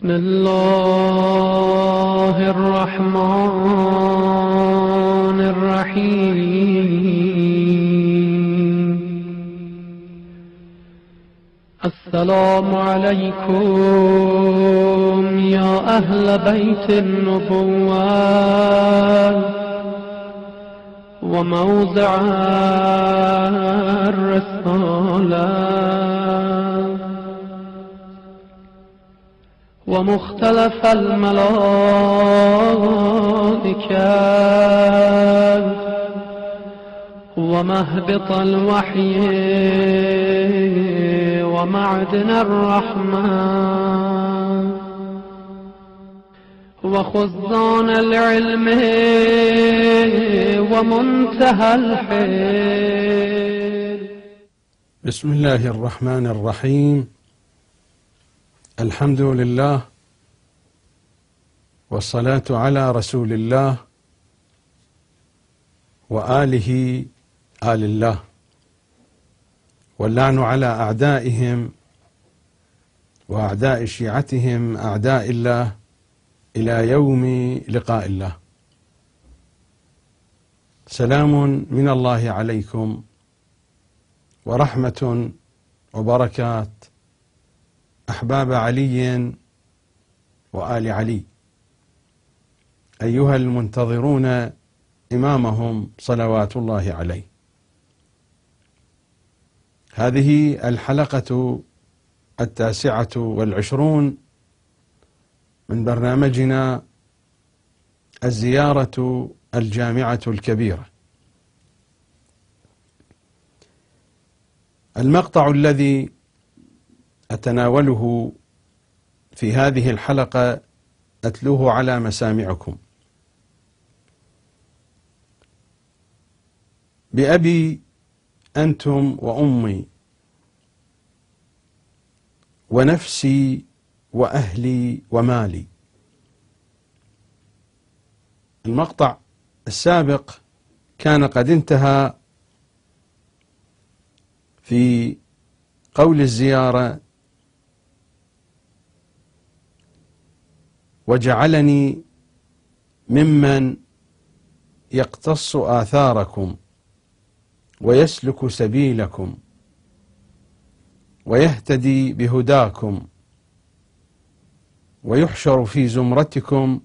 بسم الله الرحمن الرحيم. السلام عليكم يا أهل بيت النبوة وموضع الرسالة ومختلف الملائكة ومهبط الوحي ومعدن الرحمة وخزان العلم ومنتهى الحيل. بسم الله الرحمن الرحيم. الحمد لله والصلاة على رسول الله وآله آل الله، واللعن على أعدائهم وأعداء شيعتهم أعداء الله إلى يوم لقاء الله. سلام من الله عليكم ورحمة وبركات أحباب علي وآل علي، أيها المنتظرون إمامهم صلوات الله عليه. هذه الحلقة 29 من برنامجنا الزيارة الجامعة الكبيرة. المقطع الذي أتناوله في هذه الحلقة أتلوه على مسامعكم. بأبي أنتم وأمي ونفسي وأهلي ومالي. المقطع السابق كان قد انتهى في قول الزيارة: وجعلني ممن يقتص آثاركم ويسلك سبيلكم ويهتدي بهداكم ويحشر في زمرتكم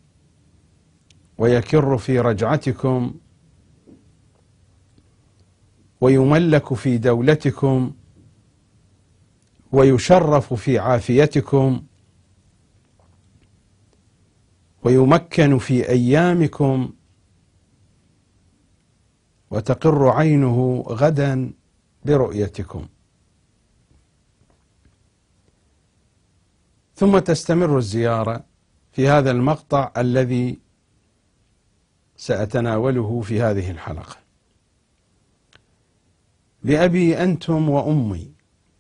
ويكر في رجعتكم ويملك في دولتكم ويشرف في عافيتكم ويمكن في أيامكم وتقر عينه غدا برؤيتكم. ثم تستمر الزيارة في هذا المقطع الذي سأتناوله في هذه الحلقة. بأبي أنتم وأمي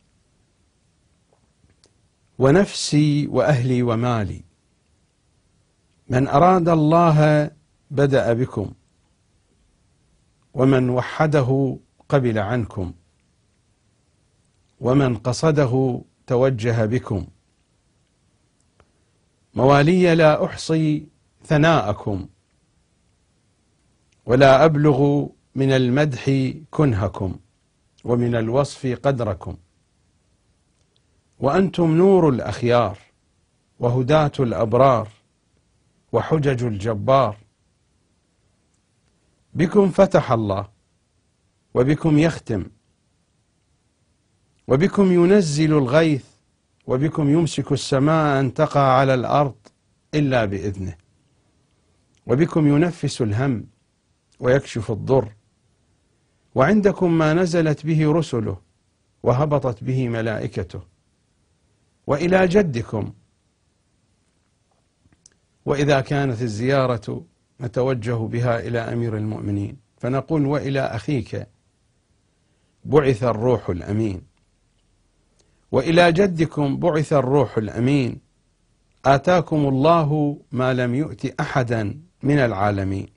ونفسي وأهلي ومالي. من أراد الله بدأ بكم، ومن وحده قبل عنكم، ومن قصده توجه بكم. موالي لا أحصي ثناءكم ولا أبلغ من المدح كنهكم ومن الوصف قدركم. وأنتم نور الأخيار وهداة الأبرار وحجج الجبار. بكم فتح الله وبكم يختم، وبكم ينزل الغيث، وبكم يمسك السماء أن تقع على الأرض إلا بإذنه، وبكم ينفس الهم ويكشف الضر، وعندكم ما نزلت به رسله وهبطت به ملائكته. وإلى جدكم. وإذا كانت الزيارة نتوجه بها إلى أمير المؤمنين فنقول: وإلى أخيك بعث الروح الأمين. وإلى جدكم بعث الروح الأمين، آتاكم الله ما لم يؤت أحدا من العالمين.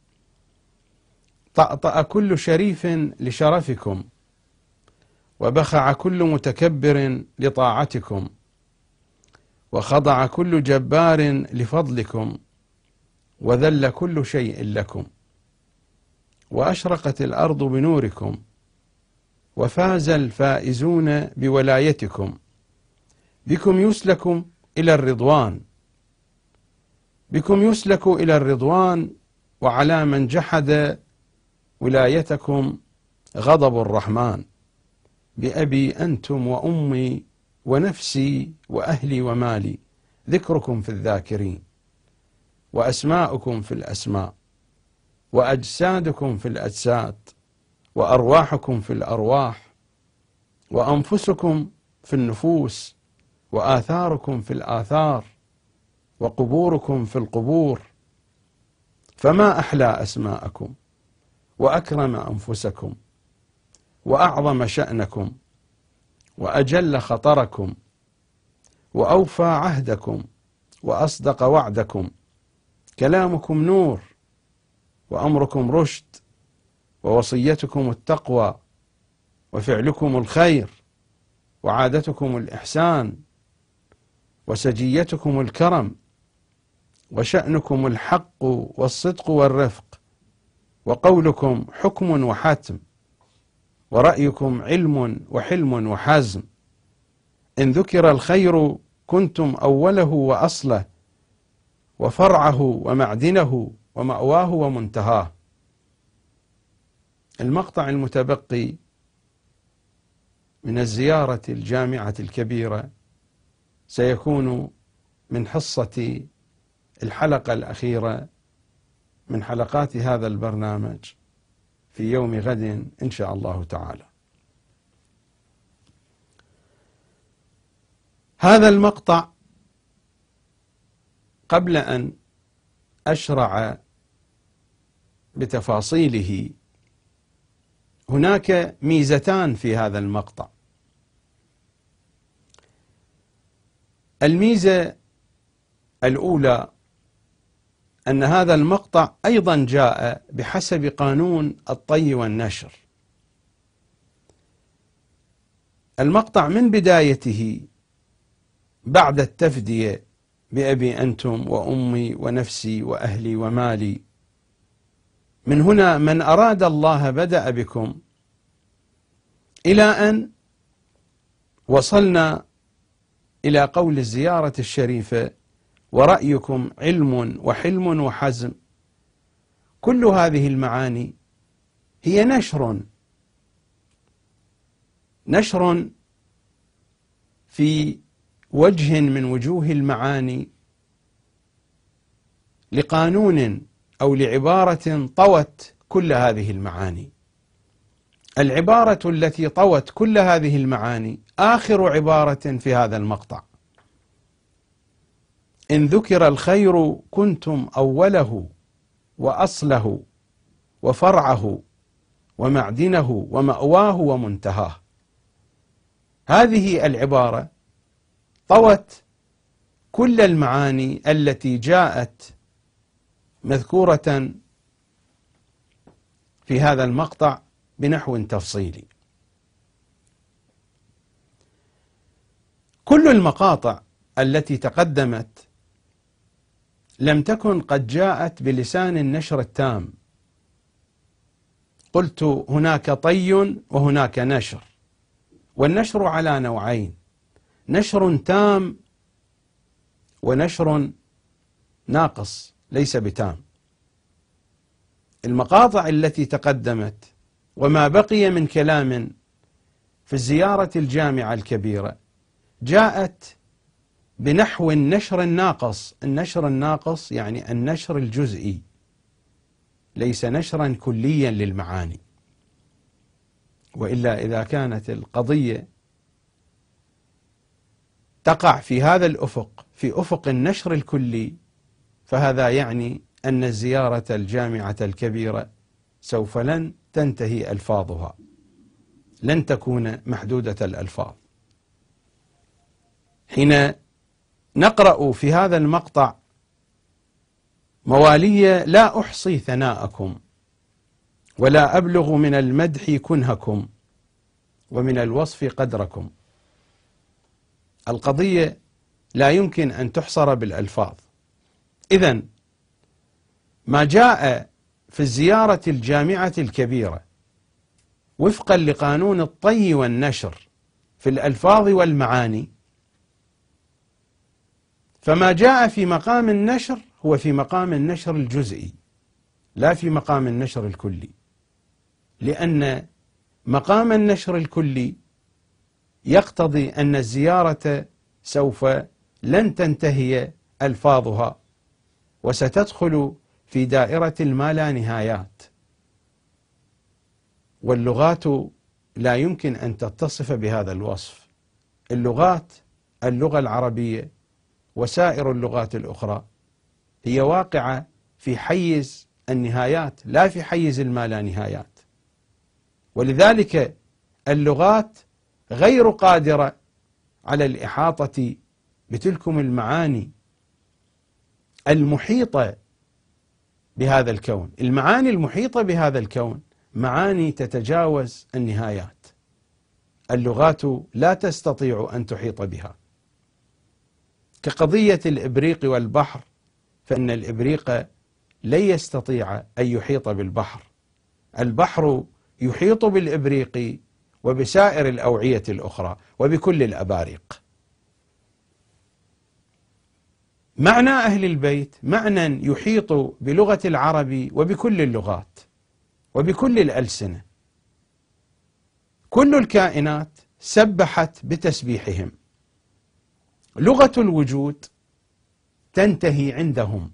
طأطأ كل شريف لشرفكم، وبخع كل متكبر لطاعتكم، وخضع كل جبار لفضلكم، وذل كل شيء لكم، وأشرقت الأرض بنوركم، وفاز الفائزون بولايتكم. بكم يسلك إلى الرضوان، بكم يسلك إلى الرضوان، وعلى من جحد ولايتكم غضب الرحمن. بأبي أنتم وأمي ونفسي وأهلي ومالي، ذكركم في الذاكرين، وأسماؤكم في الأسماء، وأجسادكم في الأجساد، وأرواحكم في الأرواح، وأنفسكم في النفوس، وآثاركم في الآثار، وقبوركم في القبور. فما أحلى أسماءكم، وأكرم أنفسكم، وأعظم شأنكم، وأجل خطركم، وأوفى عهدكم، وأصدق وعدكم. كلامكم نور، وأمركم رشد، ووصيتكم التقوى، وفعلكم الخير، وعادتكم الإحسان، وسجيتكم الكرم، وشأنكم الحق والصدق والرفق، وقولكم حكم وحتم، ورأيكم علم وحلم وحزم. إن ذكر الخير كنتم أوله وأصله، وفرعه ومعدنه، ومأواه ومنتهاه. المقطع المتبقي من الزيارة الجامعة الكبيرة سيكون من حصة الحلقة الأخيرة من حلقات هذا البرنامج في يوم غد إن شاء الله تعالى. هذا المقطع قبل أن أشرع بتفاصيله هناك ميزتان في هذا المقطع. الميزة الأولى أن هذا المقطع أيضا جاء بحسب قانون الطي والنشر. المقطع من بدايته بعد التفدية بأبي أنتم وأمي ونفسي وأهلي ومالي، من هنا من أراد الله بدأ بكم، إلى أن وصلنا إلى قول الزيارة الشريفة: ورأيكم علم وحلم وحزم. كل هذه المعاني هي نشر في وجه من وجوه المعاني لقانون أو لعبارة طوت كل هذه المعاني. العبارة التي طوت كل هذه المعاني آخر عبارة في هذا المقطع: إن ذكر الخير كنتم أوله وأصله وفرعه ومعدنه ومأواه ومنتهاه. هذه العبارة طوت كل المعاني التي جاءت مذكورة في هذا المقطع بنحو تفصيلي. كل المقاطع التي تقدمت لم تكن قد جاءت بلسان النشر التام. قلت هناك طي وهناك نشر، والنشر على نوعين: نشر تام ونشر ناقص ليس بتام. المقاطع التي تقدمت وما بقي من كلام في الزيارة الجامعة الكبيرة جاءت بنحو النشر الناقص. النشر الناقص يعني النشر الجزئي، ليس نشرا كليا للمعاني. وإلا إذا كانت القضية تقع في هذا الأفق، في أفق النشر الكلي، فهذا يعني أن الزيارة الجامعة الكبيرة سوف لن تنتهي ألفاظها، لن تكون محدودة الألفاظ. حين نقرأ في هذا المقطع موالي: لا أحصي ثناءكم ولا أبلغ من المدح كنهكم ومن الوصف قدركم. القضية لا يمكن أن تحصر بالألفاظ. إذن ما جاء في الزيارة الجامعة الكبيرة وفقا لقانون الطي والنشر في الألفاظ والمعاني، فما جاء في مقام النشر هو في مقام النشر الجزئي لا في مقام النشر الكلي، لأن مقام النشر الكلي يقتضي أن الزيارة سوف لن تنتهي ألفاظها وستدخل في دائرة المالانهايات، واللغات لا يمكن أن تتصف بهذا الوصف. اللغات، اللغة العربية وسائر اللغات الأخرى، هي واقعة في حيز النهايات لا في حيز المالانهايات، ولذلك اللغات غير قادرة على الإحاطة بتلكم المعاني المحيطة بهذا الكون. المعاني المحيطة بهذا الكون معاني تتجاوز النهايات، اللغات لا تستطيع أن تحيط بها. كقضية الإبريق والبحر، فإن الإبريق لن يستطيع أن يحيط بالبحر، البحر يحيط بالإبريق وبسائر الأوعية الأخرى وبكل الأباريق. معنى أهل البيت معنى يحيط بلغة العرب وبكل اللغات وبكل الألسنة. كل الكائنات سبحت بتسبيحهم. لغة الوجود تنتهي عندهم،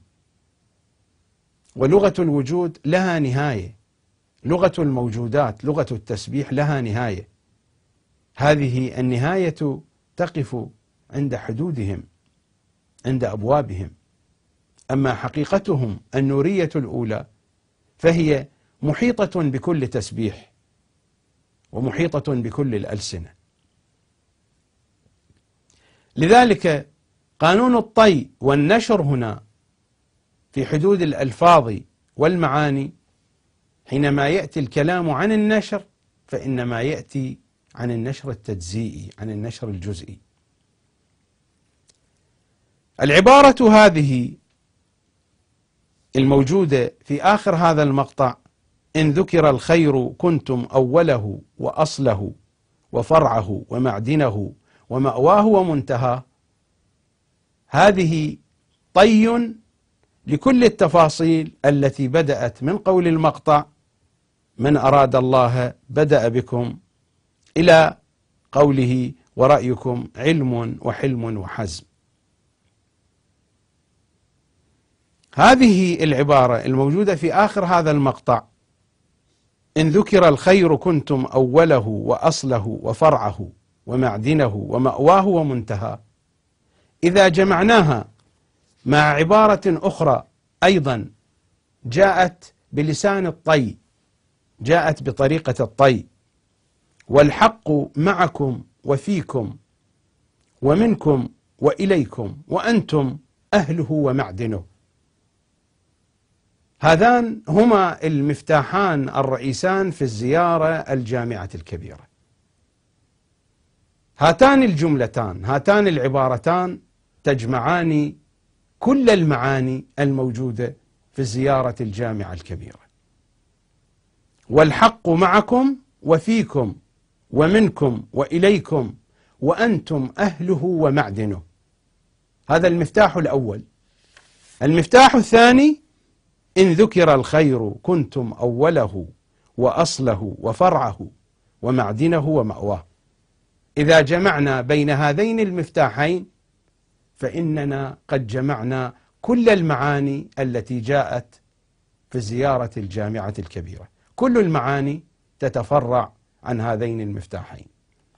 ولغة الوجود لها نهاية. لغة الموجودات، لغة التسبيح لها نهاية، هذه النهاية تقف عند حدودهم، عند أبوابهم. أما حقيقتهم النورية الأولى فهي محيطة بكل تسبيح ومحيطة بكل الألسنة. لذلك قانون الطي والنشر هنا في حدود الألفاظ والمعاني، حينما يأتي الكلام عن النشر فإنما يأتي عن النشر التجزئي، عن النشر الجزئي. العبارة هذه الموجودة في آخر هذا المقطع: إن ذكر الخير كنتم أوله وأصله وفرعه ومعدنه ومأواه ومنتهى، هذه طي لكل التفاصيل التي بدأت من قول المقطع: من أراد الله بدأ بكم، إلى قوله: ورأيكم علم وحلم وحزم. هذه العبارة الموجودة في آخر هذا المقطع: إن ذكر الخير كنتم أوله وأصله وفرعه ومعدنه ومأواه ومنتهى، إذا جمعناها مع عبارة أخرى أيضا جاءت بلسان الطي، جاءت بطريقة الطي: والحق معكم وفيكم ومنكم وإليكم وأنتم أهله ومعدنه. هذان هما المفتاحان الرئيسان في الزيارة الجامعة الكبيرة. هاتان الجملتان، هاتان العبارتان تجمعان كل المعاني الموجودة في الزيارة الجامعة الكبيرة. والحق معكم وفيكم ومنكم وإليكم وأنتم أهله ومعدنه، هذا المفتاح الأول. المفتاح الثاني: إن ذكر الخير كنتم أوله وأصله وفرعه ومعدنه ومأواه. إذا جمعنا بين هذين المفتاحين فإننا قد جمعنا كل المعاني التي جاءت في الزيارة الجامعة الكبيرة. كل المعاني تتفرع عن هذين المفتاحين.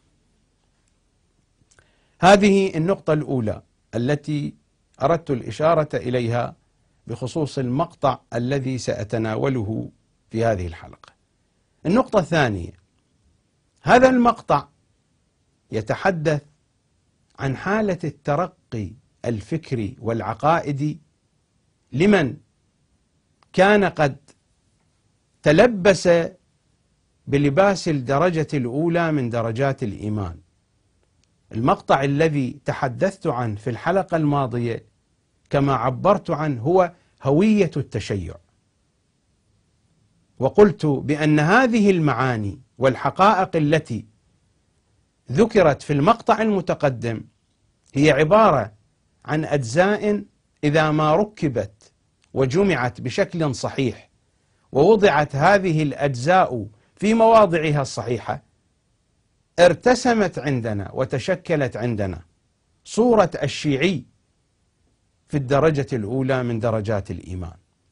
هذه النقطة الأولى التي أردت الإشارة إليها بخصوص المقطع الذي سأتناوله في هذه الحلقة. النقطة الثانية: هذا المقطع يتحدث عن حالة الترقي الفكري والعقائدي لمن كان قد تلبس بلباس الدرجة الأولى من درجات الإيمان، المقطع الذي تحدثت عنه في الحلقة الماضية كما عبرت عنه هو هوية التشيع، وقلت بأن هذه المعاني والحقائق التي ذكرت في المقطع المتقدم هي عبارة عن أجزاء إذا ما ركبت وجمعت بشكل صحيح ووضعت هذه الأجزاء في مواضعها الصحيحة ارتسمت عندنا وتشكلت عندنا صورة الشيعي في الدرجة الأولى من درجات الإيمان.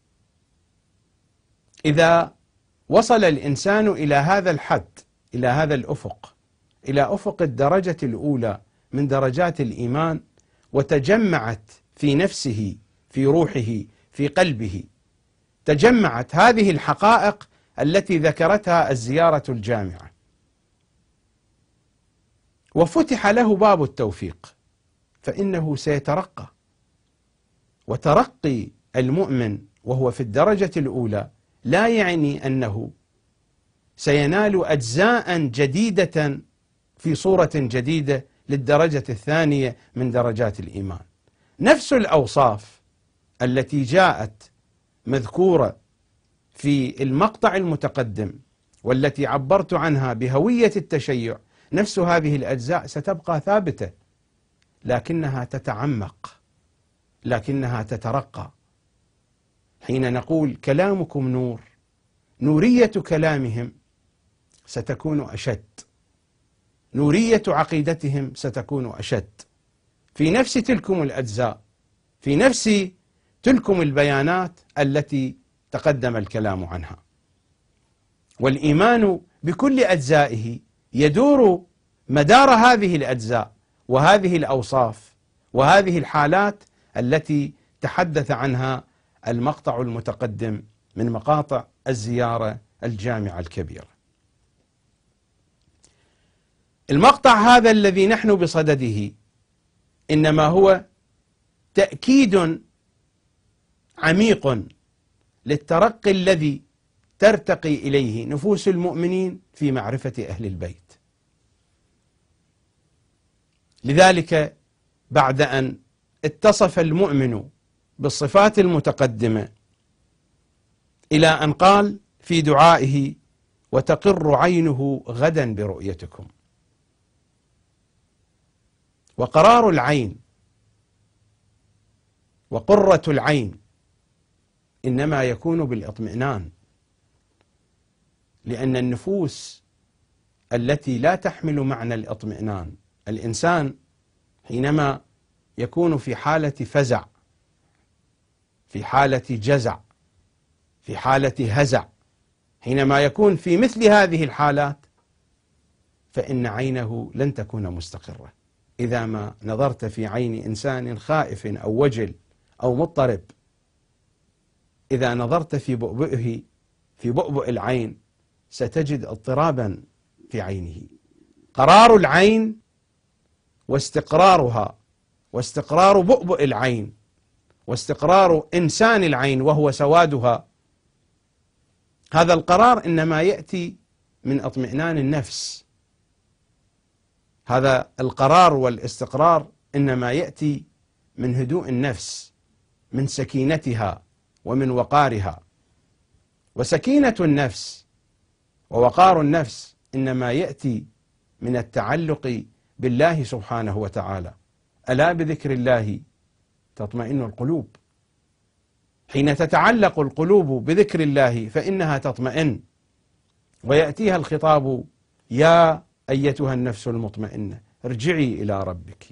إذا وصل الإنسان إلى هذا الحد، إلى هذا الأفق، إلى أفق الدرجة الأولى من درجات الإيمان، وتجمعت في نفسه، في روحه، في قلبه، تجمعت هذه الحقائق التي ذكرتها الزيارة الجامعة، وفتح له باب التوفيق، فإنه سيترقى. وترقي المؤمن وهو في الدرجة الأولى لا يعني أنه سينال أجزاء جديدة في صورة جديدة للدرجة الثانية من درجات الإيمان. نفس الأوصاف التي جاءت مذكورة في المقطع المتقدم والتي عبرت عنها بهوية التشيع، نفس هذه الأجزاء ستبقى ثابتة، لكنها تتعمق، لكنها تترقى. حين نقول كلامكم نور، نورية كلامهم ستكون أشد، نورية عقيدتهم ستكون أشد في نفس تلكم الأجزاء، في نفس تلكم البيانات التي تقدم الكلام عنها. والإيمان بكل أجزائه يدور مدار هذه الأجزاء وهذه الأوصاف وهذه الحالات التي تحدث عنها المقطع المتقدم من مقاطع الزيارة الجامعة الكبيرة. المقطع هذا الذي نحن بصدده إنما هو تأكيد عميق للترقي الذي ترتقي إليه نفوس المؤمنين في معرفة أهل البيت. لذلك بعد أن اتصف المؤمن بالصفات المتقدمة إلى أن قال في دعائه: وتقر عينه غدا برؤيتكم. وقرار العين وقرة العين إنما يكون بالاطمئنان، لأن النفوس التي لا تحمل معنى الاطمئنان، الإنسان حينما يكون في حالة فزع، في حالة جزع، في حالة هزع، حينما يكون في مثل هذه الحالات فإن عينه لن تكون مستقرة. إذا ما نظرت في عين إنسان خائف أو وجل أو مضطرب، إذا نظرت في بؤبؤه، في بؤبؤ العين، ستجد اضطرابا في عينه. قرار العين واستقرارها واستقرار بؤبؤ العين واستقرار إنسان العين وهو سوادها، هذا القرار إنما يأتي من اطمئنان النفس. هذا القرار والاستقرار إنما يأتي من هدوء النفس، من سكينتها ومن وقارها. وسكينة النفس ووقار النفس إنما يأتي من التعلق بالله سبحانه وتعالى. ألا بذكر الله تطمئن القلوب. حين تتعلق القلوب بذكر الله فإنها تطمئن، ويأتيها الخطاب: يا أيتها النفس المطمئنة ارجعي إلى ربك.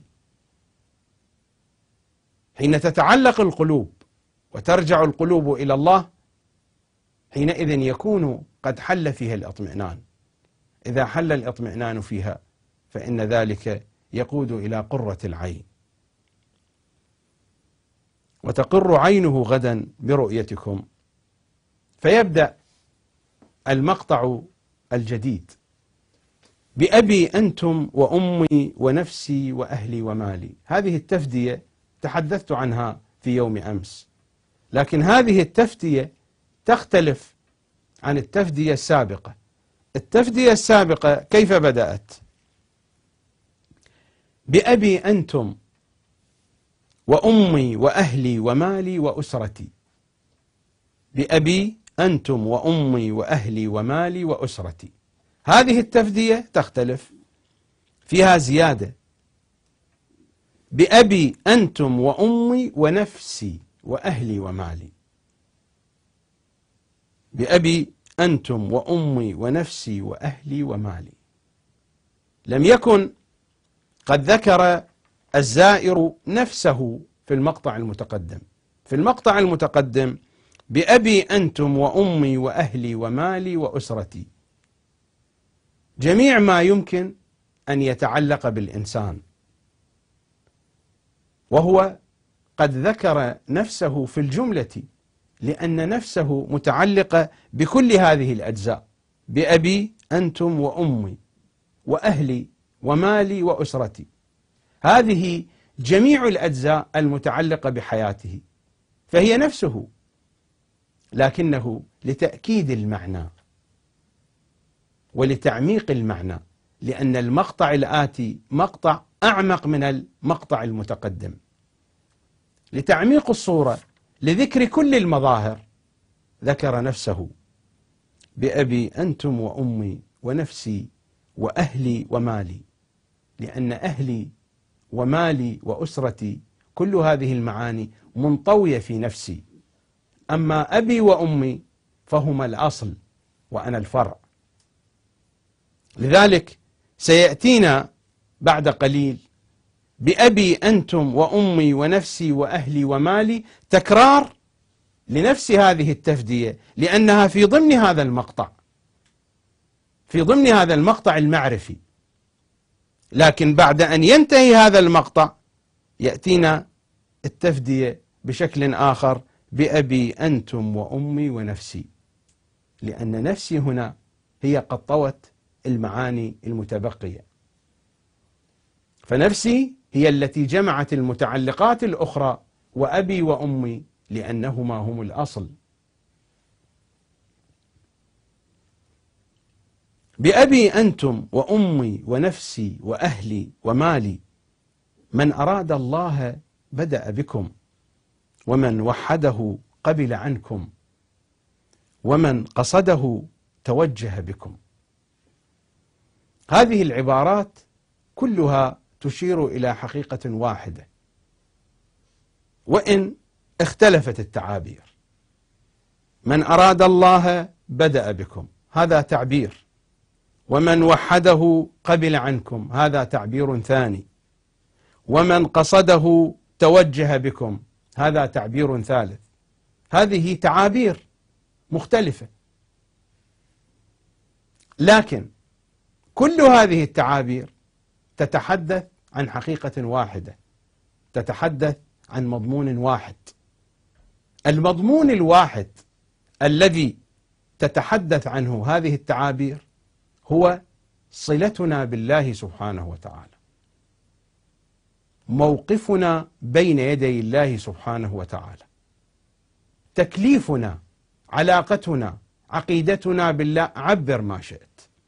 حين تتعلق القلوب وترجع القلوب إلى الله، حينئذ يكون قد حل فيها الاطمئنان. إذا حل الاطمئنان فيها فإن ذلك يقود إلى قرة العين. وتقر عينه غدا برؤيتكم. فيبدأ المقطع الجديد: بأبي أنتم وأمي ونفسي وأهلي ومالي. هذه التفدية تحدثت عنها في يوم أمس، لكن هذه التفدية تختلف عن التفدية السابقة. التفدية السابقة كيف بدأت؟ بأبي أنتم وأمي وأهلي ومالي وأسرتي. بأبي أنتم وأمي وأهلي ومالي وأسرتي. هذه التفدية تختلف، فيها زيادة: بأبي أنتم وأمي ونفسي وأهلي ومالي. بأبي أنتم وأمي ونفسي وأهلي ومالي. لم يكن قد ذكر الزائر نفسه في المقطع المتقدم. في المقطع المتقدم بأبي أنتم وأمي وأهلي ومالي وأسرتي، جميع ما يمكن أن يتعلق بالإنسان، وهو قد ذكر نفسه في الجملة لأن نفسه متعلقة بكل هذه الأجزاء: بأبي أنتم وأمي وأهلي ومالي وأسرتي. هذه جميع الأجزاء المتعلقة بحياته، فهي نفسه، لكنه لتأكيد المعنى ولتعميق المعنى، لأن المقطع الآتي مقطع أعمق من المقطع المتقدم، لتعميق الصورة، لذكر كل المظاهر، ذكر نفسه: بأبي أنتم وأمي ونفسي وأهلي ومالي، لأن أهلي ومالي وأسرتي كل هذه المعاني منطوية في نفسي. أما أبي وأمي فهما الأصل وأنا الفرع. لذلك سيأتينا بعد قليل بأبي أنتم وأمي ونفسي وأهلي ومالي تكرار لنفس هذه التفدية، لأنها في ضمن هذا المقطع، في ضمن هذا المقطع المعرفي. لكن بعد أن ينتهي هذا المقطع يأتينا التفدية بشكل آخر: بأبي أنتم وأمي ونفسي، لأن نفسي هنا هي قد طوت المعاني المتبقية، فنفسي هي التي جمعت المتعلقات الأخرى، وأبي وأمي لأنهما هم الأصل. بأبي أنتم وأمي ونفسي وأهلي ومالي. من أراد الله بدأ بكم، ومن وحده قبل عنكم، ومن قصده توجه بكم. هذه العبارات كلها تشير إلى حقيقة واحدة، وإن اختلفت التعابير. من أراد الله بدأ بكم، هذا تعبير، ومن وحده قبل عنكم، هذا تعبير ثاني، ومن قصده توجه بكم، هذا تعبير ثالث. هذه تعابير مختلفة، لكن كل هذه التعابير تتحدث عن حقيقة واحدة، تتحدث عن مضمون واحد. المضمون الواحد الذي تتحدث عنه هذه التعابير هو صلتنا بالله سبحانه وتعالى، موقفنا بين يدي الله سبحانه وتعالى، تكليفنا، علاقتنا، عقيدتنا بالله، عبر ما شئت.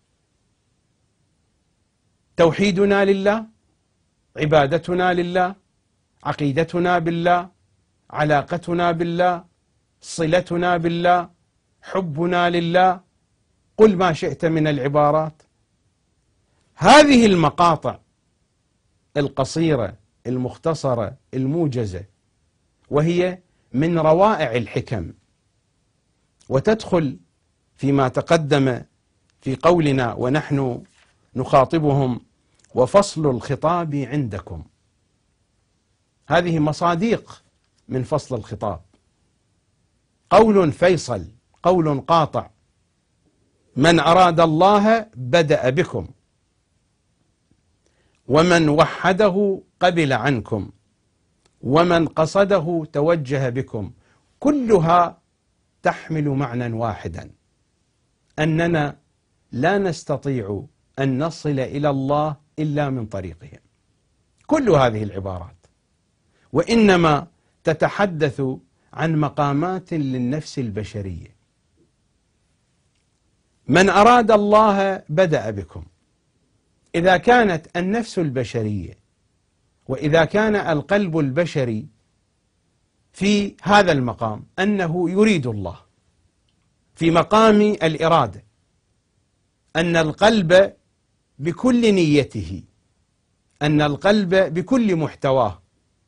توحيدنا لله، عبادتنا لله، عقيدتنا بالله، علاقتنا بالله، صلتنا بالله، حبنا لله، قل ما شئت من العبارات. هذه المقاطع القصيرة المختصرة الموجزة، وهي من روائع الحكم، وتدخل فيما تقدم في قولنا ونحن نخاطبهم: وفصل الخطاب عندكم. هذه مصاديق من فصل الخطاب، قول فيصل، قول قاطع: من أراد الله بدأ بكم، ومن وحده قبل عنكم، ومن قصده توجه بكم. كلها تحمل معنى واحدا: أننا لا نستطيع أن نصل إلى الله إلا من طريقهم. كل هذه العبارات، وإنما تتحدث عن مقامات للنفس البشرية. من أراد الله بدأ بكم. إذا كانت النفس البشرية وإذا كان القلب البشري في هذا المقام أنه يريد الله في مقام الإرادة، أن القلب بكل نيته، أن القلب بكل محتواه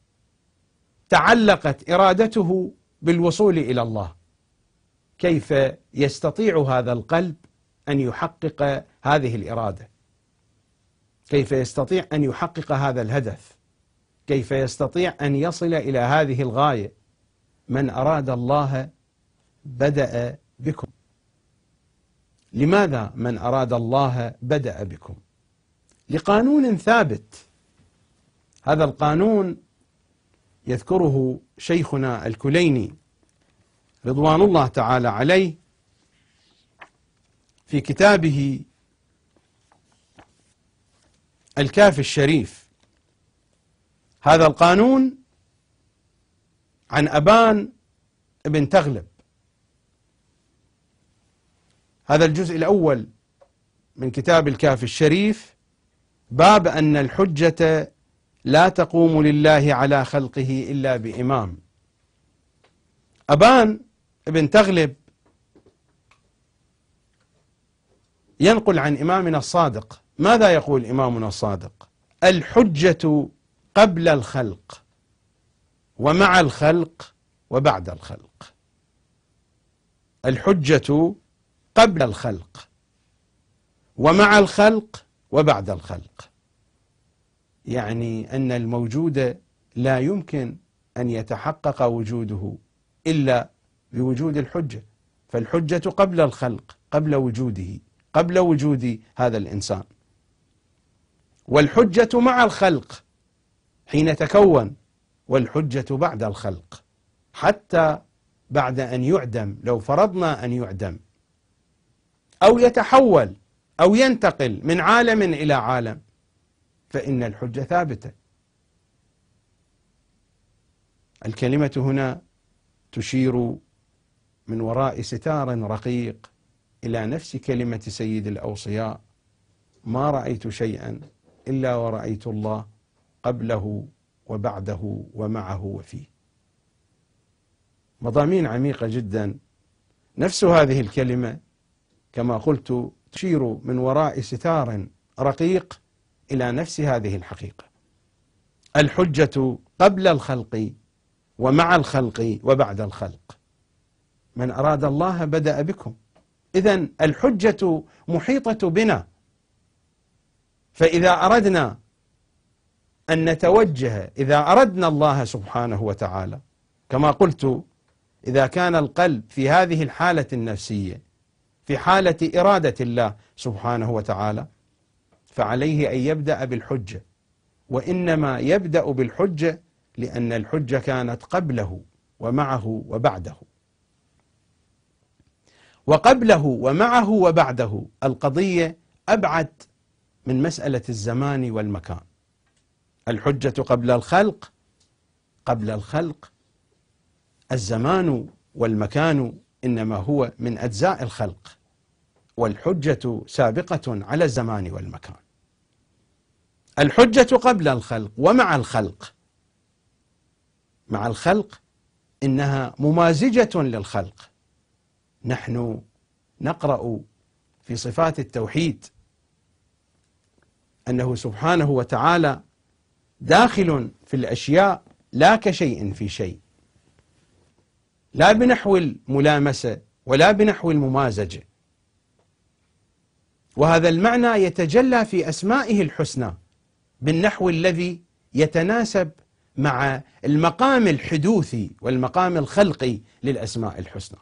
تعلقت إرادته بالوصول إلى الله، كيف يستطيع هذا القلب أن يحقق هذه الإرادة؟ كيف يستطيع أن يحقق هذا الهدف؟ كيف يستطيع أن يصل إلى هذه الغاية؟ من أراد الله بدأ بكم. لماذا من أراد الله بدأ بكم؟ لقانون ثابت. هذا القانون يذكره شيخنا الكليني رضوان الله تعالى عليه في كتابه الكافي الشريف. هذا القانون عن أبان بن تغلب. هذا الجزء الأول من كتاب الكافي الشريف، باب أن الحجة لا تقوم لله على خلقه إلا بإمام. أبان بن تغلب ينقل عن إمامنا الصادق. ماذا يقول إمامنا الصادق؟ الحجة قبل الخلق ومع الخلق وبعد الخلق. الحجة قبل الخلق ومع الخلق وبعد الخلق، يعني أن الموجود لا يمكن أن يتحقق وجوده إلا بوجود الحجة، فالحجة قبل الخلق، قبل وجوده، قبل وجود هذا الإنسان، والحجة مع الخلق حين تكون، والحجة بعد الخلق حتى بعد أن يعدم. لو فرضنا أن يعدم أو يتحول أو ينتقل من عالم إلى عالم فإن الحجة ثابتة. الكلمة هنا تشير من وراء ستار رقيق إلى نفس كلمة سيد الأوصياء: ما رأيت شيئا إلا ورأيت الله قبله وبعده ومعه وفيه. مضامين عميقة جدا. نفس هذه الكلمة كما قلت تشير من وراء ستار رقيق إلى نفس هذه الحقيقة. الحجة قبل الخلق ومع الخلق وبعد الخلق. من أراد الله بدأ بكم. إذن الحجة محيطة بنا، فإذا أردنا أن نتوجه، إذا أردنا الله سبحانه وتعالى، كما قلت إذا كان القلب في هذه الحالة النفسية في حالة إرادة الله سبحانه وتعالى، فعليه أن يبدأ بالحجة، وإنما يبدأ بالحجة لأن الحجة كانت قبله ومعه وبعده. وقبله ومعه وبعده القضية أبعد من مسألة الزمان والمكان. الحجة قبل الخلق، قبل الخلق الزمان والمكان إنما هو من أجزاء الخلق، والحجة سابقة على الزمان والمكان. الحجة قبل الخلق ومع الخلق. مع الخلق إنها ممازجة للخلق. نحن نقرأ في صفات التوحيد أنه سبحانه وتعالى داخل في الأشياء لا كشيء في شيء، لا بنحو الملامسة ولا بنحو الممازجة. وهذا المعنى يتجلى في أسمائه الحسنى بالنحو الذي يتناسب مع المقام الحدوثي والمقام الخلقي للأسماء الحسنى.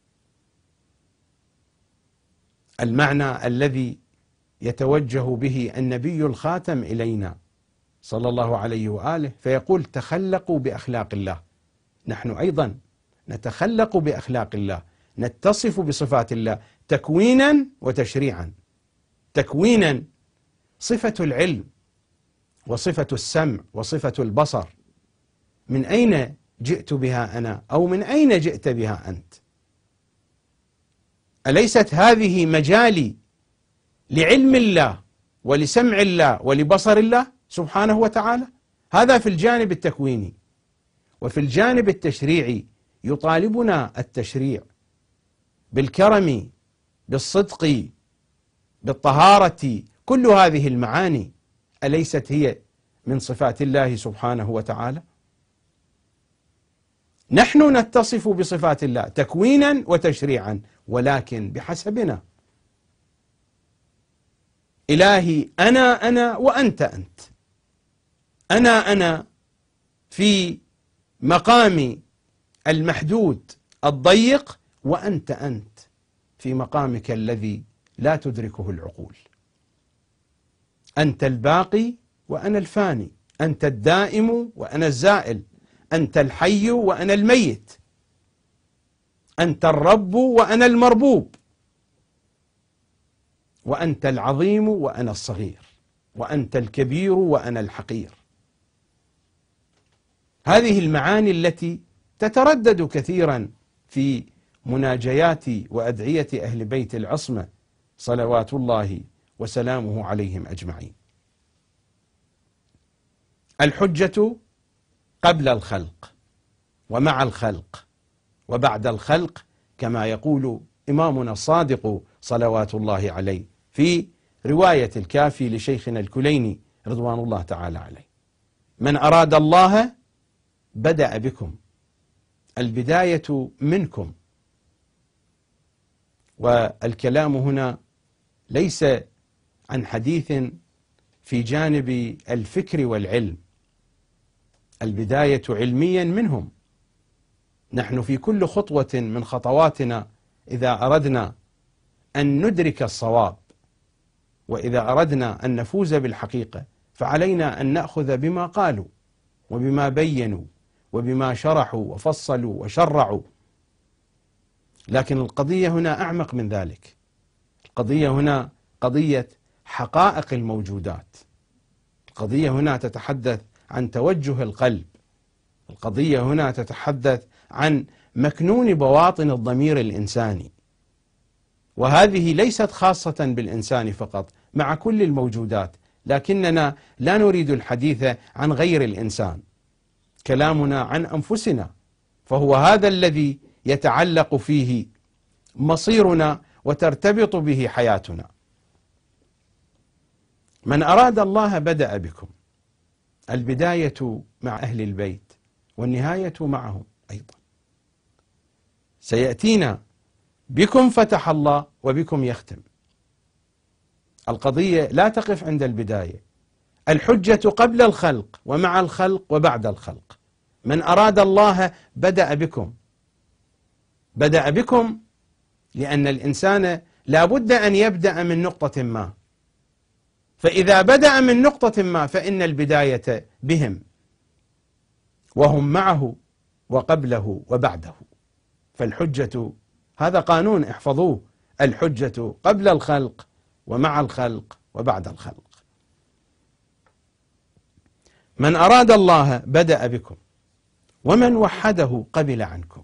المعنى الذي يتوجه به النبي الخاتم إلينا صلى الله عليه وآله فيقول: تخلقوا بأخلاق الله. نحن أيضا نتخلق بأخلاق الله، نتصف بصفات الله تكوينا وتشريعا. تكوينا صفة العلم وصفة السمع وصفة البصر. من أين جئت بها أنا؟ أو من أين جئت بها أنت؟ أليست هذه مجالي لعلم الله ولسمع الله ولبصر الله سبحانه وتعالى؟ هذا في الجانب التكويني. وفي الجانب التشريعي يطالبنا التشريع بالكرم، بالصدق، بالطهارة. كل هذه المعاني أليست هي من صفات الله سبحانه وتعالى؟ نحن نتصف بصفات الله تكوينا وتشريعا، ولكن بحسبنا. إلهي أنا وأنت أنت. أنا في مقام المحدود الضيق، وأنت في مقامك الذي لا تدركه العقول. أنت الباقي وأنا الفاني، أنت الدائم وأنا الزائل، أنت الحي وأنا الميت، أنت الرب وأنا المربوب، وأنت العظيم وأنا الصغير، وأنت الكبير وأنا الحقير. هذه المعاني التي تتردد كثيرا في مناجيات وأدعية أهل بيت العصمة صلوات الله وسلامه عليهم أجمعين. الحجة قبل الخلق ومع الخلق وبعد الخلق، كما يقول إمامنا الصادق صلوات الله عليه في رواية الكافي لشيخنا الكليني رضوان الله تعالى عليه: من أراد الله بدأ بكم، البداية منكم. والكلام هنا ليس عن حديث في جانب الفكر والعلم، البداية علميا منهم. نحن في كل خطوة من خطواتنا إذا أردنا أن ندرك الصواب، وإذا أردنا أن نفوز بالحقيقة، فعلينا أن نأخذ بما قالوا وبما بينوا وبما شرحوا وفصلوا وشرعوا. لكن القضية هنا أعمق من ذلك. القضية هنا قضية حقائق الموجودات. القضية هنا تتحدث عن توجه القلب. القضية هنا تتحدث عن مكنون بواطن الضمير الإنساني، وهذه ليست خاصة بالإنسان فقط، مع كل الموجودات. لكننا لا نريد الحديث عن غير الإنسان، كلامنا عن أنفسنا، فهو هذا الذي يتعلق فيه مصيرنا وترتبط به حياتنا. من أراد الله بدأ بكم، البداية مع أهل البيت والنهاية معهم أيضا. سيأتينا بكم فتح الله وبكم يختم. القضية لا تقف عند البداية. الحجة قبل الخلق ومع الخلق وبعد الخلق. من أراد الله بدأ بكم. بدأ بكم لأن الإنسان لا بد أن يبدأ من نقطة ما، فإذا بدأ من نقطة ما فإن البداية بهم، وهم معه وقبله وبعده. فالحجة هذا قانون احفظوه: الحجة قبل الخلق ومع الخلق وبعد الخلق. من أراد الله بدأ بكم، ومن وحده قبل عنكم.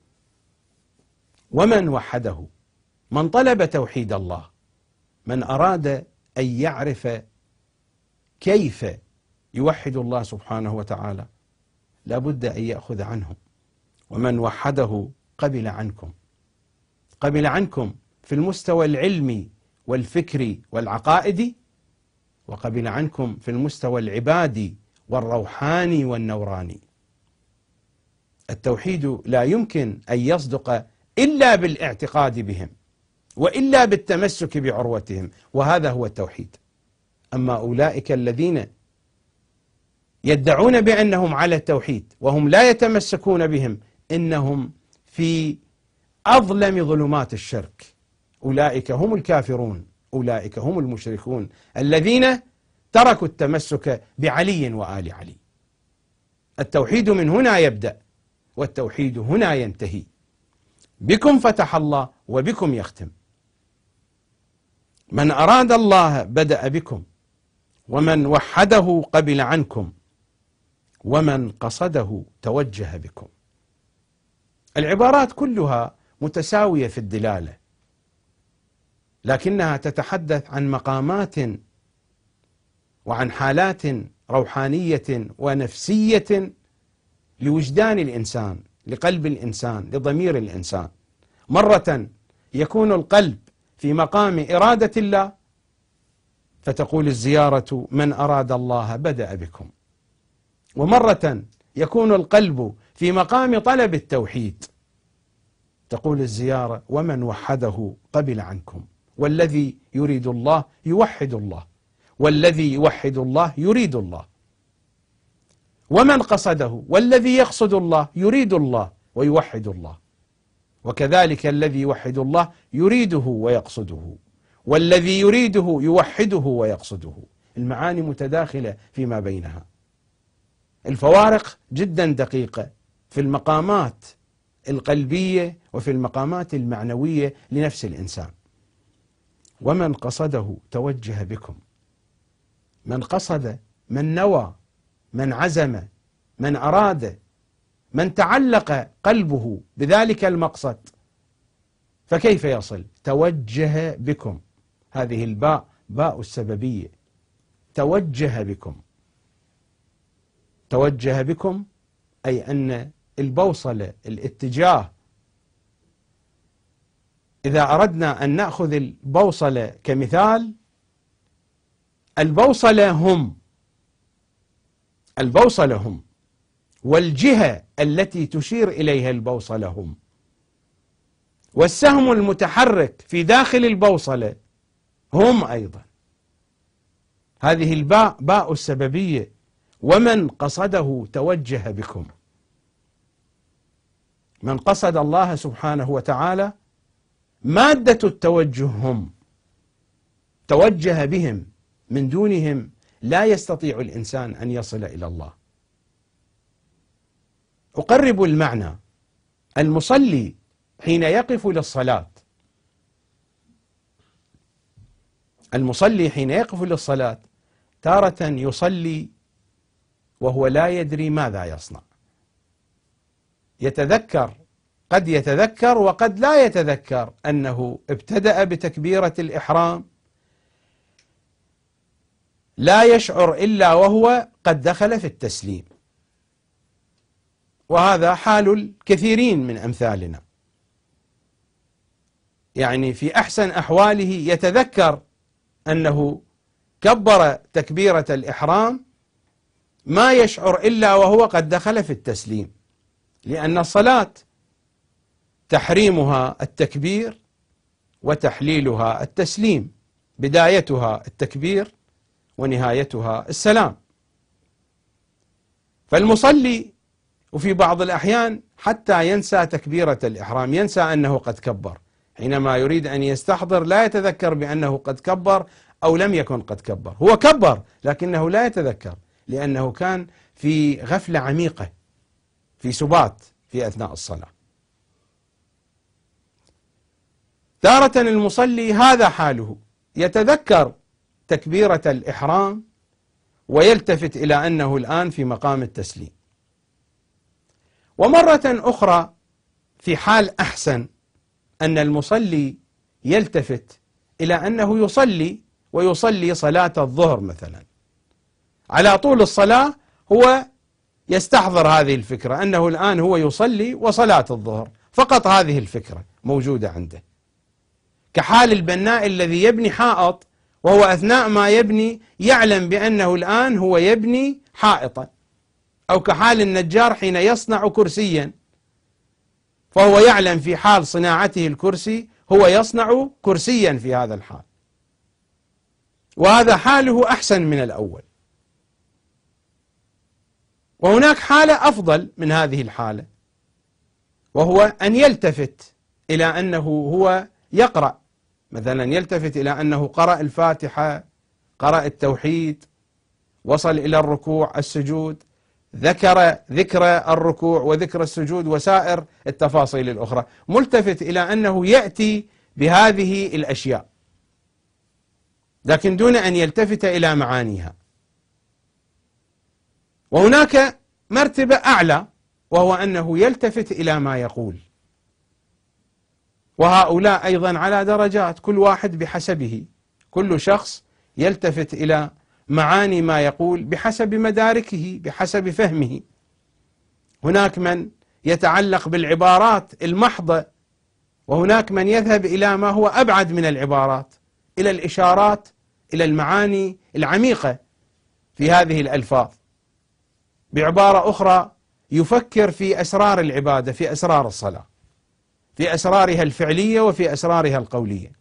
ومن وحده، من طلب توحيد الله، من أراد أن يعرف كيف يوحد الله سبحانه وتعالى، لا بد أن يأخذ عنه. ومن وحده قبل عنكم. قبل عنكم في المستوى العلمي والفكري والعقائدي، وقبل عنكم في المستوى العبادي والروحاني والنوراني. التوحيد لا يمكن أن يصدق إلا بالاعتقاد بهم، وإلا بالتمسك بعروتهم، وهذا هو التوحيد. أما أولئك الذين يدعون بأنهم على التوحيد وهم لا يتمسكون بهم، إنهم في أظلم ظلمات الشرك. أولئك هم الكافرون، أولئك هم المشركون الذين تركوا التمسك بعلي وآل علي. التوحيد من هنا يبدأ، والتوحيد هنا ينتهي. بكم فتح الله وبكم يختم. من أراد الله بدأ بكم، ومن وحده قبل عنكم، ومن قصده توجه بكم. العبارات كلها متساوية في الدلالة، لكنها تتحدث عن مقامات وعن حالات روحانية ونفسية لوجدان الإنسان، لقلب الإنسان، لضمير الإنسان. مرة يكون القلب في مقام إرادة الله، فتقول الزيارة: من أراد الله بدأ بكم. ومرة يكون القلب في مقام طلب التوحيد، تقول الزيارة: ومن وحده قبل عنكم. والذي يريد الله يوحد الله، والذي يوحد الله يريد الله. ومن قصده، والذي يقصد الله يريد الله ويوحد الله. وكذلك الذي يوحد الله يريده ويقصده، والذي يريده يوحده ويقصده. المعاني متداخلة فيما بينها، الفوارق جدا دقيقة في المقامات القلبية وفي المقامات المعنوية لنفس الإنسان. ومن قصده توجه بكم. من قصد، من نوى، من عزم، من أراد، من تعلق قلبه بذلك المقصد، فكيف يصل؟ توجه بكم. هذه الباء باء السببية. توجه بكم. توجه بكم أي أن البوصلة، الاتجاه، إذا أردنا أن نأخذ البوصلة كمثال، البوصلة هم، البوصلة هم، والجهة التي تشير إليها البوصلة هم، والسهم المتحرك في داخل البوصلة هم أيضا. هذه الباء باء السببية. ومن قصده توجه بكم. من قصد الله سبحانه وتعالى مادة التوجه هم، توجه بهم، من دونهم لا يستطيع الإنسان أن يصل إلى الله. أقرب المعنى: المصلي حين يقف للصلاة، المصلي حين يقف للصلاة تارة يصلي وهو لا يدري ماذا يصنع، يتذكر، قد يتذكر وقد لا يتذكر أنه ابتدأ بتكبيرة الإحرام، لا يشعر إلا وهو قد دخل في التسليم. وهذا حال الكثيرين من أمثالنا، يعني في أحسن أحواله يتذكر أنه كبر تكبيرة الإحرام، ما يشعر إلا وهو قد دخل في التسليم، لأن الصلاة تحريمها التكبير وتحليلها التسليم، بدايتها التكبير ونهايتها السلام. فالمصلي وفي بعض الأحيان حتى ينسى تكبيرة الإحرام، ينسى أنه قد كبر، حينما يريد أن يستحضر لا يتذكر بأنه قد كبر أو لم يكن قد كبر. هو كبر لكنه لا يتذكر، لأنه كان في غفلة عميقة، في سبات في أثناء الصلاة. تارة المصلي هذا حاله، يتذكر تكبيرة الإحرام ويلتفت إلى أنه الآن في مقام التسليم. ومرة أخرى في حال أحسن، أن المصلي يلتفت إلى أنه يصلي، ويصلي صلاة الظهر مثلا، على طول الصلاة هو يستحضر هذه الفكرة أنه الآن هو يصلي وصلاة الظهر، فقط هذه الفكرة موجودة عنده. كحال البناء الذي يبني حائط وهو أثناء ما يبني يعلم بأنه الآن هو يبني حائطا، أو كحال النجار حين يصنع كرسيا فهو يعلم في حال صناعته الكرسي هو يصنع كرسيا في هذا الحال. وهذا حاله أحسن من الأول. وهناك حالة أفضل من هذه الحالة، وهو أن يلتفت إلى أنه هو يقرأ، مثلا يلتفت إلى أنه قرأ الفاتحة، قرأ التوحيد، وصل إلى الركوع السجود، ذكر الركوع وذكر السجود وسائر التفاصيل الأخرى، ملتفت إلى أنه يأتي بهذه الأشياء، لكن دون أن يلتفت إلى معانيها. وهناك مرتبة أعلى، وهو أنه يلتفت إلى ما يقول. وهؤلاء أيضا على درجات، كل واحد بحسبه، كل شخص يلتفت إلى معاني ما يقول بحسب مداركه بحسب فهمه. هناك من يتعلق بالعبارات المحضة، وهناك من يذهب إلى ما هو أبعد من العبارات، إلى الإشارات، إلى المعاني العميقة في هذه الألفاظ. بعبارة أخرى يفكر في أسرار العبادة، في أسرار الصلاة، في أسرارها الفعلية وفي أسرارها القولية.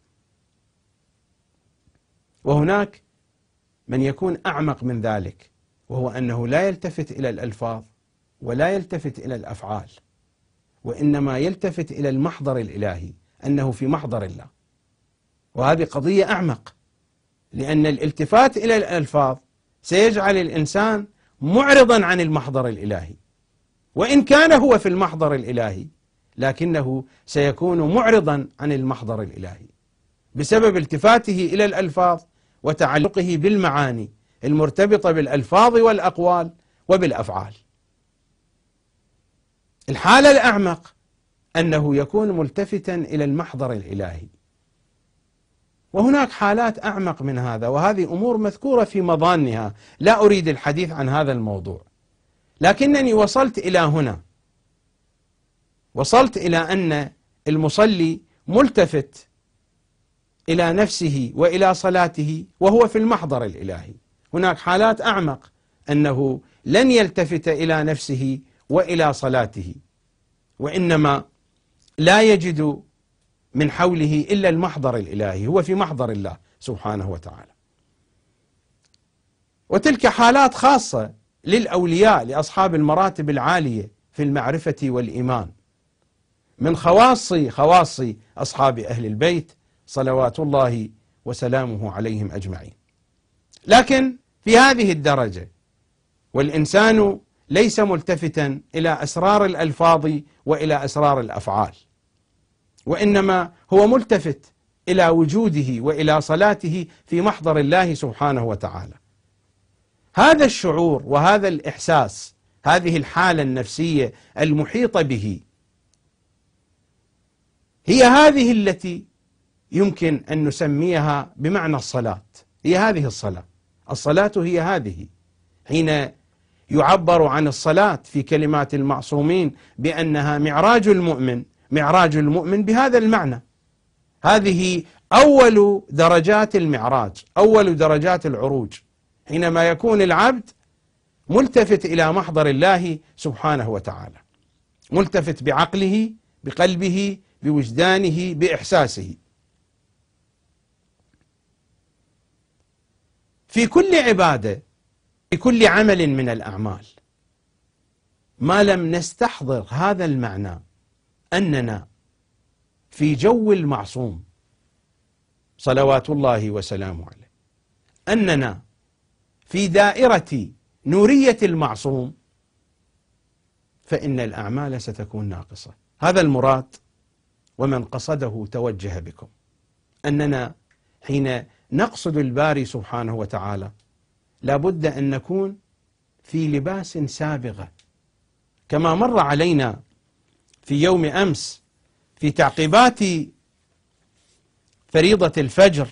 وهناك من يكون أعمق من ذلك، وهو أنه لا يلتفت إلى الألفاظ ولا يلتفت إلى الأفعال، وإنما يلتفت إلى المحضر الإلهي، أنه في محضر الله. وهذه قضية أعمق، لأن الالتفات إلى الألفاظ سيجعل الإنسان معرضا عن المحضر الإلهي، وإن كان هو في المحضر الإلهي لكنه سيكون معرضا عن المحضر الإلهي بسبب التفاته إلى الألفاظ وتعلقه بالمعاني المرتبطة بالألفاظ والأقوال وبالأفعال. الحالة الأعمق أنه يكون ملتفتا إلى المحضر الإلهي. وهناك حالات أعمق من هذا، وهذه أمور مذكورة في مظانها، لا أريد الحديث عن هذا الموضوع، لكنني وصلت إلى هنا، وصلت إلى أن المصلي ملتفت إلى نفسه وإلى صلاته وهو في المحضر الإلهي. هناك حالات أعمق أنه لن يلتفت إلى نفسه وإلى صلاته، وإنما لا يجد من حوله إلا المحضر الإلهي، هو في محضر الله سبحانه وتعالى. وتلك حالات خاصة للأولياء، لأصحاب المراتب العالية في المعرفة والإيمان، من خواص أصحاب أهل البيت صلوات الله وسلامه عليهم أجمعين. لكن في هذه الدرجة والإنسان ليس ملتفتا إلى أسرار الألفاظ وإلى أسرار الأفعال، وإنما هو ملتفت إلى وجوده وإلى صلاته في محضر الله سبحانه وتعالى. هذا الشعور وهذا الإحساس، هذه الحالة النفسية المحيطة به، هي هذه التي يمكن أن نسميها بمعنى الصلاة. هي هذه الصلاة هي هذه. حين يعبر عن الصلاة في كلمات المعصومين بأنها معراج المؤمن بهذا المعنى. هذه أول درجات المعراج، أول درجات العروج، حينما يكون العبد ملتفت إلى محضر الله سبحانه وتعالى، ملتفت بعقله، بقلبه، بوجدانه، بإحساسه. في كل عبادة، في كل عمل من الأعمال، ما لم نستحضر هذا المعنى أننا في جو المعصوم صلوات الله وسلامه عليه، أننا في دائرة نورية المعصوم، فإن الأعمال ستكون ناقصة. هذا المراد، ومن قصده توجه بكم، أننا حين نقصد الباري سبحانه وتعالى لابد أن نكون في لباس سابغة، كما مر علينا في يوم أمس في تعقيبات فريضة الفجر،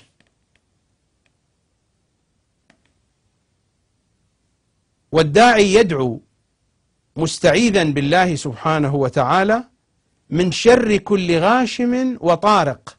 والداعي يدعو مستعيذا بالله سبحانه وتعالى من شر كل غاشم وطارق،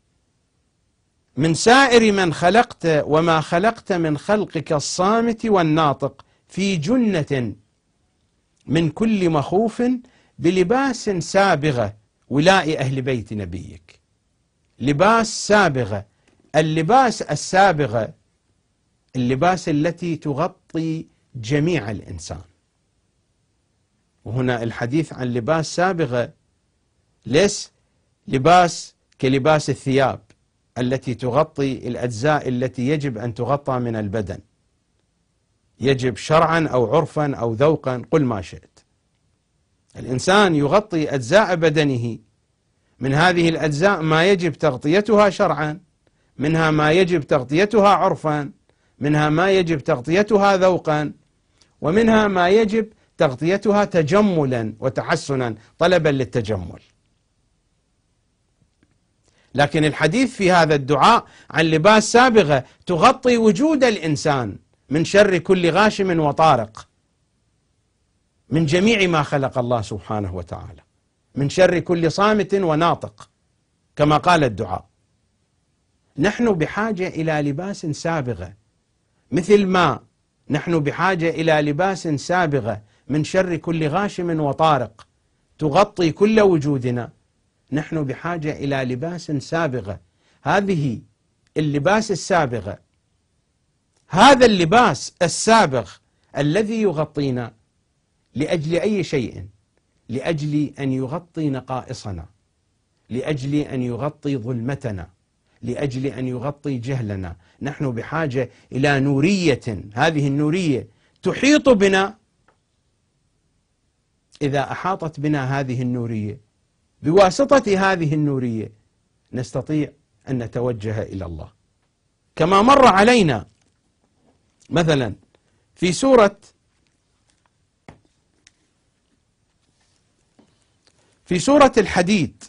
من سائر من خلقت وما خلقت من خلقك الصامت والناطق، في جنة من كل مخوف، بلباس سابغة ولاء أهل بيت نبيك. لباس سابغة، اللباس السابغة اللباس التي تغطي جميع الإنسان. وهنا الحديث عن لباس سابغة ليس لباس كلباس الثياب التي تغطي الأجزاء التي يجب أن تغطى من البدن، يجب شرعا أو عرفا أو ذوقا، قل ما شئت. الإنسان يغطي أجزاء بدنه، من هذه الأجزاء ما يجب تغطيتها شرعا، منها ما يجب تغطيتها عرفا، منها ما يجب تغطيتها ذوقا، ومنها ما يجب تغطيتها تجملا وتحسنا، طلبا للتجمل. لكن الحديث في هذا الدعاء عن لباس سابغة تغطي وجود الإنسان من شر كل غاشم وطارق، من جميع ما خلق الله سبحانه وتعالى، من شر كل صامت وناطق، كما قال الدعاء. نحن بحاجة إلى لباس سابغة، مثل ما نحن بحاجة إلى لباس سابغة من شر كل غاشم وطارق تغطي كل وجودنا. نحن بحاجة إلى لباس سابغة، هذه اللباس السابغة، هذا اللباس السابغ الذي يغطينا لأجل أي شيء؟ لأجل أن يغطي نقائصنا، لأجل أن يغطي ظلمتنا، لأجل أن يغطي جهلنا. نحن بحاجة إلى نورية، هذه النورية تحيط بنا. إذا أحاطت بنا هذه النورية، بواسطة هذه النورية نستطيع أن نتوجه إلى الله، كما مر علينا مثلا في سورة الحديد،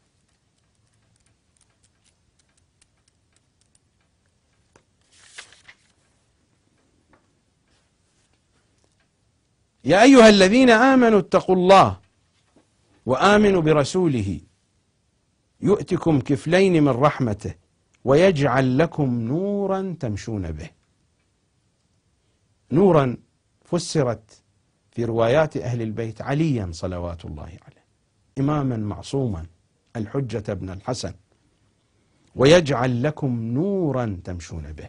يا أيها الذين آمنوا اتقوا الله وآمنوا برسوله يؤتكم كفلين من رحمته ويجعل لكم نورا تمشون به. نورا فسرت في روايات أهل البيت عليا صلوات الله عليه، إماما معصوما، الحجة ابن الحسن، ويجعل لكم نورا تمشون به.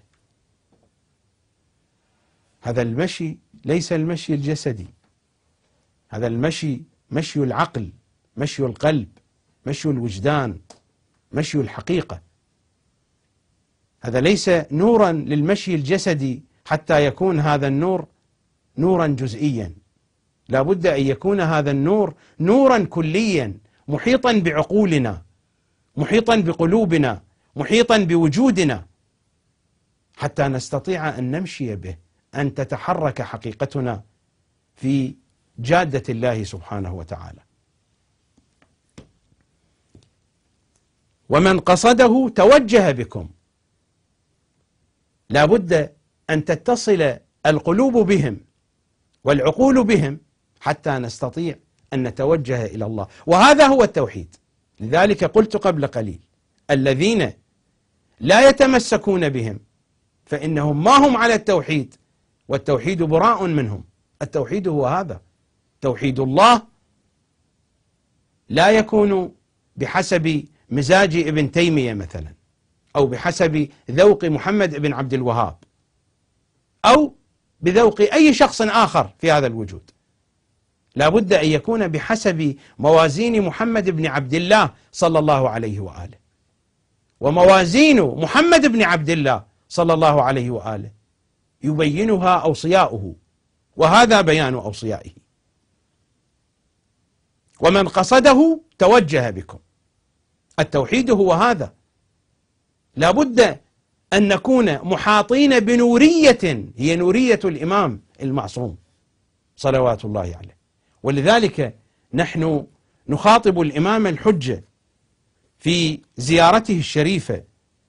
هذا المشي ليس المشي الجسدي، هذا المشي مشي العقل، مشي القلب، مشي الوجدان، مشي الحقيقة. هذا ليس نورا للمشي الجسدي حتى يكون هذا النور نورا جزئيا، لا بد أن يكون هذا النور نورا كليا، محيطا بعقولنا، محيطا بقلوبنا، محيطا بوجودنا، حتى نستطيع أن نمشي به، أن تتحرك حقيقتنا في جادة الله سبحانه وتعالى. ومن قصده توجه بكم، لا بد أن تتصل القلوب بهم والعقول بهم حتى نستطيع أن نتوجه إلى الله، وهذا هو التوحيد. لذلك قلت قبل قليل: الذين لا يتمسكون بهم فإنهم ما هم على التوحيد، والتوحيد براء منهم. التوحيد هو هذا، توحيد الله لا يكون بحسب مزاج ابن تيمية مثلا، أو بحسب ذوق محمد بن عبد الوهاب، أو بذوق أي شخص آخر في هذا الوجود. لا بد أن يكون بحسب موازين محمد بن عبد الله صلى الله عليه وآله، وموازين محمد بن عبد الله صلى الله عليه وآله يبينها أوصياؤه، وهذا بيان أوصيائه. ومن قصده توجه بكم، التوحيد هو هذا. لا بد أن نكون محاطين بنورية، هي نورية الإمام المعصوم صلوات الله عليه. ولذلك نحن نخاطب الإمام الحجة في زيارته الشريفة.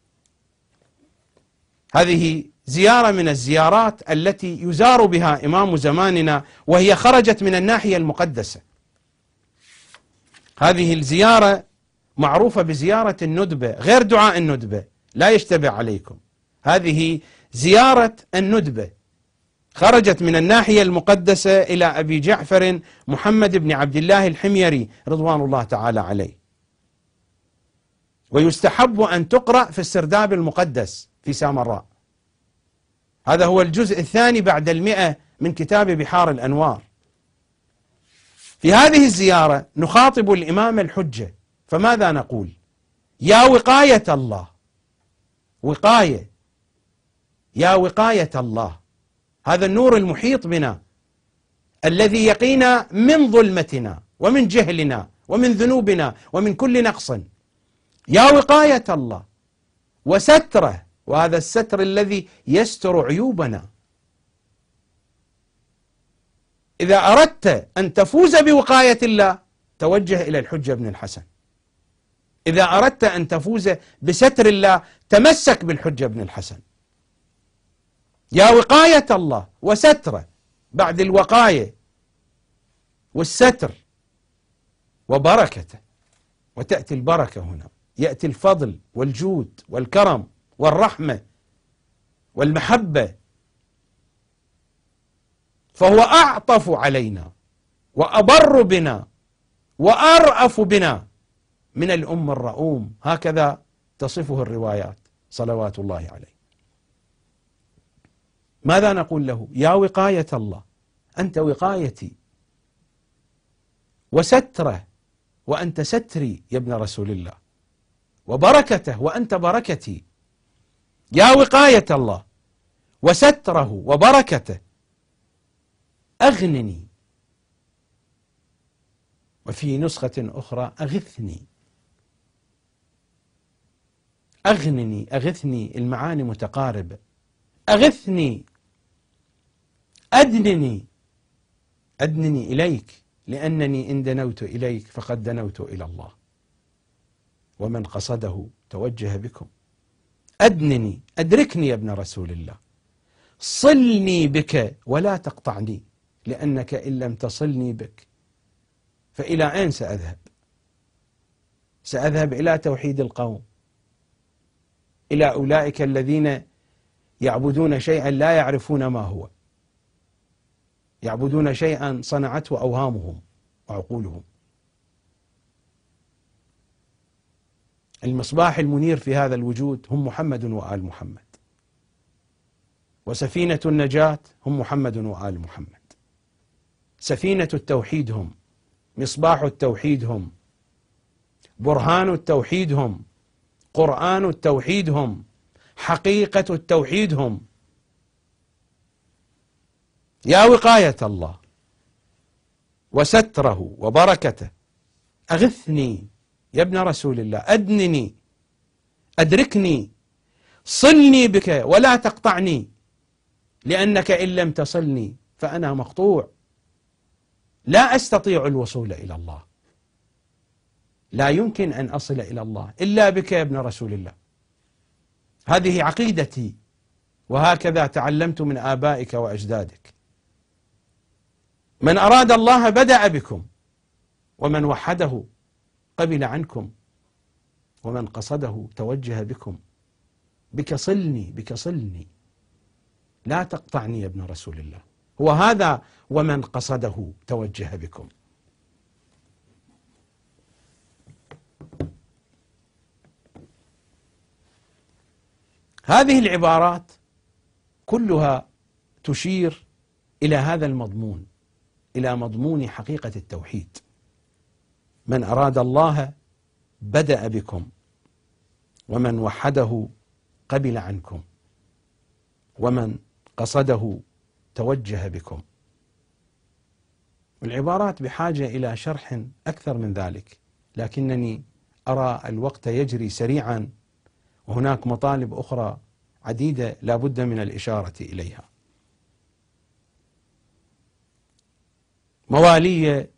هذه زيارة من الزيارات التي يزار بها إمام زماننا، وهي خرجت من الناحية المقدسة. هذه الزيارة معروفة بزيارة الندبة، غير دعاء الندبة، لا يشتبه عليكم. هذه زيارة الندبة خرجت من الناحية المقدسة إلى أبي جعفر محمد بن عبد الله الحميري رضوان الله تعالى عليه. ويستحب أن تقرأ في السرداب المقدس في سامراء، هذا هو الجزء الثاني بعد 100 من كتاب بحار الأنوار. في هذه الزيارة نخاطب الإمام الحجة، فماذا نقول؟ يا وقاية الله، وقاية، يا وقاية الله، هذا النور المحيط بنا الذي يقينا من ظلمتنا ومن جهلنا ومن ذنوبنا ومن كل نقص. يا وقاية الله وستره، وهذا الستر الذي يستر عيوبنا. إذا أردت أن تفوز بوقاية الله توجه إلى الحجة بن الحسن. إذا أردت أن تفوز بستر الله تمسك بالحجة بن الحسن. يا وقاية الله وستره، بعد الوقاية والستر وبركته، وتأتي البركة هنا، يأتي الفضل والجود والكرم والرحمة والمحبة، فهو أعطف علينا وأبر بنا وأرأف بنا من الأم الرؤوم، هكذا تصفه الروايات صلوات الله عليه. ماذا نقول له؟ يا وقاية الله، أنت وقايتي، وستره وأنت ستري يا ابن رسول الله، وبركته وأنت بركتي. يا وقاية الله وستره وبركته أغنني، وفي نسخة أخرى أغثني. أغنني أغثني، المعاني متقاربة. أغثني، أدنني، أدنني إليك، لأنني إن دنوت إليك فقد دنوت إلى الله، ومن قصده توجه بكم. أدنني، أدركني يا ابن رسول الله، صلني بك ولا تقطعني، لأنك إن لم تصلني بك فإلى أين سأذهب؟ سأذهب إلى توحيد القوم، إلى أولئك الذين يعبدون شيئا لا يعرفون ما هو، يعبدون شيئا صنعته أوهامهم وعقولهم. المصباح المنير في هذا الوجود هم محمد وآل محمد، وسفينة النجاة هم محمد وآل محمد. سفينة التوحيد هم، مصباح التوحيد هم، برهان التوحيد هم، قرآن التوحيد هم، حقيقة التوحيد هم. يا وقاية الله وستره وبركته أغثني يا ابن رسول الله، أدنني، أدركني، صلني بك ولا تقطعني، لأنك إن لم تصلني فأنا مقطوع، لا أستطيع الوصول إلى الله، لا يمكن أن أصل إلى الله إلا بك يا ابن رسول الله. هذه عقيدتي، وهكذا تعلمت من آبائك وأجدادك. من أراد الله بدأ بكم، ومن وحده قبل عنكم، ومن قصده توجه بكم. بك صلني، بك صلني، لا تقطعني يا ابن رسول الله. هو هذا ومن قصده توجه بكم. هذه العبارات كلها تشير إلى هذا المضمون، إلى مضمون حقيقة التوحيد. من أراد الله بدأ بكم، ومن وحده قبل عنكم، ومن قصده توجه بكم. العبارات بحاجة إلى شرح أكثر من ذلك، لكنني أرى الوقت يجري سريعا، وهناك مطالب أخرى عديدة لا بد من الإشارة إليها. موالي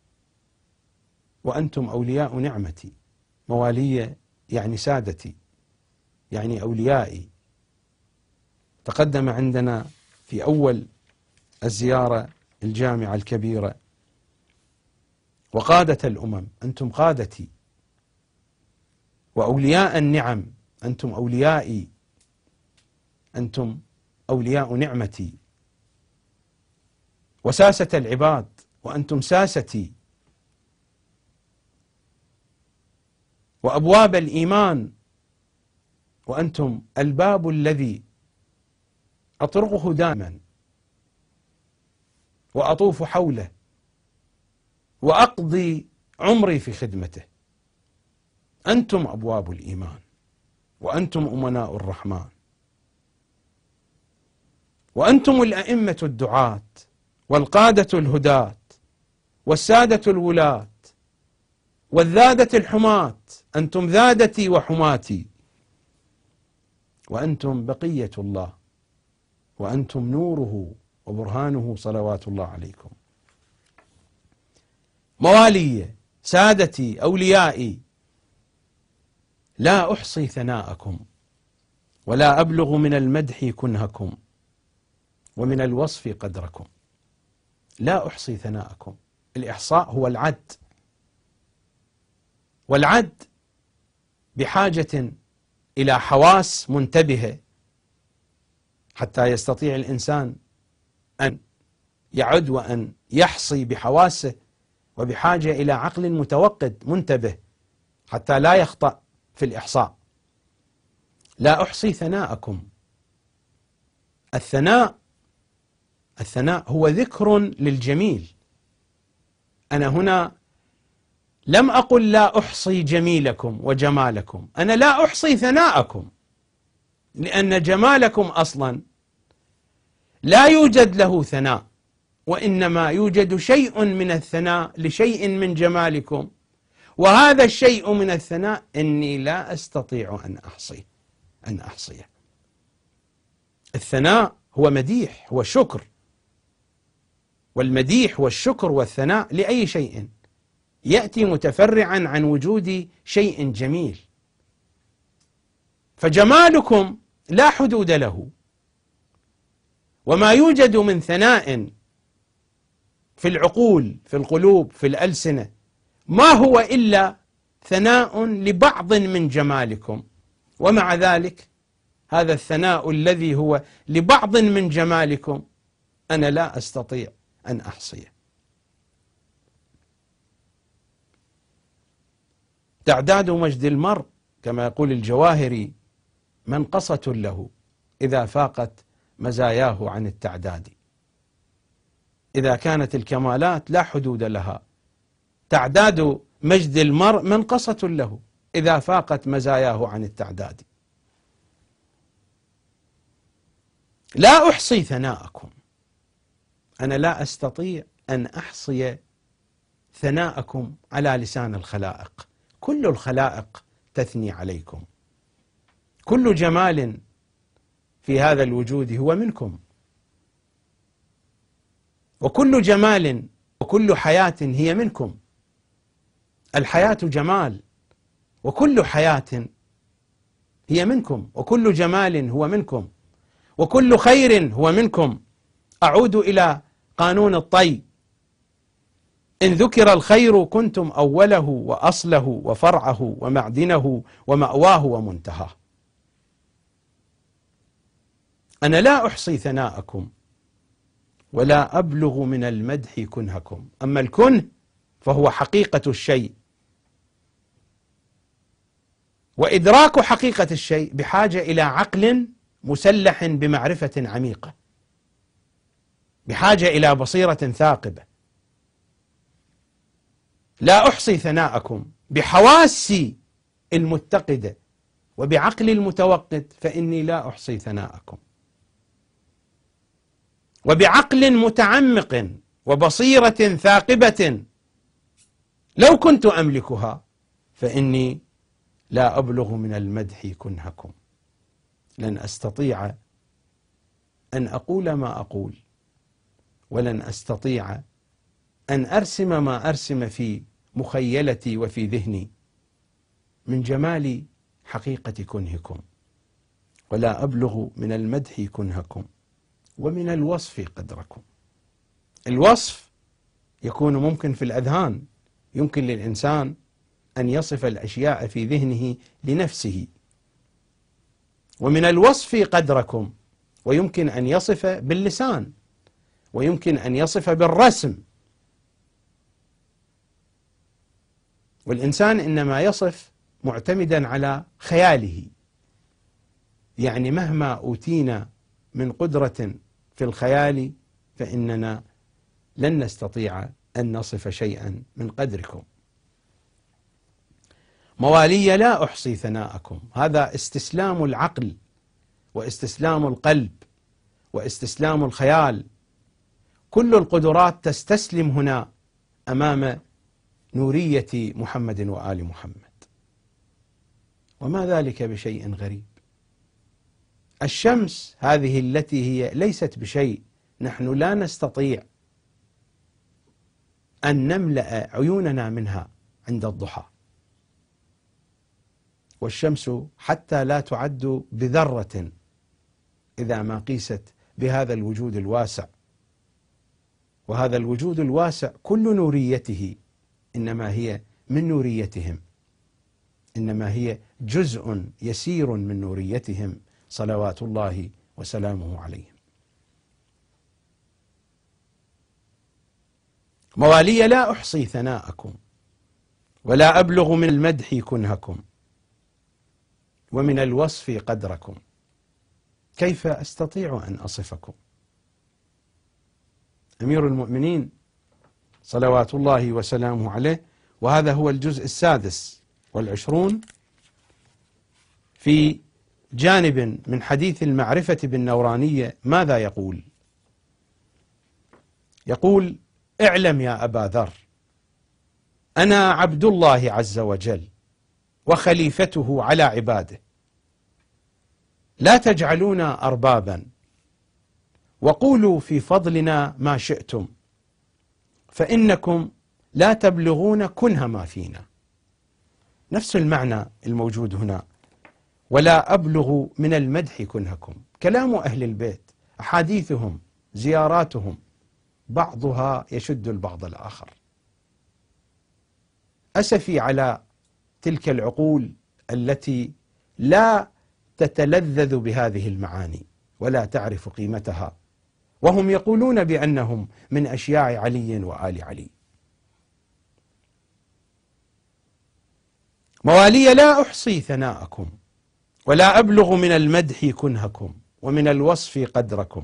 وأنتم أولياء نعمتي. موالي يعني سادتي، يعني أوليائي. تقدم عندنا في أول الزيارة الجامعة الكبيرة: وقادة الأمم أنتم قادتي، وأولياء النعم أنتم أوليائي، أنتم أولياء نعمتي، وساسة العباد وأنتم ساستي، وأبواب الإيمان وأنتم الباب الذي أطرقه دائما وأطوف حوله وأقضي عمري في خدمته. أنتم أبواب الإيمان، وأنتم أمناء الرحمن، وأنتم الأئمة الدعاة والقادة الهداة والسادة الولاة والذادة الحماة. أنتم ذادتي وحماتي، وأنتم بقية الله، وأنتم نوره وبرهانه صلوات الله عليكم. موالي، سادتي، أوليائي، لا أحصي ثناءكم ولا أبلغ من المدح كنهكم، ومن الوصف قدركم. لا أحصي ثناءكم. الإحصاء هو العد، والعد بحاجة إلى حواس منتبهة حتى يستطيع الإنسان أن يعد وأن يحصي بحواسه، وبحاجة إلى عقل متوقد منتبه حتى لا يخطأ في الإحصاء. لا أحصي ثناءكم. الثناء هو ذكر للجميل. أنا هنا لم أقل لا أحصي جميلكم وجمالكم، أنا لا أحصي ثناءكم، لأن جمالكم أصلا لا يوجد له ثناء، وإنما يوجد شيء من الثناء لشيء من جمالكم، وهذا الشيء من الثناء إني لا أستطيع أن أحصيه. الثناء هو مديح، هو شكر، والمديح والشكر والثناء لأي شيء يأتي متفرعا عن وجود شيء جميل. فجمالكم لا حدود له، وما يوجد من ثناء في العقول، في القلوب، في الألسنة، ما هو إلا ثناء لبعض من جمالكم، ومع ذلك هذا الثناء الذي هو لبعض من جمالكم أنا لا أستطيع أن أحصيه. تعداد مجد المرء كما يقول الجواهري منقصة له إذا فاقت مزاياه عن التعداد. إذا كانت الكمالات لا حدود لها، تعداد مجد المرء منقصة له إذا فاقت مزاياه عن التعداد. لا أحصي ثناءكم. أنا لا أستطيع أن أحصي ثناءكم على لسان الخلائق. كل الخلائق تثني عليكم، كل جمال في هذا الوجود هو منكم، وكل جمال وكل حياة هي منكم. الحياة جمال، وكل حياة هي منكم، وكل جمال هو منكم، وكل خير هو منكم. أعود إلى قانون الطي: إن ذكر الخير كنتم أوله وأصله وفرعه ومعدنه ومأواه ومنتهاه. أنا لا أحصي ثناءكم ولا أبلغ من المدح كنهكم. أما الكنه فهو حقيقة الشيء، وإدراك حقيقة الشيء بحاجة إلى عقل مسلح بمعرفة عميقة، بحاجة إلى بصيرة ثاقبة. لا أحصي ثناءكم بحواسي المتقدة وبعقل المتوقد، فإني لا أحصي ثناءكم. وبعقل متعمق وبصيرة ثاقبة لو كنت أملكها فإني لا أبلغ من المدح كنهكم. لن أستطيع أن أقول ما أقول، ولن أستطيع أن أرسم ما أرسم في مخيلتي وفي ذهني من جمال حقيقة كنهكم، ولا أبلغ من المدح كنهكم ومن الوصف قدركم. الوصف يكون ممكن في الأذهان، يمكن للإنسان أن يصف الأشياء في ذهنه لنفسه، ومن الوصف قدركم، ويمكن أن يصف باللسان، ويمكن أن يصف بالرسم. والإنسان إنما يصف معتمدا على خياله، يعني مهما أوتينا من قدرة في الخيال فإننا لن نستطيع أن نصف شيئا من قدركم. موالي لا أحصي ثناءكم. هذا استسلام العقل واستسلام القلب واستسلام الخيال. كل القدرات تستسلم هنا أمام نورية محمد وآل محمد، وما ذلك بشيء غريب. الشمس هذه التي هي ليست بشيء، نحن لا نستطيع أن نملأ عيوننا منها عند الضحى، والشمس حتى لا تعد بذرة إذا ما قيست بهذا الوجود الواسع، وهذا الوجود الواسع كل نوريته إنما هي من نوريتهم، إنما هي جزء يسير من نوريتهم صلوات الله وسلامه عليهم. موالي لا أحصي ثناءكم ولا أبلغ من المدح كنهكم ومن الوصف قدركم، كيف أستطيع أن أصفكم؟ أمير المؤمنين صلوات الله وسلامه عليه، وهذا هو الجزء 26 في جانب من حديث المعرفة بالنورانية. ماذا يقول؟ يقول: اعلم يا أبا ذر أنا عبد الله عز وجل وخليفته على عباده، لا تجعلونا أربابا، وقولوا في فضلنا ما شئتم، فإنكم لا تبلغون كنه ما فينا. نفس المعنى الموجود هنا، ولا أبلغ من المدح كنهكم. كلام أهل البيت، أحاديثهم، زياراتهم، بعضها يشد البعض الآخر. أسفي على تلك العقول التي لا تتلذذ بهذه المعاني ولا تعرف قيمتها، وهم يقولون بأنهم من أشياع علي وآل علي. موالي لا أحصي ثناءكم ولا أبلغ من المدح كنهكم ومن الوصف قدركم،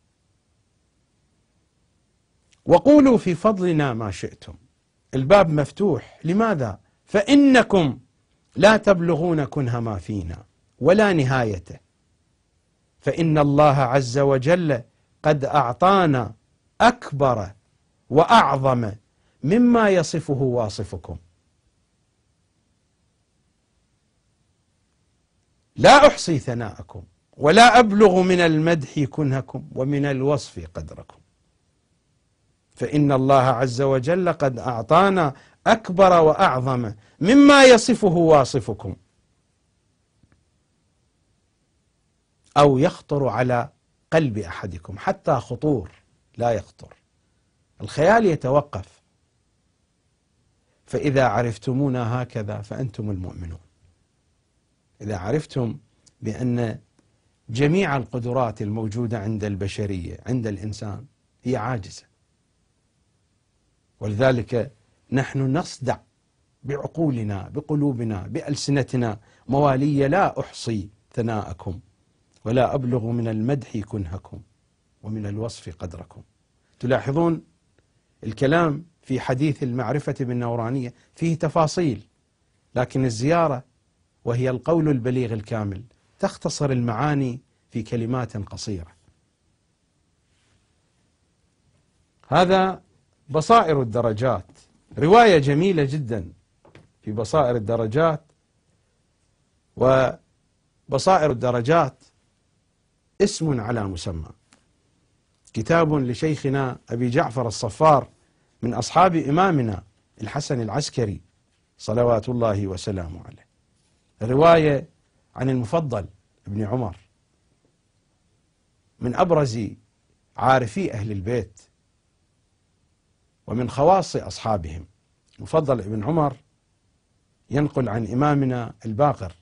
وقولوا في فضلنا ما شئتم. الباب مفتوح. لماذا؟ فإنكم لا تبلغون كنه ما فينا ولا نهايته، فإن الله عز وجل قد أعطانا أكبر وأعظم مما يصفه واصفكم. لا أحصي ثناءكم ولا أبلغ من المدح كنهكم ومن الوصف قدركم، فإن الله عز وجل قد أعطانا أكبر وأعظم مما يصفه واصفكم. أو يخطر على قلب أحدكم، حتى خطور لا يخطر، الخيال يتوقف. فإذا عرفتمونا هكذا فأنتم المؤمنون. إذا عرفتم بأن جميع القدرات الموجودة عند البشرية، عند الإنسان، هي عاجزة، ولذلك نحن نصدع بعقولنا، بقلوبنا، بألسنتنا: موالي لا أحصي ثناءكم ولا أبلغ من المدح كنهكم ومن الوصف قدركم. تلاحظون الكلام في حديث المعرفة بالنورانية فيه تفاصيل، لكن الزيارة وهي القول البليغ الكامل تختصر المعاني في كلمات قصيرة. هذا بصائر الدرجات، رواية جميلة جدا في بصائر الدرجات. وبصائر الدرجات اسم على مسمى، كتاب لشيخنا أبي جعفر الصفار من أصحاب إمامنا الحسن العسكري صلوات الله وسلامه عليه، رواية عن المفضل ابن عمر من أبرز عارفي أهل البيت ومن خواص أصحابهم. المفضل ابن عمر ينقل عن إمامنا الباقر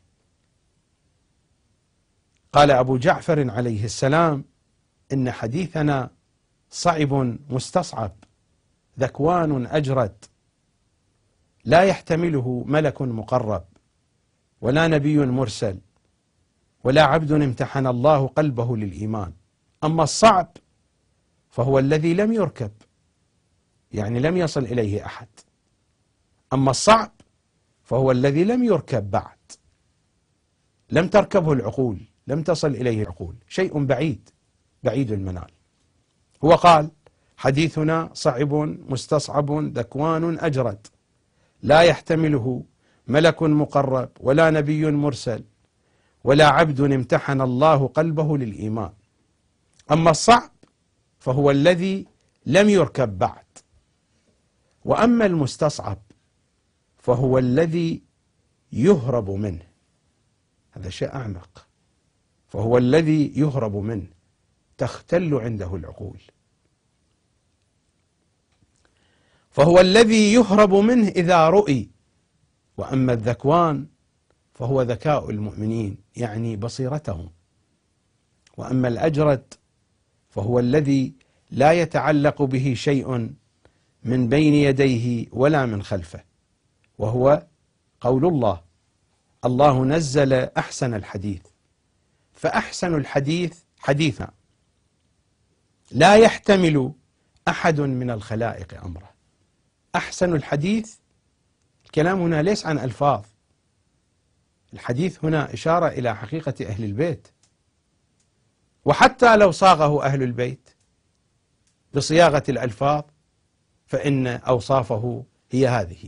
قال أبو جعفر عليه السلام: إن حديثنا صعب مستصعب ذكوان أجرد، لا يحتمله ملك مقرب ولا نبي مرسل ولا عبد امتحن الله قلبه للإيمان. أما الصعب فهو الذي لم يركب، يعني لم يصل إليه أحد. أما الصعب فهو الذي لم يركب بعد، لم تركبه العقول، لم تصل إليه العقول، شيء بعيد، بعيد المنال. هو قال: حديثنا صعب مستصعب ذكوان أجرد، لا يحتمله ملك مقرب ولا نبي مرسل ولا عبد امتحن الله قلبه للإيمان. أما الصعب فهو الذي لم يركب بعد، وأما المستصعب فهو الذي يهرب منه. هذا شيء أعمق، فهو الذي يهرب منه. تختل عنده العقول. فهو الذي يهرب منه إذا رؤي، وأما الذكوان فهو ذكاء المؤمنين يعني بصيرتهم، وأما الأجرد فهو الذي لا يتعلق به شيء من بين يديه ولا من خلفه، وهو قول الله: الله نزل أحسن الحديث. فأحسن الحديث حديثا لا يحتمل أحد من الخلائق أمره. أحسن الحديث، الكلام هنا ليس عن ألفاظ، الحديث هنا إشارة إلى حقيقة أهل البيت، وحتى لو صاغه أهل البيت بصياغة الألفاظ فإن أوصافه هي هذه.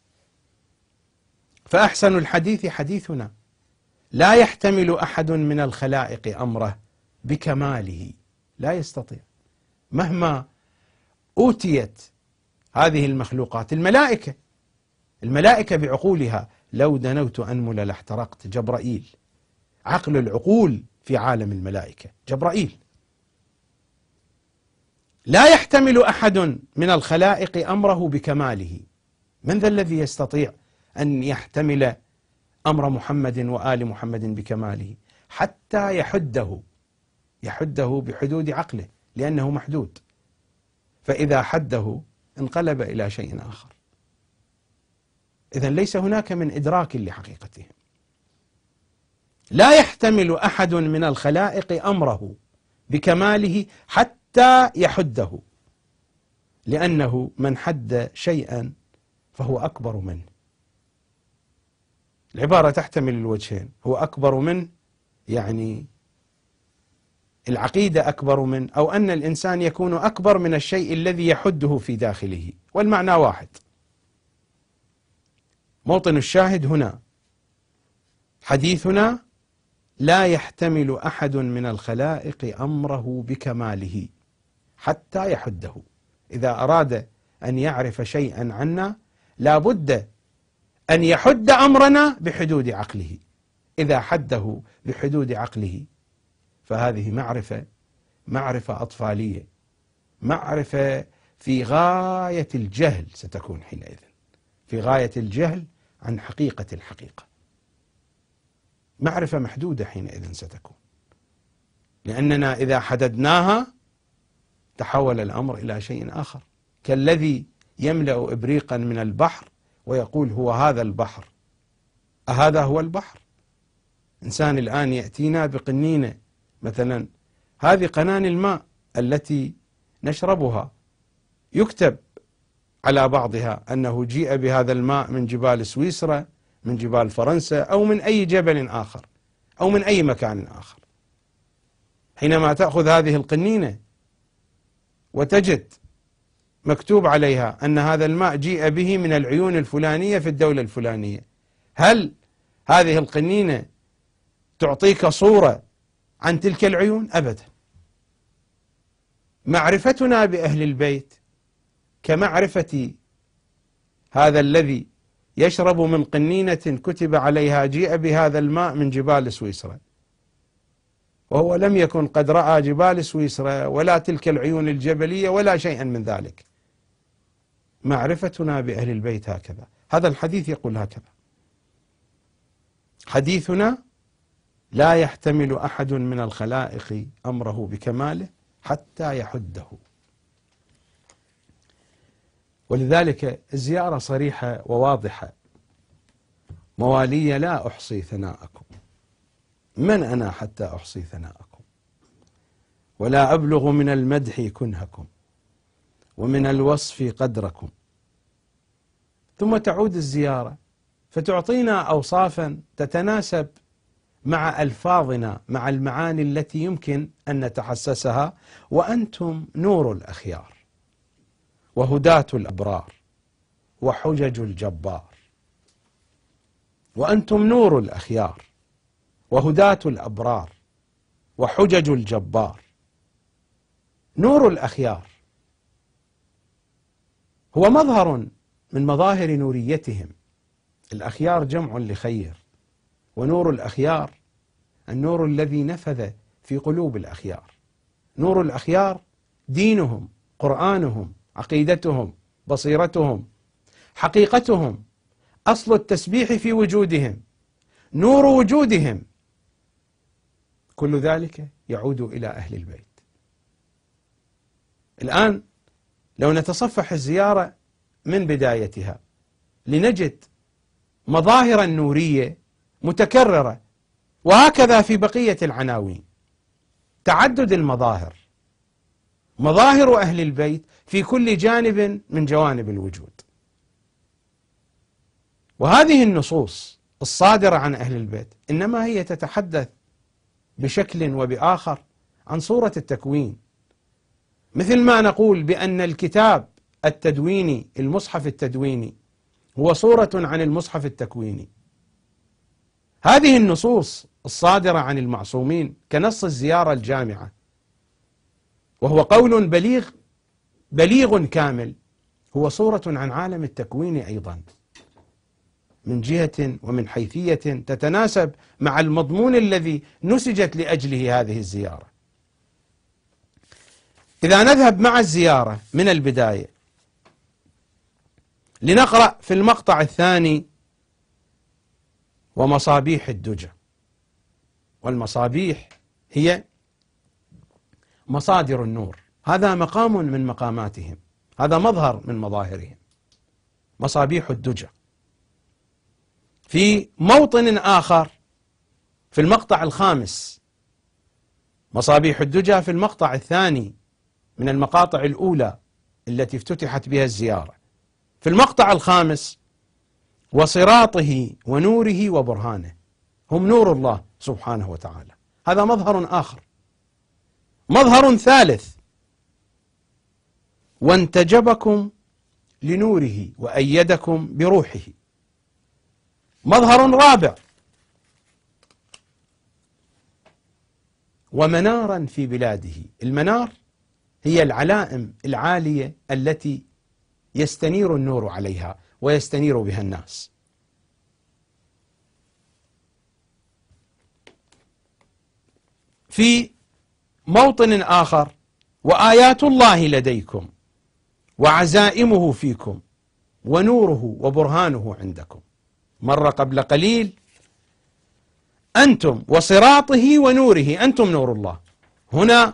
فأحسن الحديث حديثنا لا يحتمل أحد من الخلائق أمره بكماله، لا يستطيع مهما أوتيت هذه المخلوقات. الملائكة بعقولها لو دنوت أنمل لاحترقت. جبرائيل، عقل العقول في عالم الملائكة جبرائيل. لا يحتمل أحد من الخلائق أمره بكماله. من ذا الذي يستطيع أن يحتمل أمر محمد وآل محمد بكماله حتى يحده بحدود عقله، لأنه محدود، فإذا حده انقلب إلى شيء آخر. إذن ليس هناك من إدراك لحقيقتهم. لا يحتمل أحد من الخلائق أمره بكماله حتى يحده، لأنه من حد شيئا فهو أكبر منه. العبارة تحتمل الوجهين: هو أكبر منه يعني العقيدة أكبر منه، أو أن الإنسان يكون أكبر من الشيء الذي يحده في داخله، والمعنى واحد. موطن الشاهد هنا: حديثنا لا يحتمل أحد من الخلائق أمره بكماله حتى يحده. إذا أراد أن يعرف شيئا عنا لا بد أن يحد أمرنا بحدود عقله. إذا حده بحدود عقله فهذه معرفة أطفالية، معرفة في غاية الجهل ستكون حينئذ، في غاية الجهل عن حقيقة الحقيقة. معرفة محدودة حينئذ ستكون، لأننا إذا حددناها تحول الأمر إلى شيء آخر، كالذي يملأ إبريقا من البحر ويقول هو هذا البحر. أهذا هو البحر؟ إنسان الآن يأتينا بقنينة مثلا، هذه قنان الماء التي نشربها، يكتب على بعضها أنه جيء بهذا الماء من جبال سويسرا، من جبال فرنسا، أو من أي جبل آخر، أو من أي مكان آخر. حينما تأخذ هذه القنينة وتجد مكتوب عليها أن هذا الماء جيء به من العيون الفلانية في الدولة الفلانية، هل هذه القنينة تعطيك صورة عن تلك العيون؟ أبدا. معرفتنا بأهل البيت كمعرفة هذا الذي يشرب من قنينة كتب عليها جيء بهذا الماء من جبال سويسرا، وهو لم يكن قد رأى جبال سويسرا ولا تلك العيون الجبلية ولا شيئا من ذلك. معرفتنا بأهل البيت هكذا. هذا الحديث يقول هكذا: حديثنا لا يحتمل أحد من الخلائق أمره بكماله حتى يحده. ولذلك الزيارة صريحة وواضحة: موالي لا أحصي ثناءكم، من أنا حتى أحصي ثناءكم، ولا أبلغ من المدح كنهكم، ومن الوصف قدركم. ثم تعود الزيارة فتعطينا أوصافا تتناسب مع ألفاظنا، مع المعاني التي يمكن أن نتحسسها. وأنتم نور الأخيار، وهداة الأبرار، وحجج الجبار. وأنتم نور الأخيار، وهداة الأبرار، وحجج الجبار. نور الأخيار هو مظهر من مظاهر نوريتهم. الأخيار جمع لخير، ونور الأخيار النور الذي نفذ في قلوب الأخيار، نور الأخيار دينهم، قرآنهم، عقيدتهم، بصيرتهم، حقيقتهم، أصل التسبيح في وجودهم، نور وجودهم، كل ذلك يعود إلى أهل البيت. الآن لو نتصفح الزيارة من بدايتها لنجد مظاهرا نورية متكررة، وهكذا في بقية العناوين، تعدد المظاهر، مظاهر أهل البيت في كل جانب من جوانب الوجود. وهذه النصوص الصادرة عن أهل البيت إنما هي تتحدث بشكل وبآخر عن صورة التكوين، مثل ما نقول بأن الكتاب التدويني، المصحف التدويني، هو صورة عن المصحف التكويني. هذه النصوص الصادرة عن المعصومين كنص الزيارة الجامعة، وهو قول بليغ كامل، هو صورة عن عالم التكوين أيضا، من جهة ومن حيثية تتناسب مع المضمون الذي نسجت لأجله هذه الزيارة. إذا نذهب مع الزيارة من البداية لنقرأ في المقطع الثاني: ومصابيح الدجى. والمصابيح هي مصادر النور، هذا مقام من مقاماتهم، هذا مظهر من مظاهرهم، مصابيح الدجى. في موطن آخر في المقطع الخامس، مصابيح الدجى في المقطع الثاني من المقاطع الأولى التي افتتحت بها الزيارة، في المقطع الخامس: وصراطه ونوره وبرهانه، هم نور الله سبحانه وتعالى. هذا مظهر آخر. مظهر ثالث: وانتجبكم لنوره وأيدكم بروحه. مظهر رابع: ومنارا في بلاده. المنار هي العلائم العالية التي يستنير النور عليها ويستنير بها الناس. في موطن آخر: وآيات الله لديكم وعزائمه فيكم ونوره وبرهانه عندكم. مر قبل قليل: أنتم وصراطه ونوره، أنتم نور الله. هنا: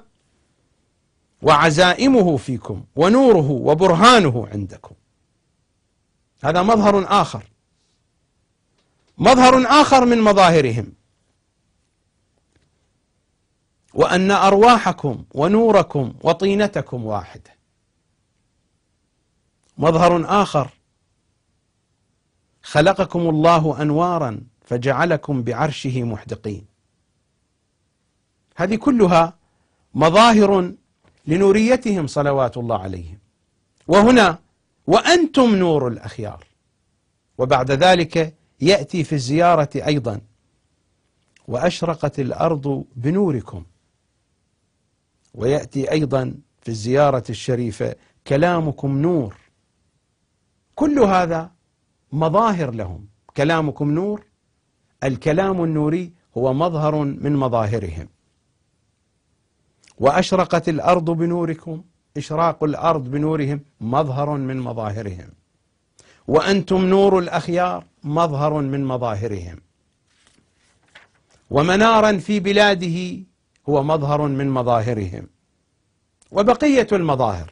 وعزائمه فيكم ونوره وبرهانه عندكم. هذا مظهر آخر. مظهر آخر من مظاهرهم: وأن أرواحكم ونوركم وطينتكم واحدة. مظهر آخر: خلقكم الله أنوارا فجعلكم بعرشه محدقين. هذه كلها مظاهر لنوريتهم صلوات الله عليهم. وهنا: وأنتم نور الأخيار. وبعد ذلك يأتي في الزيارة أيضا: وأشرقت الأرض بنوركم. ويأتي أيضا في الزيارة الشريفة: كلامكم نور. كل هذا مظاهر لهم. كلامكم نور، الكلام النوري هو مظهر من مظاهرهم. وأشرقت الأرض بنوركم، إشراق الأرض بنورهم مظهر من مظاهرهم. وأنتم نور الأخيار، مظهر من مظاهرهم. ومنارا في بلاده هو مظهر من مظاهرهم. وبقية المظاهر،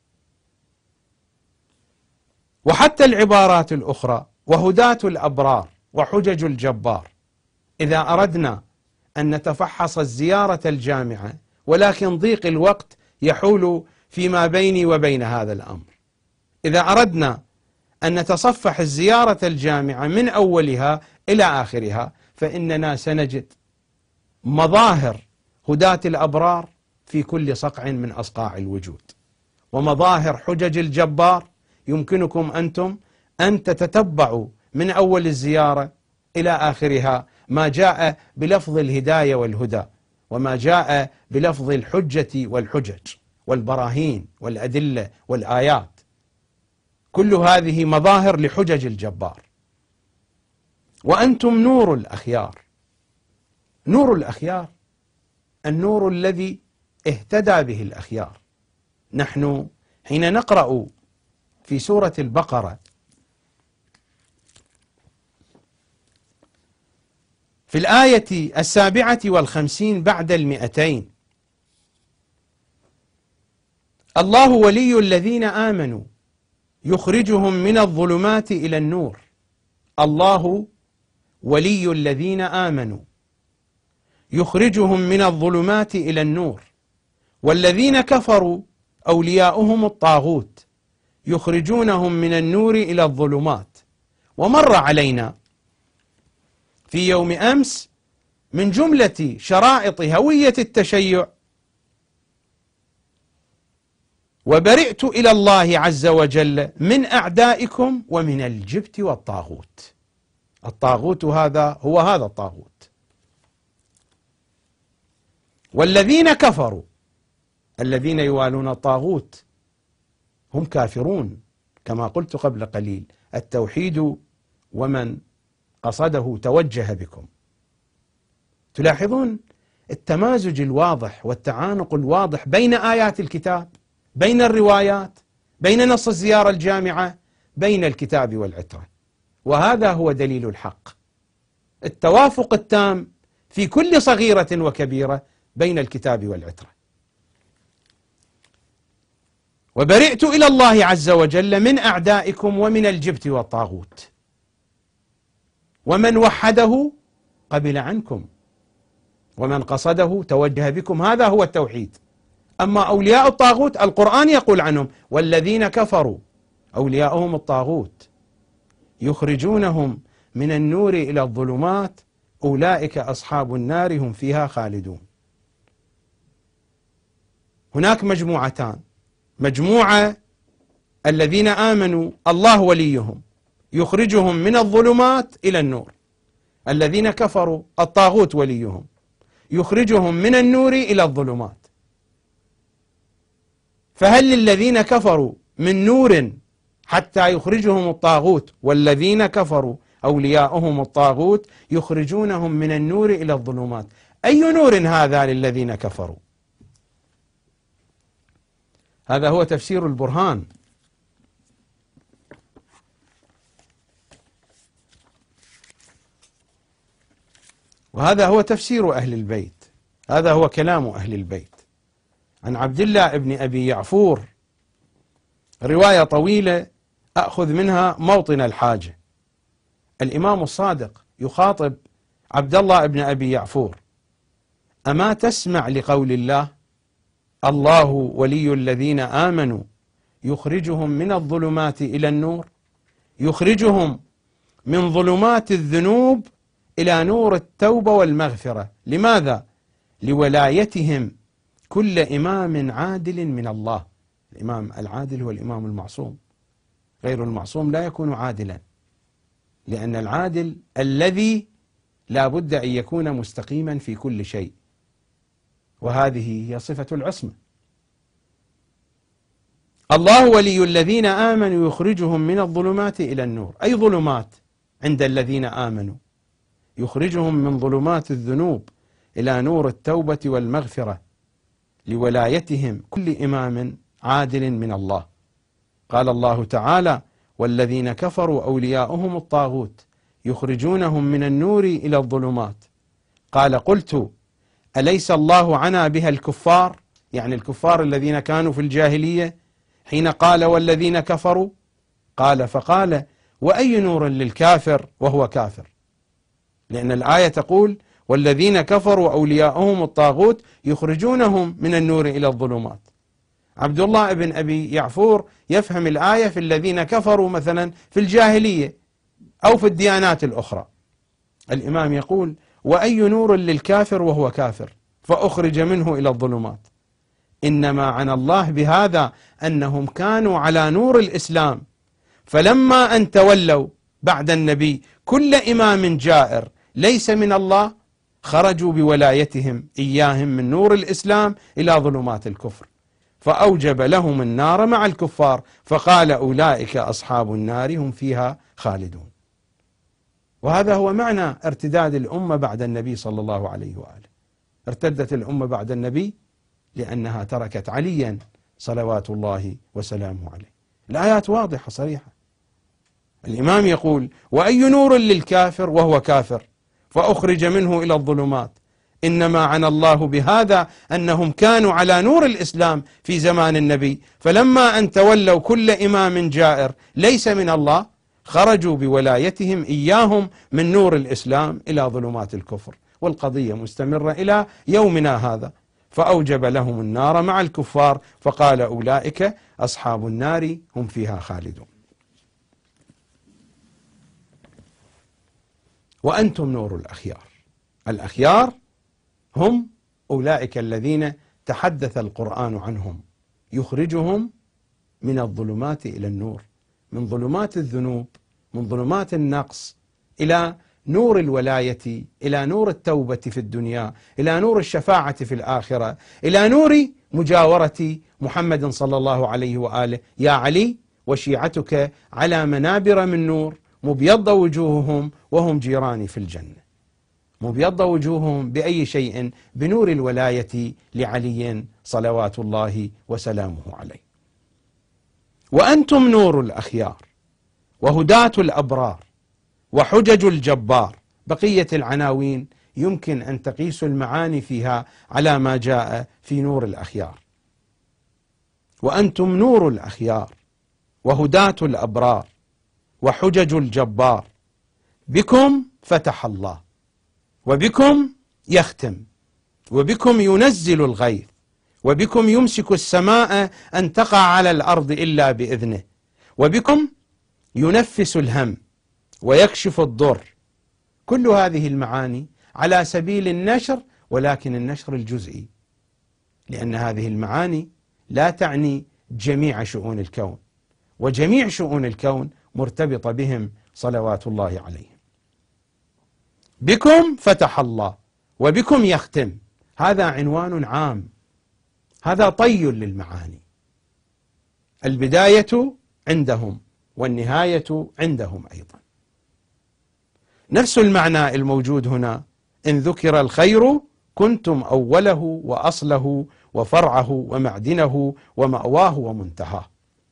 وحتى العبارات الأخرى: وهداة الأبرار وحجج الجبار. إذا أردنا أن نتفحص الزيارة الجامعة، ولكن ضيق الوقت يحول فيما بيني وبين هذا الأمر، إذا أردنا أن نتصفح الزيارة الجامعة من أولها إلى آخرها، فإننا سنجد مظاهر هداة الأبرار في كل صقع من أصقاع الوجود، ومظاهر حجج الجبار يمكنكم أنتم أن تتتبعوا من أول الزيارة إلى آخرها ما جاء بلفظ الهداية والهدى، وما جاء بلفظ الحجة والحجج والبراهين والأدلة والآيات. كل هذه مظاهر لحجج الجبار. وأنتم نور الأخيار. نور الأخيار النور الذي اهتدى به الأخيار. نحن حين نقرأ في سورة البقرة في الآية 57 بعد 200: الله ولي الذين آمنوا يخرجهم من الظلمات إلى النور. الله ولي الذين آمنوا يخرجهم من الظلمات إلى النور والذين كفروا أولياؤهم الطاغوت يخرجونهم من النور إلى الظلمات. ومر علينا في يوم أمس من جملة شرائط هوية التشيع: وبرئت إلى الله عز وجل من أعدائكم ومن الجبت والطاغوت. الطاغوت هذا هو هذا الطاغوت. والذين كفروا، الذين يوالون الطاغوت هم كافرون، كما قلت قبل قليل: التوحيد ومن قصده توجه بكم. تلاحظون التمازج الواضح والتعانق الواضح بين آيات الكتاب، بين الروايات، بين نص الزيارة الجامعة، بين الكتاب والعترة. وهذا هو دليل الحق، التوافق التام في كل صغيرة وكبيرة بين الكتاب والعترة. وبرئت إلى الله عز وجل من أعدائكم ومن الجبت والطاغوت. ومن وحده قبل عنكم، ومن قصده توجه بكم. هذا هو التوحيد. أما أولياء الطاغوت القرآن يقول عنهم: والذين كفروا أولياؤهم الطاغوت يخرجونهم من النور إلى الظلمات أولئك أصحاب النار هم فيها خالدون. هناك مجموعتان: مجموعة الذين آمنوا الله وليهم يخرجهم من الظلمات إلى النور، الذين كفروا الطاغوت وليهم يخرجهم من النور إلى الظلمات. فهل للذين كفروا من نور حتى يخرجهم الطاغوت، والذين كفروا أولياؤهم الطاغوت يخرجونهم من النور إلى الظلمات؟ أي نور هذا للذين كفروا؟ هذا هو تفسير البرهان. وهذا هو تفسير أهل البيت، هذا هو كلام أهل البيت. عن عبد الله بن أبي يعفور رواية طويلة أخذ منها موطن الحاجة. الإمام الصادق يخاطب عبد الله بن أبي يعفور: أما تسمع لقول الله: الله ولي الذين آمنوا يخرجهم من الظلمات إلى النور، يخرجهم من ظلمات الذنوب إلى نور التوبة والمغفرة. لماذا؟ لولايتهم كل إمام عادل من الله. الإمام العادل هو الإمام المعصوم، غير المعصوم لا يكون عادلا، لأن العادل الذي لا بد أن يكون مستقيما في كل شيء، وهذه هي صفة العصمة. الله ولي الذين آمنوا يخرجهم من الظلمات إلى النور. أي ظلمات عند الذين آمنوا؟ يخرجهم من ظلمات الذنوب إلى نور التوبة والمغفرة لولايتهم كل إمام عادل من الله. قال الله تعالى: والذين كفروا أولياؤهم الطاغوت يخرجونهم من النور إلى الظلمات. قال: قلت: أليس الله عنا بها الكفار؟ يعني الكفار الذين كانوا في الجاهلية حين قال والذين كفروا. قال: فقال: وأي نور للكافر وهو كافر؟ لأن الآية تقول: والذين كفروا أولياؤهم الطاغوت يخرجونهم من النور إلى الظلمات. عبد الله بن أبي يعفور يفهم الآية في الذين كفروا مثلا في الجاهلية أو في الديانات الأخرى. الإمام يقول: وأي نور للكافر وهو كافر فأخرج منه إلى الظلمات. إنما عن الله بهذا أنهم كانوا على نور الإسلام، فلما أن تولوا بعد النبي كل إمام جائر ليس من الله خرجوا بولايتهم إياهم من نور الإسلام إلى ظلمات الكفر، فأوجب لهم النار مع الكفار، فقال: أولئك أصحاب النار هم فيها خالدون. وهذا هو معنى ارتداد الأمة بعد النبي صلى الله عليه وآله. ارتدت الأمة بعد النبي لأنها تركت عليا صلوات الله وسلامه عليه. الآيات واضحة صريحة. الإمام يقول: وأي نور للكافر وهو كافر فأخرج منه إلى الظلمات. إنما عنى الله بهذا أنهم كانوا على نور الإسلام في زمان النبي، فلما أن تولوا كل إمام جائر ليس من الله خرجوا بولايتهم إياهم من نور الإسلام إلى ظلمات الكفر. والقضية مستمرة إلى يومنا هذا. فأوجب لهم النار مع الكفار فقال: أولئك أصحاب النار هم فيها خالدون. وأنتم نور الأخيار. الأخيار هم أولئك الذين تحدث القرآن عنهم، يخرجهم من الظلمات إلى النور، من ظلمات الذنوب، من ظلمات النقص إلى نور الولاية، إلى نور التوبة في الدنيا، إلى نور الشفاعة في الآخرة، إلى نور مجاورة محمد صلى الله عليه وآله. يا علي وشيعتك على منابر من نور مبيض وجوههم وهم جيراني في الجنة. مبيض وجوههم بأي شيء؟ بنور الولاية لعلي صلوات الله وسلامه عليه. وأنتم نور الأخيار وهداة الأبرار وحجج الجبار. بقية العناوين يمكن أن تقيسوا المعاني فيها على ما جاء في نور الأخيار. وأنتم نور الأخيار وهداة الأبرار وحجج الجبار. بكم فتح الله، وبكم يختم، وبكم ينزل الغيث، وبكم يمسك السماء أن تقع على الأرض إلا بإذنه، وبكم ينفس الهم ويكشف الضر. كل هذه المعاني على سبيل النشر، ولكن النشر الجزئي، لأن هذه المعاني لا تعني جميع شؤون الكون، وجميع شؤون الكون مرتبطة بهم صلوات الله عليهم. بكم فتح الله وبكم يختم. هذا عنوان عام، هذا طي للمعاني. البداية عندهم والنهاية عندهم أيضا. نفس المعنى الموجود هنا: إن ذكر الخير كنتم أوله وأصله وفرعه ومعدنه ومأواه ومنتهاه.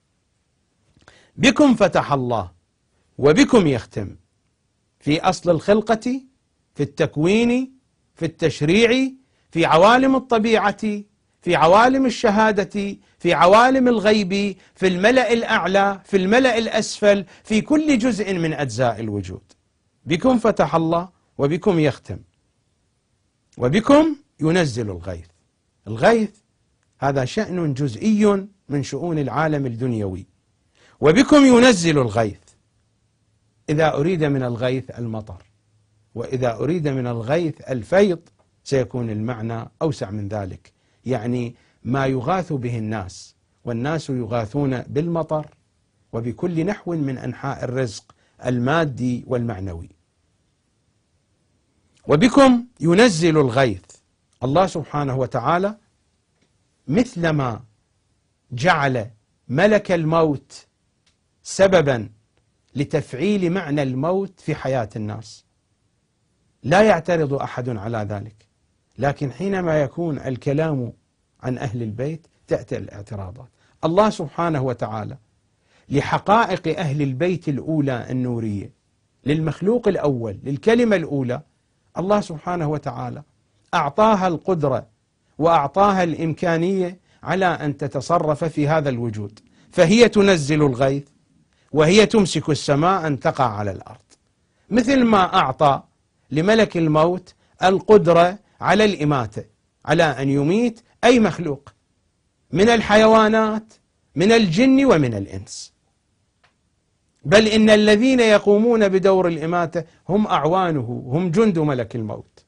بكم فتح الله وبكم يختم، في أصل الخلقة، في التكوين، في التشريع، في عوالم الطبيعة، في عوالم الشهادة، في عوالم الغيب، في الملأ الأعلى، في الملأ الأسفل، في كل جزء من أجزاء الوجود. بكم فتح الله وبكم يختم، وبكم ينزل الغيث. الغيث هذا شأن جزئي من شؤون العالم الدنيوي. وبكم ينزل الغيث. إذا أريد من الغيث المطر، وإذا أريد من الغيث الفيض، سيكون المعنى أوسع من ذلك، يعني ما يغاث به الناس، والناس يغاثون بالمطر وبكل نحو من أنحاء الرزق المادي والمعنوي. وبكم ينزل الغيث. الله سبحانه وتعالى مثلما جعل ملك الموت سببا لتفعيل معنى الموت في حياة الناس، لا يعترض أحد على ذلك، لكن حينما يكون الكلام عن أهل البيت تأتي الاعتراضات. الله سبحانه وتعالى لحقائق أهل البيت الأولى النورية، للمخلوق الأول، للكلمة الأولى، الله سبحانه وتعالى أعطاها القدرة وأعطاها الإمكانية على أن تتصرف في هذا الوجود، فهي تنزل الغيث وهي تمسك السماء أن تقع على الأرض، مثل ما أعطى لملك الموت القدرة على الإماتة، على أن يميت أي مخلوق من الحيوانات، من الجن ومن الإنس. بل إن الذين يقومون بدور الإماتة هم أعوانه، هم جند ملك الموت.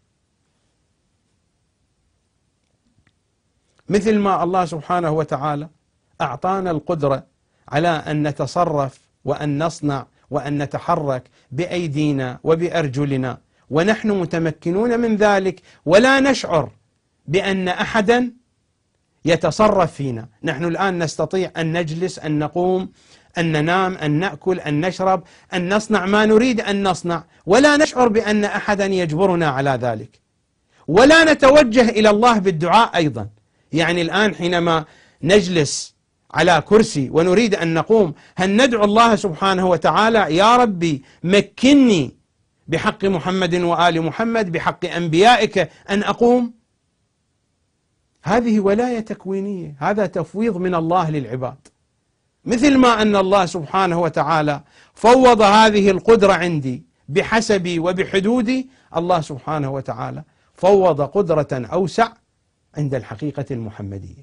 مثل ما الله سبحانه وتعالى أعطانا القدرة على أن نتصرف وأن نصنع وأن نتحرك بأيدينا وبأرجلنا، ونحن متمكنون من ذلك ولا نشعر بأن أحدا يتصرف فينا. نحن الآن نستطيع أن نجلس، أن نقوم، أن ننام، أن نأكل، أن نشرب، أن نصنع ما نريد أن نصنع، ولا نشعر بأن أحدا يجبرنا على ذلك، ولا نتوجه إلى الله بالدعاء أيضا. يعني الآن حينما نجلس على كرسي ونريد أن نقوم، هل ندعو الله سبحانه وتعالى يا ربي مكنني بحق محمد وآل محمد بحق أنبيائك أن أقوم؟ هذه ولاية تكوينية، هذا تفويض من الله للعباد. مثل ما أن الله سبحانه وتعالى فوض هذه القدرة عندي بحسبي وبحدودي، الله سبحانه وتعالى فوض قدرة أوسع عند الحقيقة المحمدية.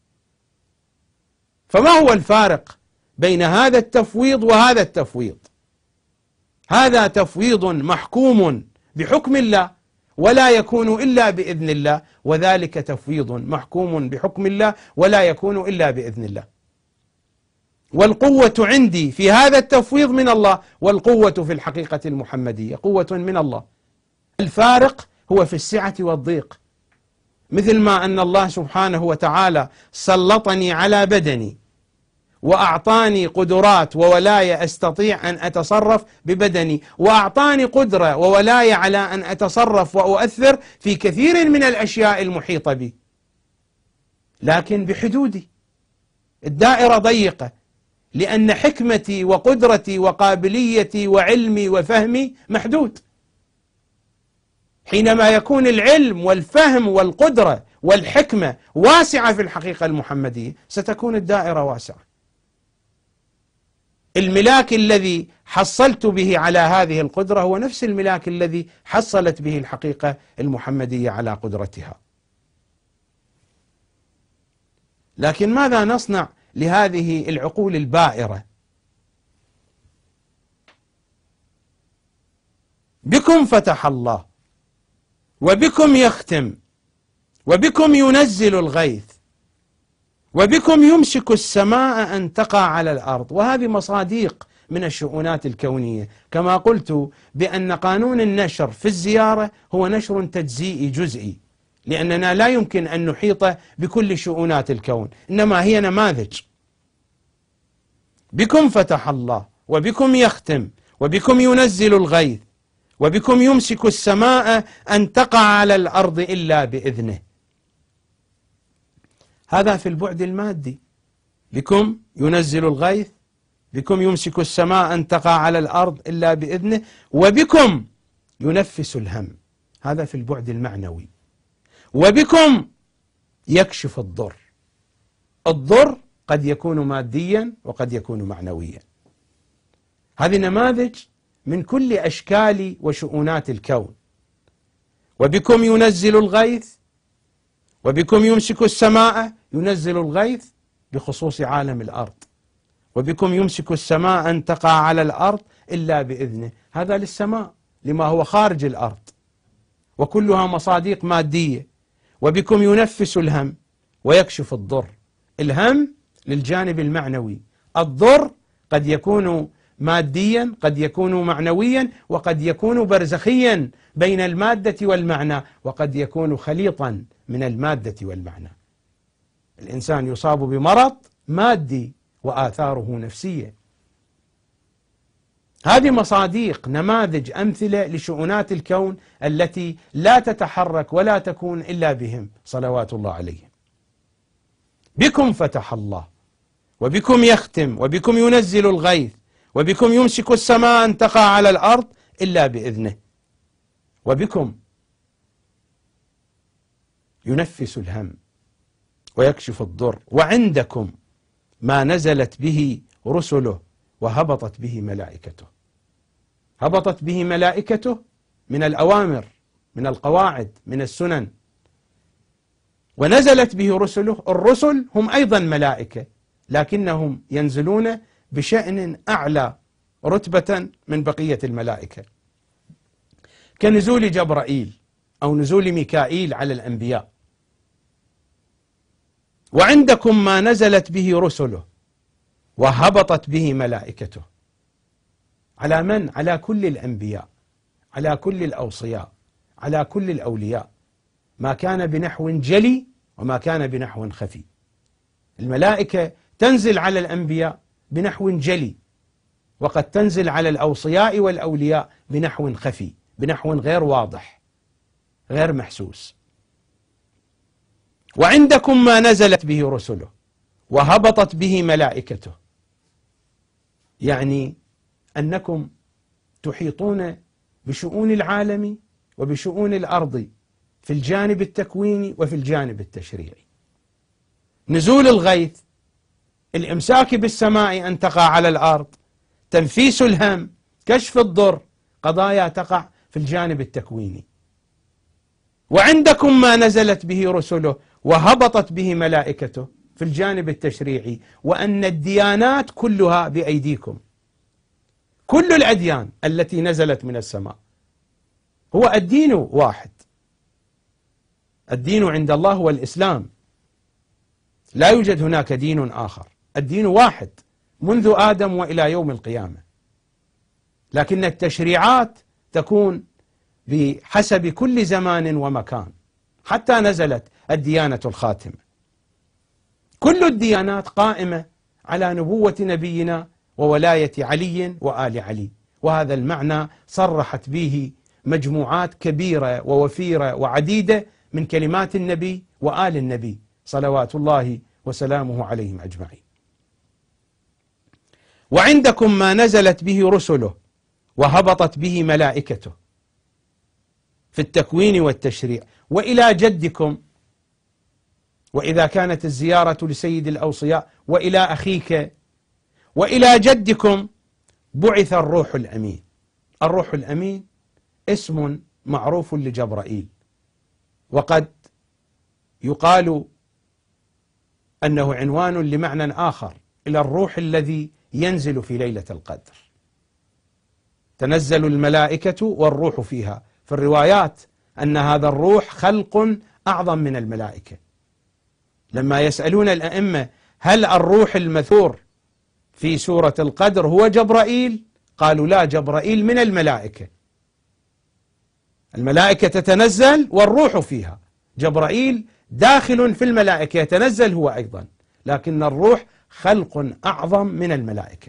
فما هو الفارق بين هذا التفويض وهذا التفويض؟ هذا تفويض محكوم بحكم الله ولا يكون إلا بإذن الله، وذلك تفويض محكوم بحكم الله ولا يكون إلا بإذن الله. والقوة عندي في هذا التفويض من الله، والقوة في الحقيقة المحمدية قوة من الله. الفارق هو في السعة والضيق. مثل ما أن الله سبحانه وتعالى سلطني على بدني وأعطاني قدرات وولاية أستطيع أن أتصرف ببدني، وأعطاني قدرة وولاية على أن أتصرف وأؤثر في كثير من الأشياء المحيطة بي، لكن بحدودي. الدائرة ضيقة، لأن حكمتي وقدرتي وقابليتي وعلمي وفهمي محدود. حينما يكون العلم والفهم والقدرة والحكمة واسعة في الحقيقة المحمدية، ستكون الدائرة واسعة. الملاك الذي حصلت به على هذه القدرة هو نفس الملاك الذي حصلت به الحقيقة المحمدية على قدرتها. لكن ماذا نصنع لهذه العقول البائرة؟ بكم فتح الله، وبكم يختم، وبكم ينزل الغيث، وبكم يمسك السماء أن تقع على الأرض. وهذه مصاديق من الشؤونات الكونية. كما قلت بأن قانون النشر في الزيارة هو نشر تجزئي جزئي، لأننا لا يمكن أن نحيط بكل شؤونات الكون، إنما هي نماذج. بكم فتح الله، وبكم يختم، وبكم ينزل الغيث، وبكم يمسك السماء أن تقع على الأرض إلا بإذنه. هذا في البعد المادي. بكم ينزل الغيث، بكم يمسك السماء أن تقع على الأرض إلا بإذنه، وبكم ينفس الهم. هذا في البعد المعنوي. وبكم يكشف الضر. الضر قد يكون ماديا وقد يكون معنويا. هذه نماذج من كل أشكال وشؤونات الكون. وبكم ينزل الغيث، وبكم يمسك السماء. ينزل الغيث بخصوص عالم الأرض، وبكم يمسك السماء أن تقع على الأرض إلا بإذنه. هذا للسماء لما هو خارج الأرض، وكلها مصاديق مادية. وبكم ينفس الهم ويكشف الضر. الهم للجانب المعنوي، الضر قد يكون ماديا، قد يكون معنويا، وقد يكون برزخيا بين المادة والمعنى، وقد يكون خليطا من المادة والمعنى. الإنسان يصاب بمرض مادي وآثاره نفسية. هذه مصاديق، نماذج، أمثلة لشؤونات الكون التي لا تتحرك ولا تكون إلا بهم صلوات الله عليهم. بكم فتح الله، وبكم يختم، وبكم ينزل الغيث، وبكم يمسك السماء أن تقع على الأرض إلا بإذنه، وبكم ينفس الهم ويكشف الضر، وعندكم ما نزلت به رسله وهبطت به ملائكته. هبطت به ملائكته من الأوامر، من القواعد، من السنن، ونزلت به رسله. الرسل هم أيضا ملائكة، لكنهم ينزلون بشأن أعلى رتبة من بقية الملائكة، كنزول جبرائيل أو نزول ميكائيل على الأنبياء. وعندكم ما نزلت به رسله وهبطت به ملائكته. على من؟ على كل الأنبياء، على كل الأوصياء، على كل الأولياء، ما كان بنحو جلي وما كان بنحو خفي. الملائكة تنزل على الأنبياء بنحو جلي، وقد تنزل على الأوصياء والأولياء بنحو خفي، بنحو غير واضح، غير محسوس. وعندكم ما نزلت به رسله وهبطت به ملائكته، يعني أنكم تحيطون بشؤون العالم وبشؤون الأرض في الجانب التكويني وفي الجانب التشريعي. نزول الغيث، الإمساك بالسماء أن تقع على الأرض، تنفيس الهم، كشف الضر، قضايا تقع في الجانب التكويني. وعندكم ما نزلت به رسله وهبطت به ملائكته في الجانب التشريعي، وأن الديانات كلها بأيديكم. كل الأديان التي نزلت من السماء، هو الدين واحد، الدين عند الله هو الإسلام، لا يوجد هناك دين آخر، الدين واحد منذ آدم وإلى يوم القيامة، لكن التشريعات تكون بحسب كل زمان ومكان، حتى نزلت الديانة الخاتمة. كل الديانات قائمة على نبوة نبينا وولاية علي وآل علي، وهذا المعنى صرحت به مجموعات كبيرة ووفيرة وعديدة من كلمات النبي وآل النبي صلوات الله وسلامه عليهم أجمعين. وعندكم ما نزلت به رسله وهبطت به ملائكته في التكوين والتشريع. وإلى جدكم، وإذا كانت الزيارة لسيد الأوصياء، وإلى أخيك، وإلى جدكم بعث الروح الأمين. الروح الأمين اسم معروف لجبرائيل، وقد يقال أنه عنوان لمعنى آخر إلى الروح الذي ينزل في ليلة القدر. تنزل الملائكة والروح فيها، في الروايات أن هذا الروح خلق أعظم من الملائكة. لما يسألون الأئمة هل الروح المذكور في سورة القدر هو جبرائيل؟ قالوا لا، جبرائيل من الملائكة، الملائكة تتنزل والروح فيها، جبرائيل داخل في الملائكة يتنزل هو أيضا، لكن الروح خلق أعظم من الملائكة.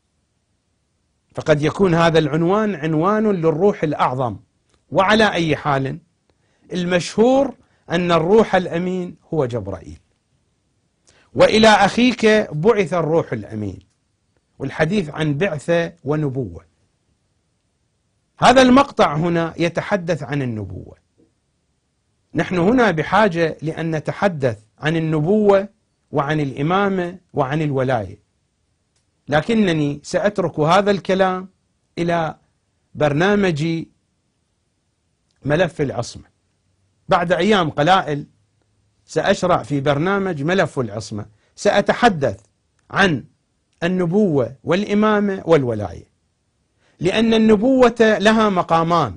فقد يكون هذا العنوان عنوان للروح الأعظم. وعلى أي حال، المشهور أن الروح الأمين هو جبرائيل. وإلى أخيك بعث الروح الأمين، والحديث عن بعثة ونبوة. هذا المقطع هنا يتحدث عن النبوة. نحن هنا بحاجة لأن نتحدث عن النبوة وعن الإمامة وعن الولاية، لكنني سأترك هذا الكلام إلى برنامج ملف العصمة. بعد أيام قلائل سأشرع في برنامج ملف العصمة، سأتحدث عن النبوة والإمامة والولاية، لأن النبوة لها مقامان،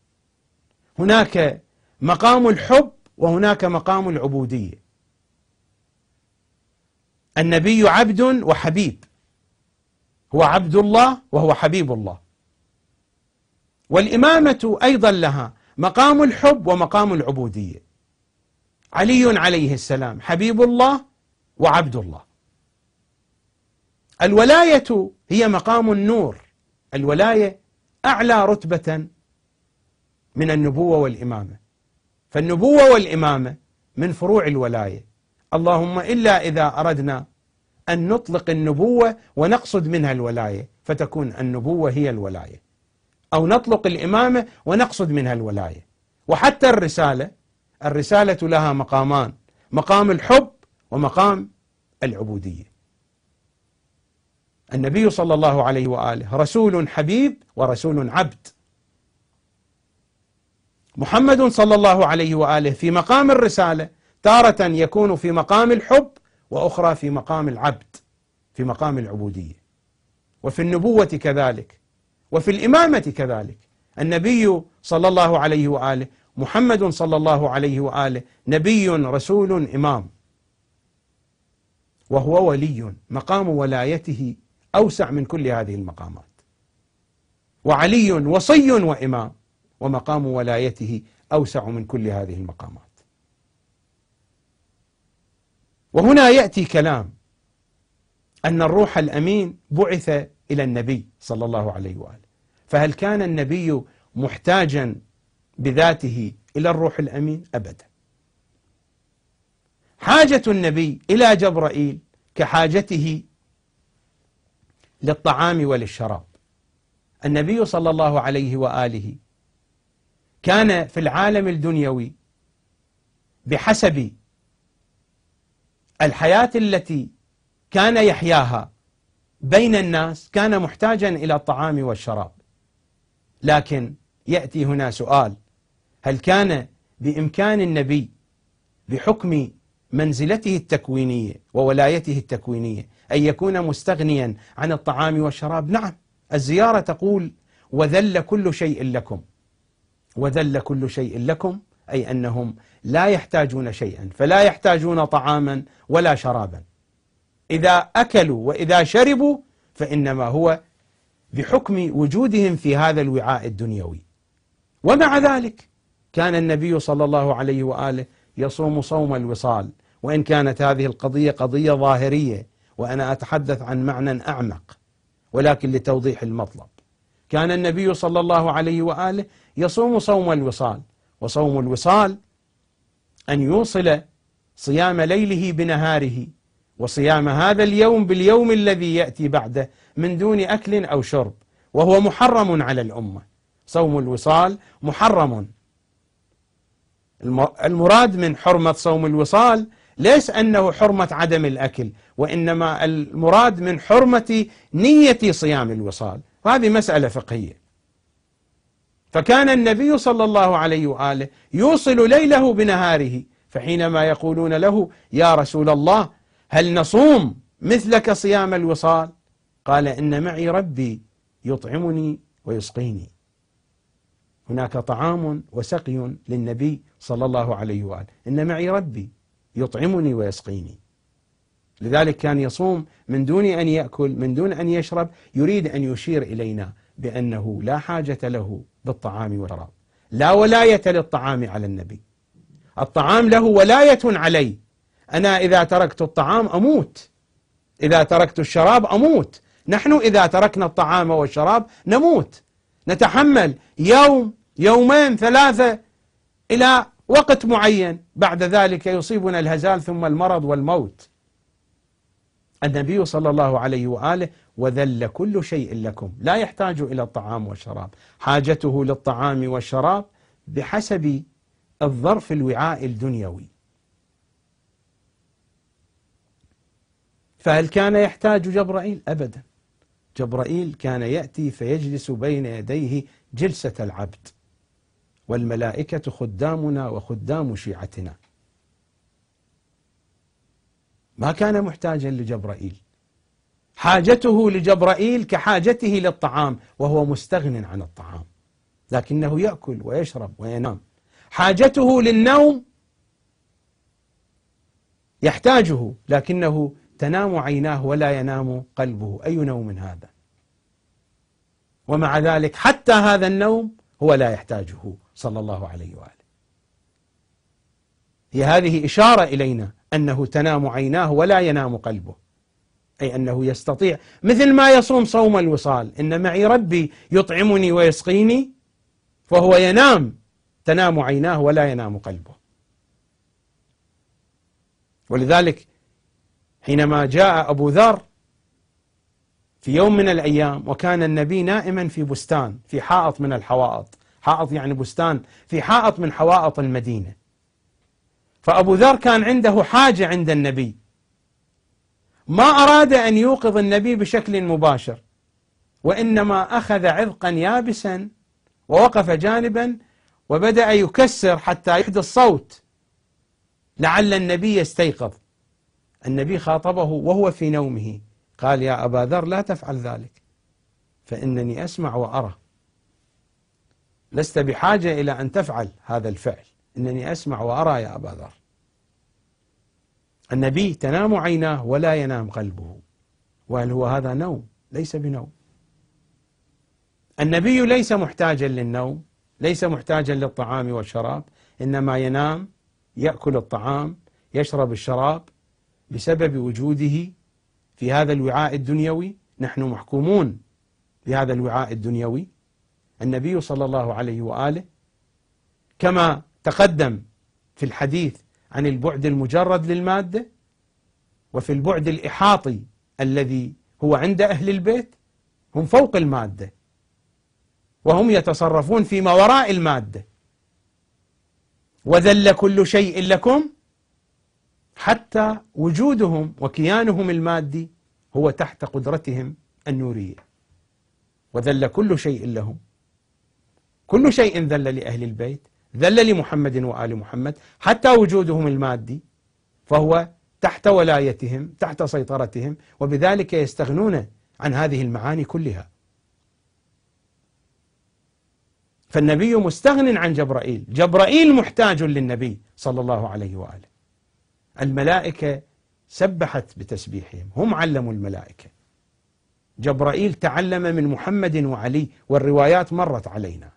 هناك مقام الحب وهناك مقام العبودية. النبي عبد وحبيب، هو عبد الله وهو حبيب الله. والإمامة أيضا لها مقام الحب ومقام العبودية. علي عليه السلام حبيب الله وعبد الله. الولاية هي مقام النور، الولاية أعلى رتبة من النبوة والإمامة، فالنبوة والإمامة من فروع الولاية، اللهم إلا إذا أردنا أن نطلق النبوة ونقصد منها الولاية فتكون النبوة هي الولاية، أو نطلق الإمامة ونقصد منها الولاية. وحتى الرسالة لها مقامان، مقام الحب ومقام العبودية. النبي صلى الله عليه وآله رسول حبيب ورسول عبد. محمد صلى الله عليه وآله في مقام الرسالة تارة يكون في مقام الحب، وأخرى في مقام العبد، في مقام العبودية. وفي النبوة كذلك، وفي الإمامة كذلك. النبي صلى الله عليه وآله، محمد صلى الله عليه وآله نبي رسول إمام، وهو ولي، مقام ولايته أوسع من كل هذه المقامات. وعلي وصي وإمام، ومقام ولايته أوسع من كل هذه المقامات. وهنا يأتي كلام أن الروح الأمين بعث إلى النبي صلى الله عليه وآله، فهل كان النبي محتاجا بذاته إلى الروح الأمين؟ أبدا. حاجة النبي إلى جبرائيل كحاجته للطعام وللشراب. النبي صلى الله عليه وآله كان في العالم الدنيوي بحسب الحياة التي كان يحياها بين الناس كان محتاجا إلى الطعام والشراب. لكن يأتي هنا سؤال: هل كان بإمكان النبي بحكم منزلته التكوينية وولايته التكوينية أن يكون مستغنيا عن الطعام والشراب؟ نعم. الزيارة تقول: وذل كل شيء لكم. وذل كل شيء لكم أي أنهم لا يحتاجون شيئا، فلا يحتاجون طعاما ولا شرابا. إذا أكلوا وإذا شربوا فإنما هو بحكم وجودهم في هذا الوعاء الدنيوي. ومع ذلك كان النبي صلى الله عليه وآله يصوم صوم الوصال، وإن كانت هذه القضية قضية ظاهرية وأنا أتحدث عن معنى أعمق، ولكن لتوضيح المطلب. كان النبي صلى الله عليه وآله يصوم صوم الوصال، وصوم الوصال أن يوصل صيام ليله بنهاره، وصيام هذا اليوم باليوم الذي يأتي بعده من دون أكل أو شرب، وهو محرم على الأمة. صوم الوصال محرم. المراد من حرمة صوم الوصال ليس أنه حرمة عدم الأكل، وإنما المراد من حرمة نية صيام الوصال، وهذه مسألة فقهية. فكان النبي صلى الله عليه وآله يوصل ليله بنهاره، فحينما يقولون له: يا رسول الله هل نصوم مثلك صيام الوصال؟ قال: إن معي ربي يطعمني ويسقيني. هناك طعام وسقي للنبي صلى الله عليه وآله، إن معي ربي يطعمني ويسقيني. لذلك كان يصوم من دون أن يأكل، من دون أن يشرب، يريد أن يشير إلينا بأنه لا حاجة له بالطعام والشراب، لا ولاية للطعام على النبي. الطعام له ولاية علي، أنا إذا تركت الطعام أموت، إذا تركت الشراب أموت. نحن إذا تركنا الطعام والشراب نموت، نتحمل يوم يومين ثلاثة إلى وقت معين، بعد ذلك يصيبنا الهزال ثم المرض والموت. النبي صلى الله عليه وآله وذل كل شيء لكم، لا يحتاج إلى الطعام والشراب، حاجته للطعام والشراب بحسب الظرف الوعاء الدنيوي. فهل كان يحتاج جبرائيل؟ أبدا. جبرائيل كان يأتي فيجلس بين يديه جلسة العبد، والملائكة خدامنا وخدام شيعتنا. ما كان محتاجا لجبرائيل. حاجته لجبرائيل كحاجته للطعام، وهو مستغن عن الطعام، لكنه يأكل ويشرب وينام. حاجته للنوم يحتاجه، لكنه تنام عيناه ولا ينام قلبه. أي نوم هذا؟ ومع ذلك حتى هذا النوم هو لا يحتاجه صلى الله عليه وآله. هي هذه إشارة إلينا أنه تنام عيناه ولا ينام قلبه، أي أنه يستطيع مثل ما يصوم صوم الوصال، إن معي ربي يطعمني ويسقيني، فهو ينام، تنام عيناه ولا ينام قلبه. ولذلك حينما جاء أبو ذر في يوم من الأيام وكان النبي نائما في بستان، في حائط من الحوائط، حائط يعني بستان، في حائط من حوائط المدينة، فأبو ذر كان عنده حاجة عند النبي، ما أراد أن يوقظ النبي بشكل مباشر، وإنما أخذ عذقا يابسا ووقف جانبا وبدأ يكسر حتى يحدث صوت لعل النبي يستيقظ. النبي خاطبه وهو في نومه، قال: يا أبا ذر لا تفعل ذلك، فإنني أسمع وأرى، لست بحاجة إلى أن تفعل هذا الفعل، إنني أسمع وأرى يا أبا ذر. النبي تنام عيناه ولا ينام قلبه، وهل هو هذا نوم؟ ليس بنوم. النبي ليس محتاجا للنوم، ليس محتاجا للطعام والشراب، إنما ينام، يأكل الطعام، يشرب الشراب بسبب وجوده في هذا الوعاء الدنيوي. نحن محكومون بهذا الوعاء الدنيوي. النبي صلى الله عليه وآله كما تقدم في الحديث عن البعد المجرد للمادة، وفي البعد الإحاطي الذي هو عند أهل البيت هم فوق المادة، وهم يتصرفون فيما وراء المادة. وذل كل شيء لكم، حتى وجودهم وكيانهم المادي هو تحت قدرتهم النورية. وذل كل شيء لهم، كل شيء ذل لأهل البيت، ذل لمحمد وآل محمد، حتى وجودهم المادي فهو تحت ولايتهم، تحت سيطرتهم، وبذلك يستغنون عن هذه المعاني كلها. فالنبي مستغن عن جبرائيل، جبرائيل محتاج للنبي صلى الله عليه وآله. الملائكة سبحت بتسبيحهم، هم علموا الملائكة. جبرائيل تعلم من محمد وعلي، والروايات مرت علينا.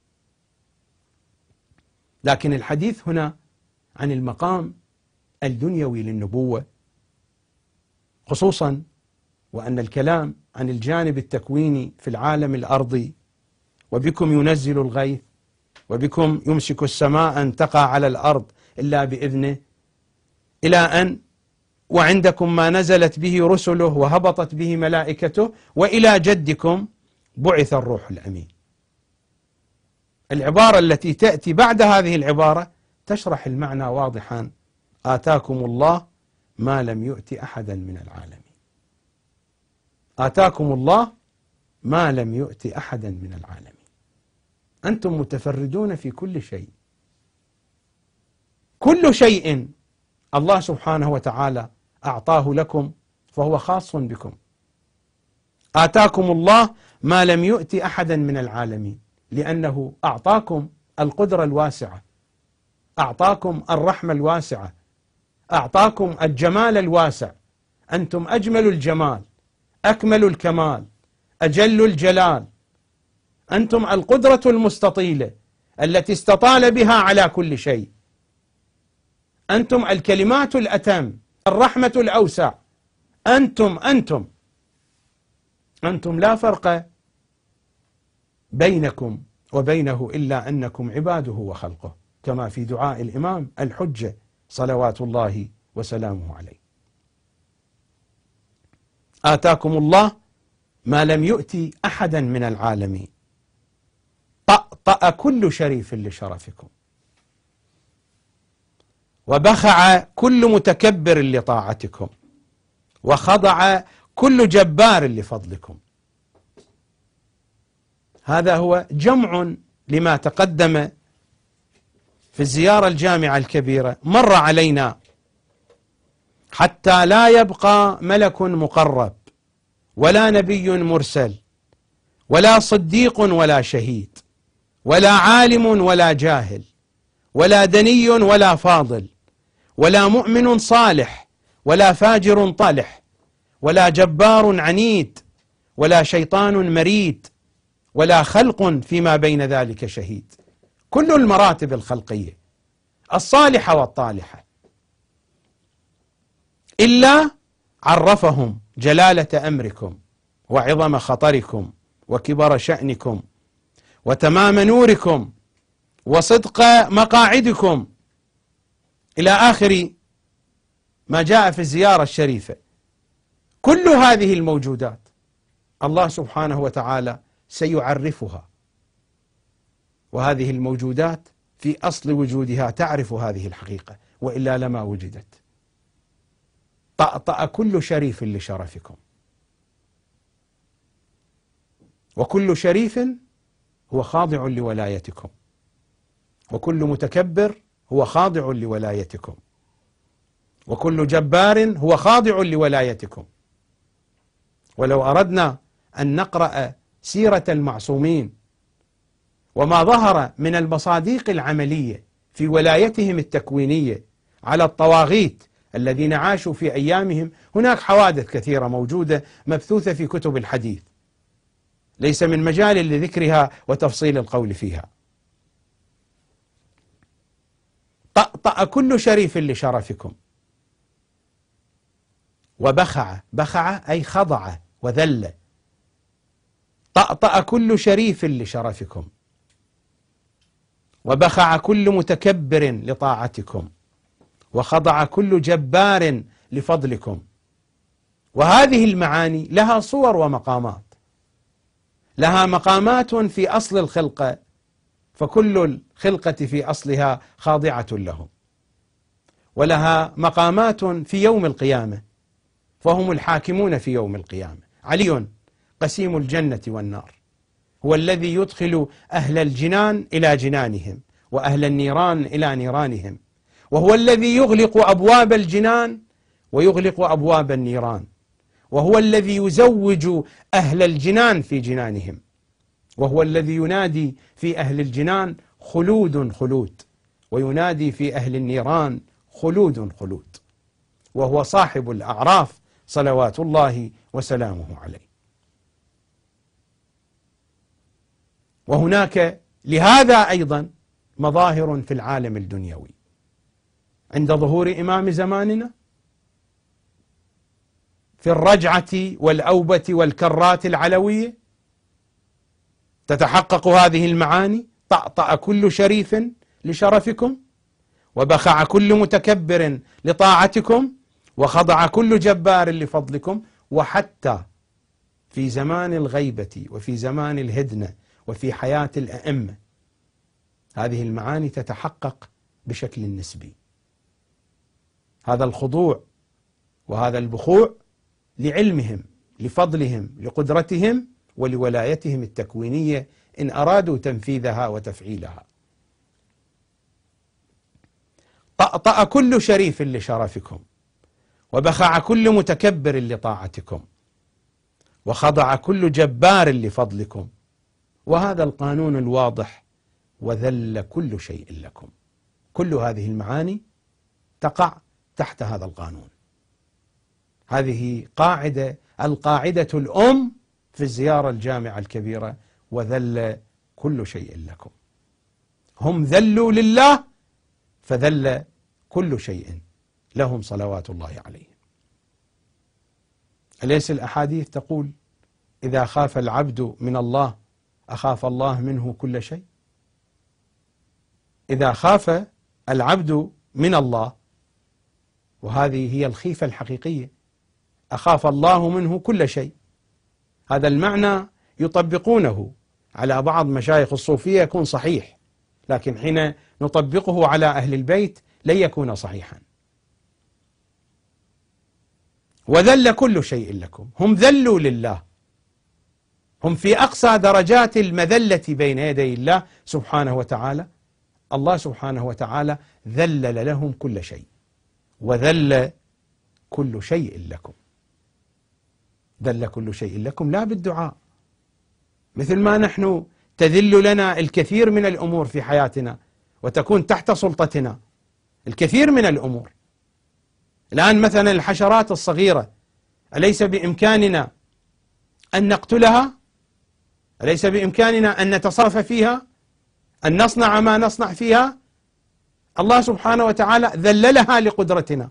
لكن الحديث هنا عن المقام الدنيوي للنبوة خصوصا، وأن الكلام عن الجانب التكويني في العالم الأرضي، وبكم ينزل الغيث وبكم يمسك السماء أن تقع على الأرض إلا بإذنه، إلى أن وعندكم ما نزلت به رسله وهبطت به ملائكته، وإلى جدكم بعث الروح الأمين. العبارة التي تأتي بعد هذه العبارة تشرح المعنى واضحا: آتاكم الله ما لم يؤت أحدا من العالمين. آتاكم الله ما لم يؤت أحدا من العالمين. أنتم متفردون في كل شيء، كل شيء الله سبحانه وتعالى أعطاه لكم فهو خاص بكم. آتاكم الله ما لم يؤت أحدا من العالمين، لأنه أعطاكم القدرة الواسعة، أعطاكم الرحمة الواسعة، أعطاكم الجمال الواسع. أنتم أجمل الجمال، أكمل الكمال، أجل الجلال. أنتم القدرة المستطيلة التي استطال بها على كل شيء. أنتم الكلمات الأتم، الرحمة الأوسع. أنتم لا فرق بينكم وبينه إلا أنكم عباده وخلقه، كما في دعاء الإمام الحجة صلوات الله وسلامه عليه. آتاكم الله ما لم يؤتي أحدا من العالمين، طأطأ كل شريف لشرفكم، وبخع كل متكبر لطاعتكم، وخضع كل جبار لفضلكم. هذا هو جمع لما تقدم في الزيارة الجامعة الكبيرة، مر علينا حتى لا يبقى ملك مقرب ولا نبي مرسل ولا صديق ولا شهيد ولا عالم ولا جاهل ولا دني ولا فاضل ولا مؤمن صالح ولا فاجر طالح ولا جبار عنيد ولا شيطان مريد ولا خلق فيما بين ذلك شهيد. كل المراتب الخلقية الصالحة والطالحة، إلا عرفهم جلالة أمركم وعظم خطركم وكبر شأنكم وتمام نوركم وصدق مقاعدكم، إلى آخر ما جاء في الزيارة الشريفة. كل هذه الموجودات الله سبحانه وتعالى سيعرفها، وهذه الموجودات في أصل وجودها تعرف هذه الحقيقة، وإلا لما وجدت. طأطأ كل شريف لشرفكم، وكل شريف هو خاضع لولايتكم، وكل متكبر هو خاضع لولايتكم، وكل جبار هو خاضع لولايتكم. ولو أردنا أن نقرأ سيرة المعصومين وما ظهر من المصادق العملية في ولايتهم التكوينية على الطواغيت الذين عاشوا في أيامهم، هناك حوادث كثيرة موجودة مبثوثة في كتب الحديث، ليس من مجال لذكرها وتفصيل القول فيها. طأطأ كل شريف لشرفكم، وبخع، بخع أي خضع وذل. طأطأ كل شريف لشرفكم، وبخع كل متكبر لطاعتكم، وخضع كل جبار لفضلكم. وهذه المعاني لها صور ومقامات، لها مقامات في أصل الخلقة، فكل الخلقة في أصلها خاضعة لهم، ولها مقامات في يوم القيامة، فهم الحاكمون في يوم القيامة. علي قسيم الجنة والنار، هو الذي يدخل أهل الجنان إلى جنانهم وأهل النيران إلى نيرانهم، وهو الذي يغلق أبواب الجنان ويغلق أبواب النيران، وهو الذي يزوج أهل الجنان في جنانهم، وهو الذي ينادي في أهل الجنان خلود خلود، وينادي في أهل النيران خلود خلود، وهو صاحب الأعراف صلوات الله وسلامه عليه. وهناك لهذا أيضا مظاهر في العالم الدنيوي. عند ظهور إمام زماننا في الرجعة والأوبة والكرات العلوية تتحقق هذه المعاني: طأطأ كل شريف لشرفكم، وبخع كل متكبر لطاعتكم، وخضع كل جبار لفضلكم. وحتى في زمان الغيبة وفي زمان الهدنة وفي حياة الأئمة هذه المعاني تتحقق بشكل نسبي. هذا الخضوع وهذا البخوع لعلمهم، لفضلهم، لقدرتهم، ولولايتهم التكوينية إن أرادوا تنفيذها وتفعيلها. طأطأ كل شريف لشرفكم، وبخع كل متكبر لطاعتكم، وخضع كل جبار لفضلكم. وهذا القانون الواضح: وذل كل شيء لكم. كل هذه المعاني تقع تحت هذا القانون. هذه القاعدة الأم في الزيارة الجامعة الكبيرة: وذل كل شيء لكم. هم ذلوا لله فذل كل شيء لهم صلوات الله عليهم. أليس الأحاديث تقول: إذا خاف العبد من الله أخاف الله منه كل شيء؟ إذا خاف العبد من الله، وهذه هي الخيفة الحقيقية، أخاف الله منه كل شيء. هذا المعنى يطبقونه على بعض مشايخ الصوفية يكون صحيح، لكن حين نطبقه على أهل البيت لن يكون صحيحا. وذل كل شيء لكم. هم ذلوا لله، هم في أقصى درجات المذلة بين يدي الله سبحانه وتعالى. الله سبحانه وتعالى ذلل لهم كل شيء، وذل كل شيء لكم. ذل كل شيء لكم لا بالدعاء، مثل ما نحن تذل لنا الكثير من الأمور في حياتنا وتكون تحت سلطتنا الكثير من الأمور. الآن مثلا الحشرات الصغيرة أليس بإمكاننا أن نقتلها؟ أليس بإمكاننا أن نتصرف فيها، أن نصنع ما نصنع فيها؟ الله سبحانه وتعالى ذللها لقدرتنا.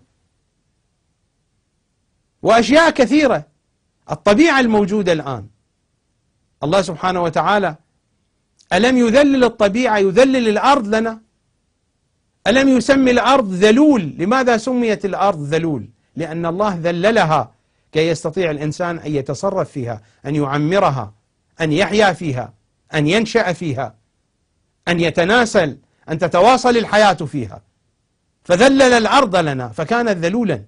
وأشياء كثيرة، الطبيعة الموجودة الآن، الله سبحانه وتعالى ألم يذلل الطبيعة، يذلل الأرض لنا؟ ألم يسمي الأرض ذلول؟ لماذا سميت الأرض ذلول؟ لأن الله ذللها كي يستطيع الإنسان أن يتصرف فيها، أن يعمرها، أن يحيا فيها، أن ينشأ فيها، أن يتناسل، أن تتواصل الحياة فيها. فذلل الأرض لنا فكانت ذلولا.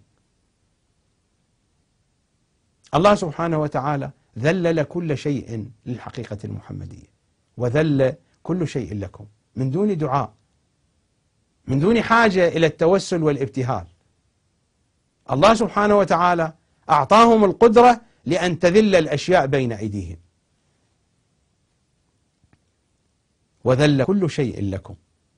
الله سبحانه وتعالى ذلل كل شيء للحقيقة المحمدية، وذل كل شيء لكم من دون دعاء، من دون حاجة إلى التوسل والابتهال. الله سبحانه وتعالى أعطاهم القدرة لأن تذل الأشياء بين أيديهم. وذل كل شيء لكم،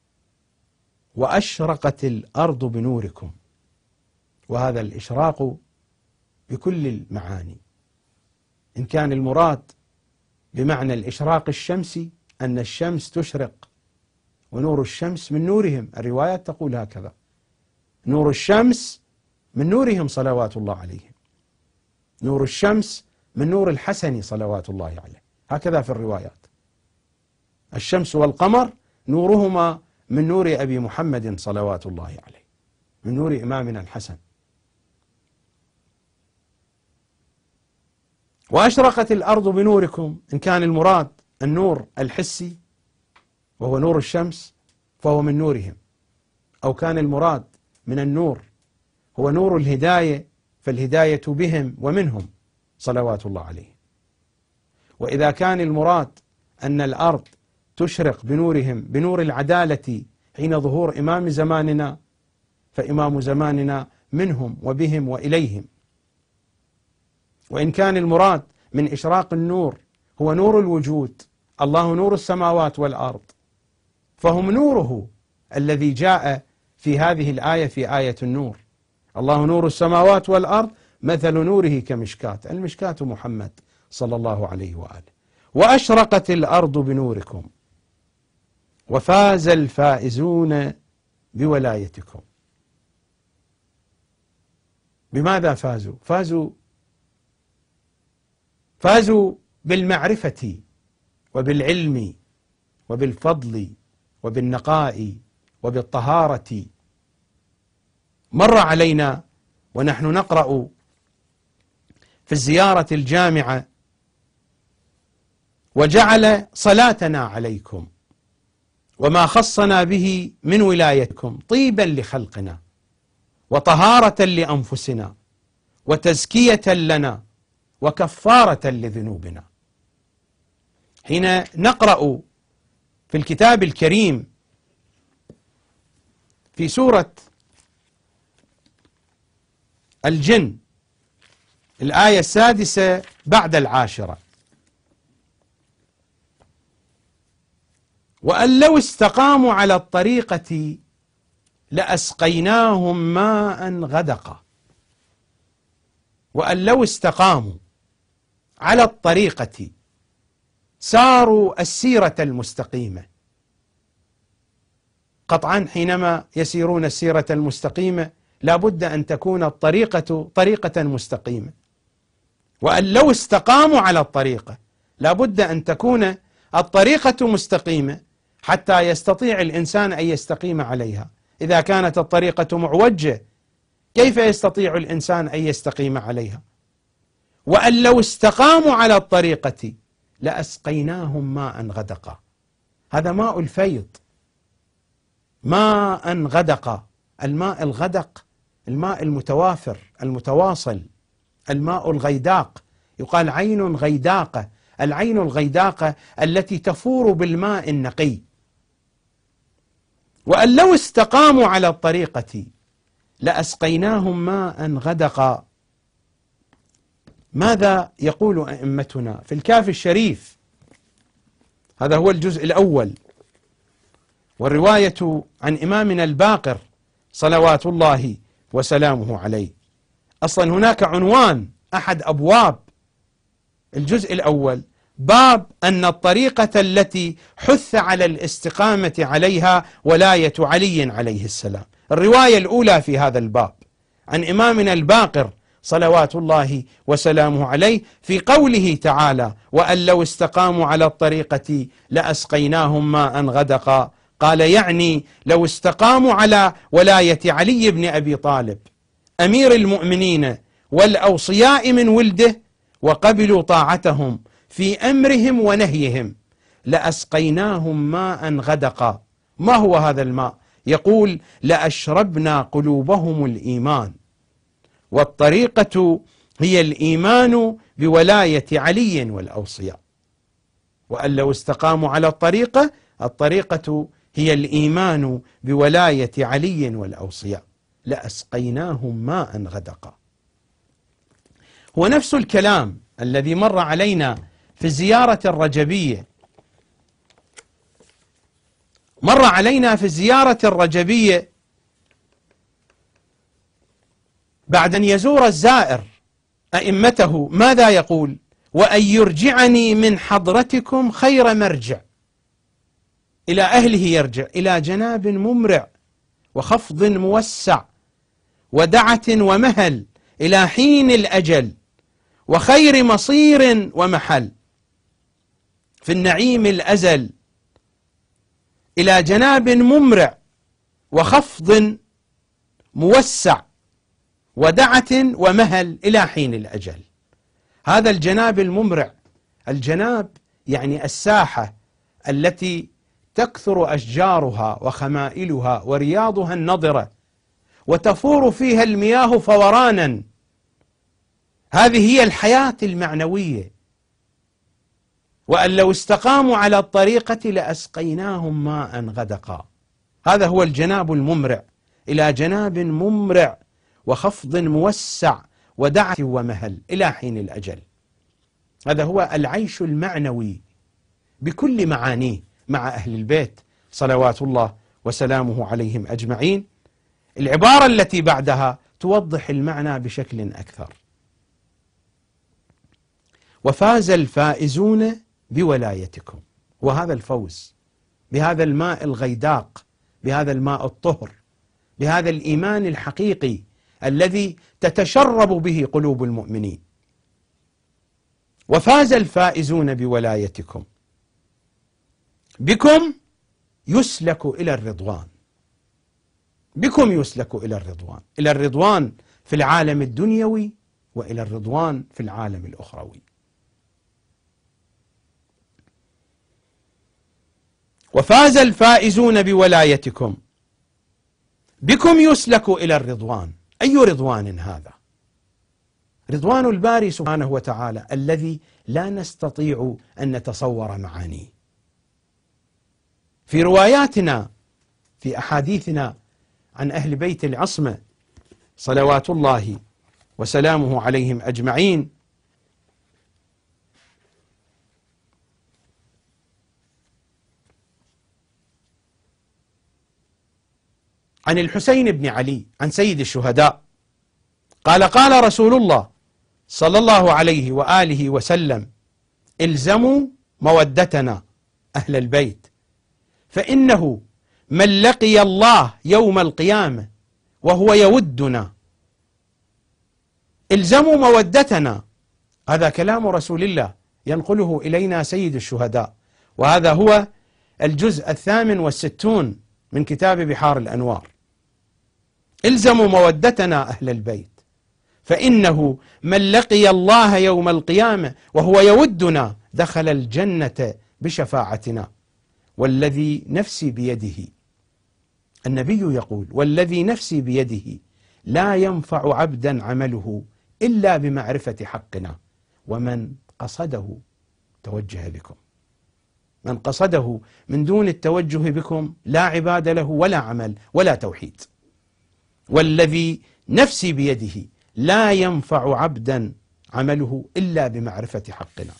وأشرقت الأرض بنوركم. وهذا الإشراق بكل المعاني، إن كان المراد بمعنى الإشراق الشمسي أن الشمس تشرق، ونور الشمس من نورهم، الروايات تقول هكذا: نور الشمس من نورهم صلوات الله عليهم، نور الشمس من نور الحسن صلوات الله عليه، هكذا في الروايات. الشمس والقمر نورهما من نور أبي محمد صلوات الله عليه. من نور إمامنا الحسن. وأشرقت الأرض بنوركم، إن كان المراد النور الحسي وهو نور الشمس فهو من نورهم، أو كان المراد من النور هو نور الهداية فالهداية بهم ومنهم صلوات الله عليه. وإذا كان المراد أن الأرض تشرق بنورهم بنور العدالة حين ظهور إمام زماننا فإمام زماننا منهم وبهم وإليهم. وإن كان المراد من إشراق النور هو نور الوجود، الله نور السماوات والأرض، فهم نوره الذي جاء في هذه الآية في آية النور. الله نور السماوات والأرض مثل نوره كمشكاة، المشكاة محمد صلى الله عليه وآله. وأشرقت الأرض بنوركم وفاز الفائزون بولايتكم. بماذا فازوا؟ فازوا بالمعرفة وبالعلم وبالفضل وبالنقاء وبالطهارة. مر علينا ونحن نقرأ في الزيارة الجامعة: وجعل صلاتنا عليكم وما خصنا به من ولايتكم طيبا لخلقنا وطهارة لأنفسنا وتزكية لنا وكفارة لذنوبنا. حين نقرأ في الكتاب الكريم في سورة الجن الآية 6 بعد 10: وأن لو استقاموا على الطريقة لأسقيناهم ماء غدقا. وأن لو استقاموا على الطريقة، ساروا السيرة المستقيمة. قطعا حينما يسيرون السيرة المستقيمة لا بد أن تكون الطريقة طريقة مستقيمة. وأن لو استقاموا على الطريقة، لا بد أن تكون الطريقة مستقيمة حتى يستطيع الإنسان أن يستقيم عليها. إذا كانت الطريقة معوجة كيف يستطيع الإنسان أن يستقيم عليها؟ وأن لو استقاموا على الطريقة لأسقيناهم ماء غدقا. هذا ماء الفيض، ماء غدقا. الماء الغدق الماء المتوافر المتواصل، الماء الغيداق. يقال عين غيداقة، العين الغيداقة التي تفور بالماء النقي. وأن لو استقاموا على الطريقة لأسقيناهم ماء غدقا. ماذا يقول أئمتنا في الكافي الشريف؟ هذا هو الجزء الأول، والرواية عن إمامنا الباقر صلوات الله وسلامه عليه. أصلا هناك عنوان أحد أبواب الجزء الأول: باب أن الطريقة التي حث على الاستقامة عليها ولاية علي عليه السلام. الرواية الأولى في هذا الباب عن إمامنا الباقر صلوات الله وسلامه عليه في قوله تعالى: وأن لو استقاموا على الطريقة لأسقيناهم ماء غدقا. قال يعني لو استقاموا على ولاية علي بن أبي طالب أمير المؤمنين والأوصياء من ولده وقبلوا طاعتهم في أمرهم ونهيهم لأسقيناهم ماء غدقا. ما هو هذا الماء؟ يقول: لأشربنا قلوبهم الإيمان، والطريقة هي الإيمان بولاية علي والأوصياء. وأن لو استقاموا على الطريقة، الطريقة هي الإيمان بولاية علي والأوصياء لأسقيناهم ماء غدقا. هو نفس الكلام الذي مر علينا في الزيارة الرجبية. مر علينا في الزيارة الرجبية بعد أن يزور الزائر أئمته ماذا يقول؟ وأن يرجعني من حضرتكم خير مرجع. إلى أهله يرجع، إلى جناب ممرع وخفض موسع ودعة ومهل إلى حين الأجل وخير مصير ومحل في النعيم الأزل، إلى جناب ممرع وخفض موسع ودعة ومهل إلى حين الأجل. هذا الجناب الممرع، الجناب يعني الساحة التي تكثر أشجارها وخمائلها ورياضها النضرة وتفور فيها المياه فورانا، هذه هي الحياة المعنوية. وأن لو استقاموا على الطريقة لأسقيناهم ماء غدقا. هذا هو الجناب الممرع، إلى جناب ممرع وخفض موسع ودعة ومهل إلى حين الأجل. هذا هو العيش المعنوي بكل معانيه مع أهل البيت صلوات الله وسلامه عليهم أجمعين. العبارة التي بعدها توضح المعنى بشكل أكثر: وفاز الفائزون بولايتكم. وهذا الفوز بهذا الماء الغيداق، بهذا الماء الطهر، بهذا الإيمان الحقيقي الذي تتشرب به قلوب المؤمنين. وفاز الفائزون بولايتكم، بكم يسلك إلى الرضوان، بكم يسلك إلى الرضوان، إلى الرضوان في العالم الدنيوي وإلى الرضوان في العالم الأخروي. وفاز الفائزون بولايتكم، بكم يسلك إلى الرضوان. أي رضوان هذا؟ رضوان الباري سبحانه وتعالى الذي لا نستطيع أن نتصور معانيه. في رواياتنا، في أحاديثنا عن أهل بيت العصمة صلوات الله وسلامه عليهم أجمعين، عن الحسين بن علي عن سيد الشهداء قال: قال رسول الله صلى الله عليه وآله وسلم: الزموا مودتنا أهل البيت، فإنه من لقي الله يوم القيامة وهو يودنا. الزموا مودتنا، هذا كلام رسول الله ينقله إلينا سيد الشهداء، وهذا هو الجزء 68 من كتاب بحار الأنوار. الزموا مودتنا أهل البيت، فإنه من لقي الله يوم القيامة وهو يودنا دخل الجنة بشفاعتنا. والذي نفسي بيده، النبي يقول: والذي نفسي بيده لا ينفع عبدا عمله إلا بمعرفة حقنا، ومن قصده توجه بكم. من قصده من دون التوجه بكم لا عباد له ولا عمل ولا توحيد. والذي نفسي بيده لا ينفع عبدا عمله إلا بمعرفة حقنا.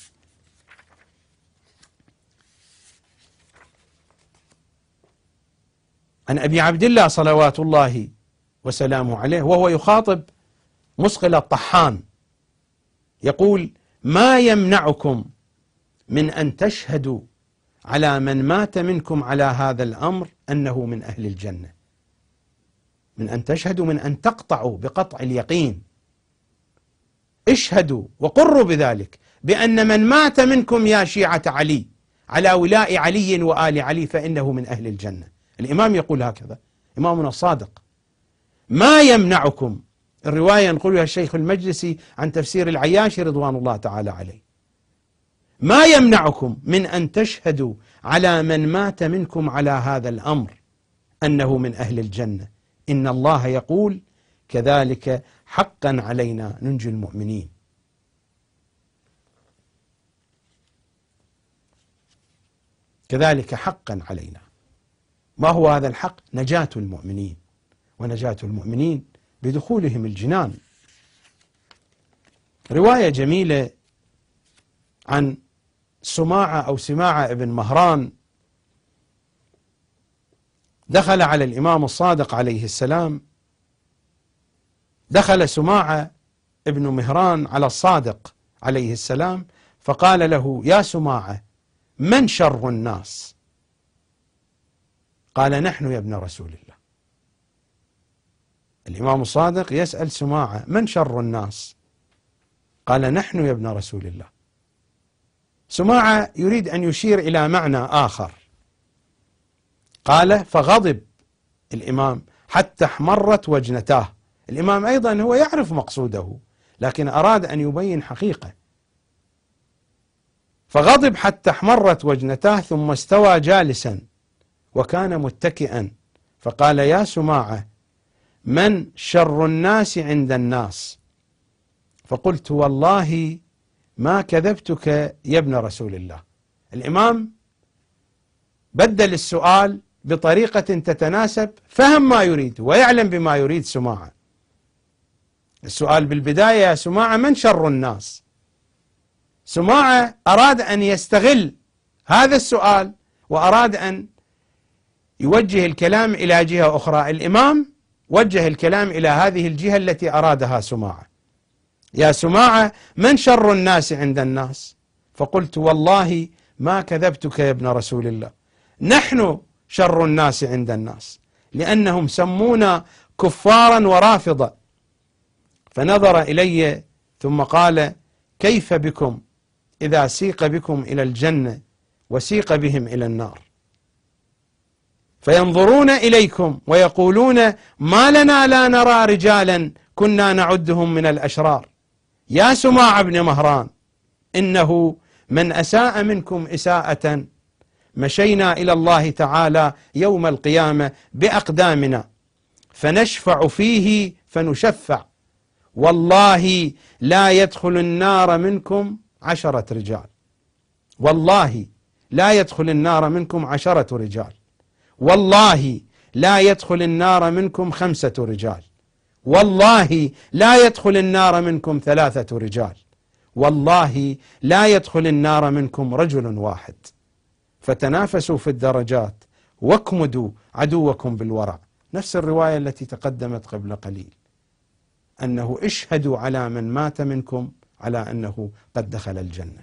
عن أبي عبد الله صلوات الله وسلامه عليه وهو يخاطب مسقل الطحان يقول: ما يمنعكم من أن تشهدوا على من مات منكم على هذا الأمر أنه من أهل الجنة. من أن تشهدوا، من أن تقطعوا بقطع اليقين. اشهدوا وقروا بذلك بأن من مات منكم يا شيعة علي على ولاء علي وآل علي فإنه من أهل الجنة. الإمام يقول هكذا، إمامنا الصادق: ما يمنعكم. الرواية ينقلها الشيخ المجلسي عن تفسير العياشي رضوان الله تعالى عليه: ما يمنعكم من أن تشهدوا على من مات منكم على هذا الأمر أنه من أهل الجنة. إن الله يقول: كذلك حقا علينا ننجي المؤمنين. كذلك حقا علينا. ما هو هذا الحق؟ نجاة المؤمنين، ونجاة المؤمنين بدخولهم الجنان. رواية جميلة عن سماعة أو سماعة ابن مهران دخل على الإمام الصادق عليه السلام. دخل سماعة ابن مهران على الصادق عليه السلام فقال له: يا سماعة، من شر الناس؟ قال: نحن يا ابن رسول الله. الإمام الصادق يسأل سماعة: من شر الناس؟ قال: نحن يا ابن رسول الله. سماعة يريد أن يشير إلى معنى آخر. قال: فغضب الإمام حتى احمرت وجنتاه. الإمام أيضا هو يعرف مقصوده، لكن أراد أن يبين حقيقة، فغضب حتى احمرت وجنتاه ثم استوى جالسا وكان متكئا، فقال: يا سماعة، من شر الناس عند الناس؟ فقلت: والله ما كذبتك يا ابن رسول الله. الإمام بدل السؤال بطريقة تتناسب، فهم ما يريد ويعلم بما يريد سماعة. السؤال بالبداية: يا سماعة، من شر الناس؟ سماعة أراد أن يستغل هذا السؤال وأراد أن يوجه الكلام إلى جهة أخرى. الإمام وجه الكلام إلى هذه الجهة التي أرادها سماعة: يا سماعة، من شر الناس عند الناس؟ فقلت: والله ما كذبتك يا ابن رسول الله، نحن شر الناس عند الناس، لأنهم سمونا كفارا ورافضة. فنظر إلي ثم قال: كيف بكم إذا سيق بكم إلى الجنة وسيق بهم إلى النار، فينظرون إليكم ويقولون: ما لنا لا نرى رجالا كنا نعدهم من الأشرار. يا سماع بن مهران، إنه من أساء منكم إساءة مشينا إلى الله تعالى يوم القيامة بأقدامنا فنشفع فيه فنشفع، والله لا يدخل النار منكم 10 رجال، والله لا يدخل النار منكم 10 رجال، والله لا يدخل النار منكم 5 رجال، والله لا يدخل النار منكم 3 رجال، والله لا يدخل النار منكم رجل واحد. فتنافسوا في الدرجات واكمدوا عدوكم بالورع. نفس الرواية التي تقدمت قبل قليل، أنه اشهدوا على من مات منكم على أنه قد دخل الجنة.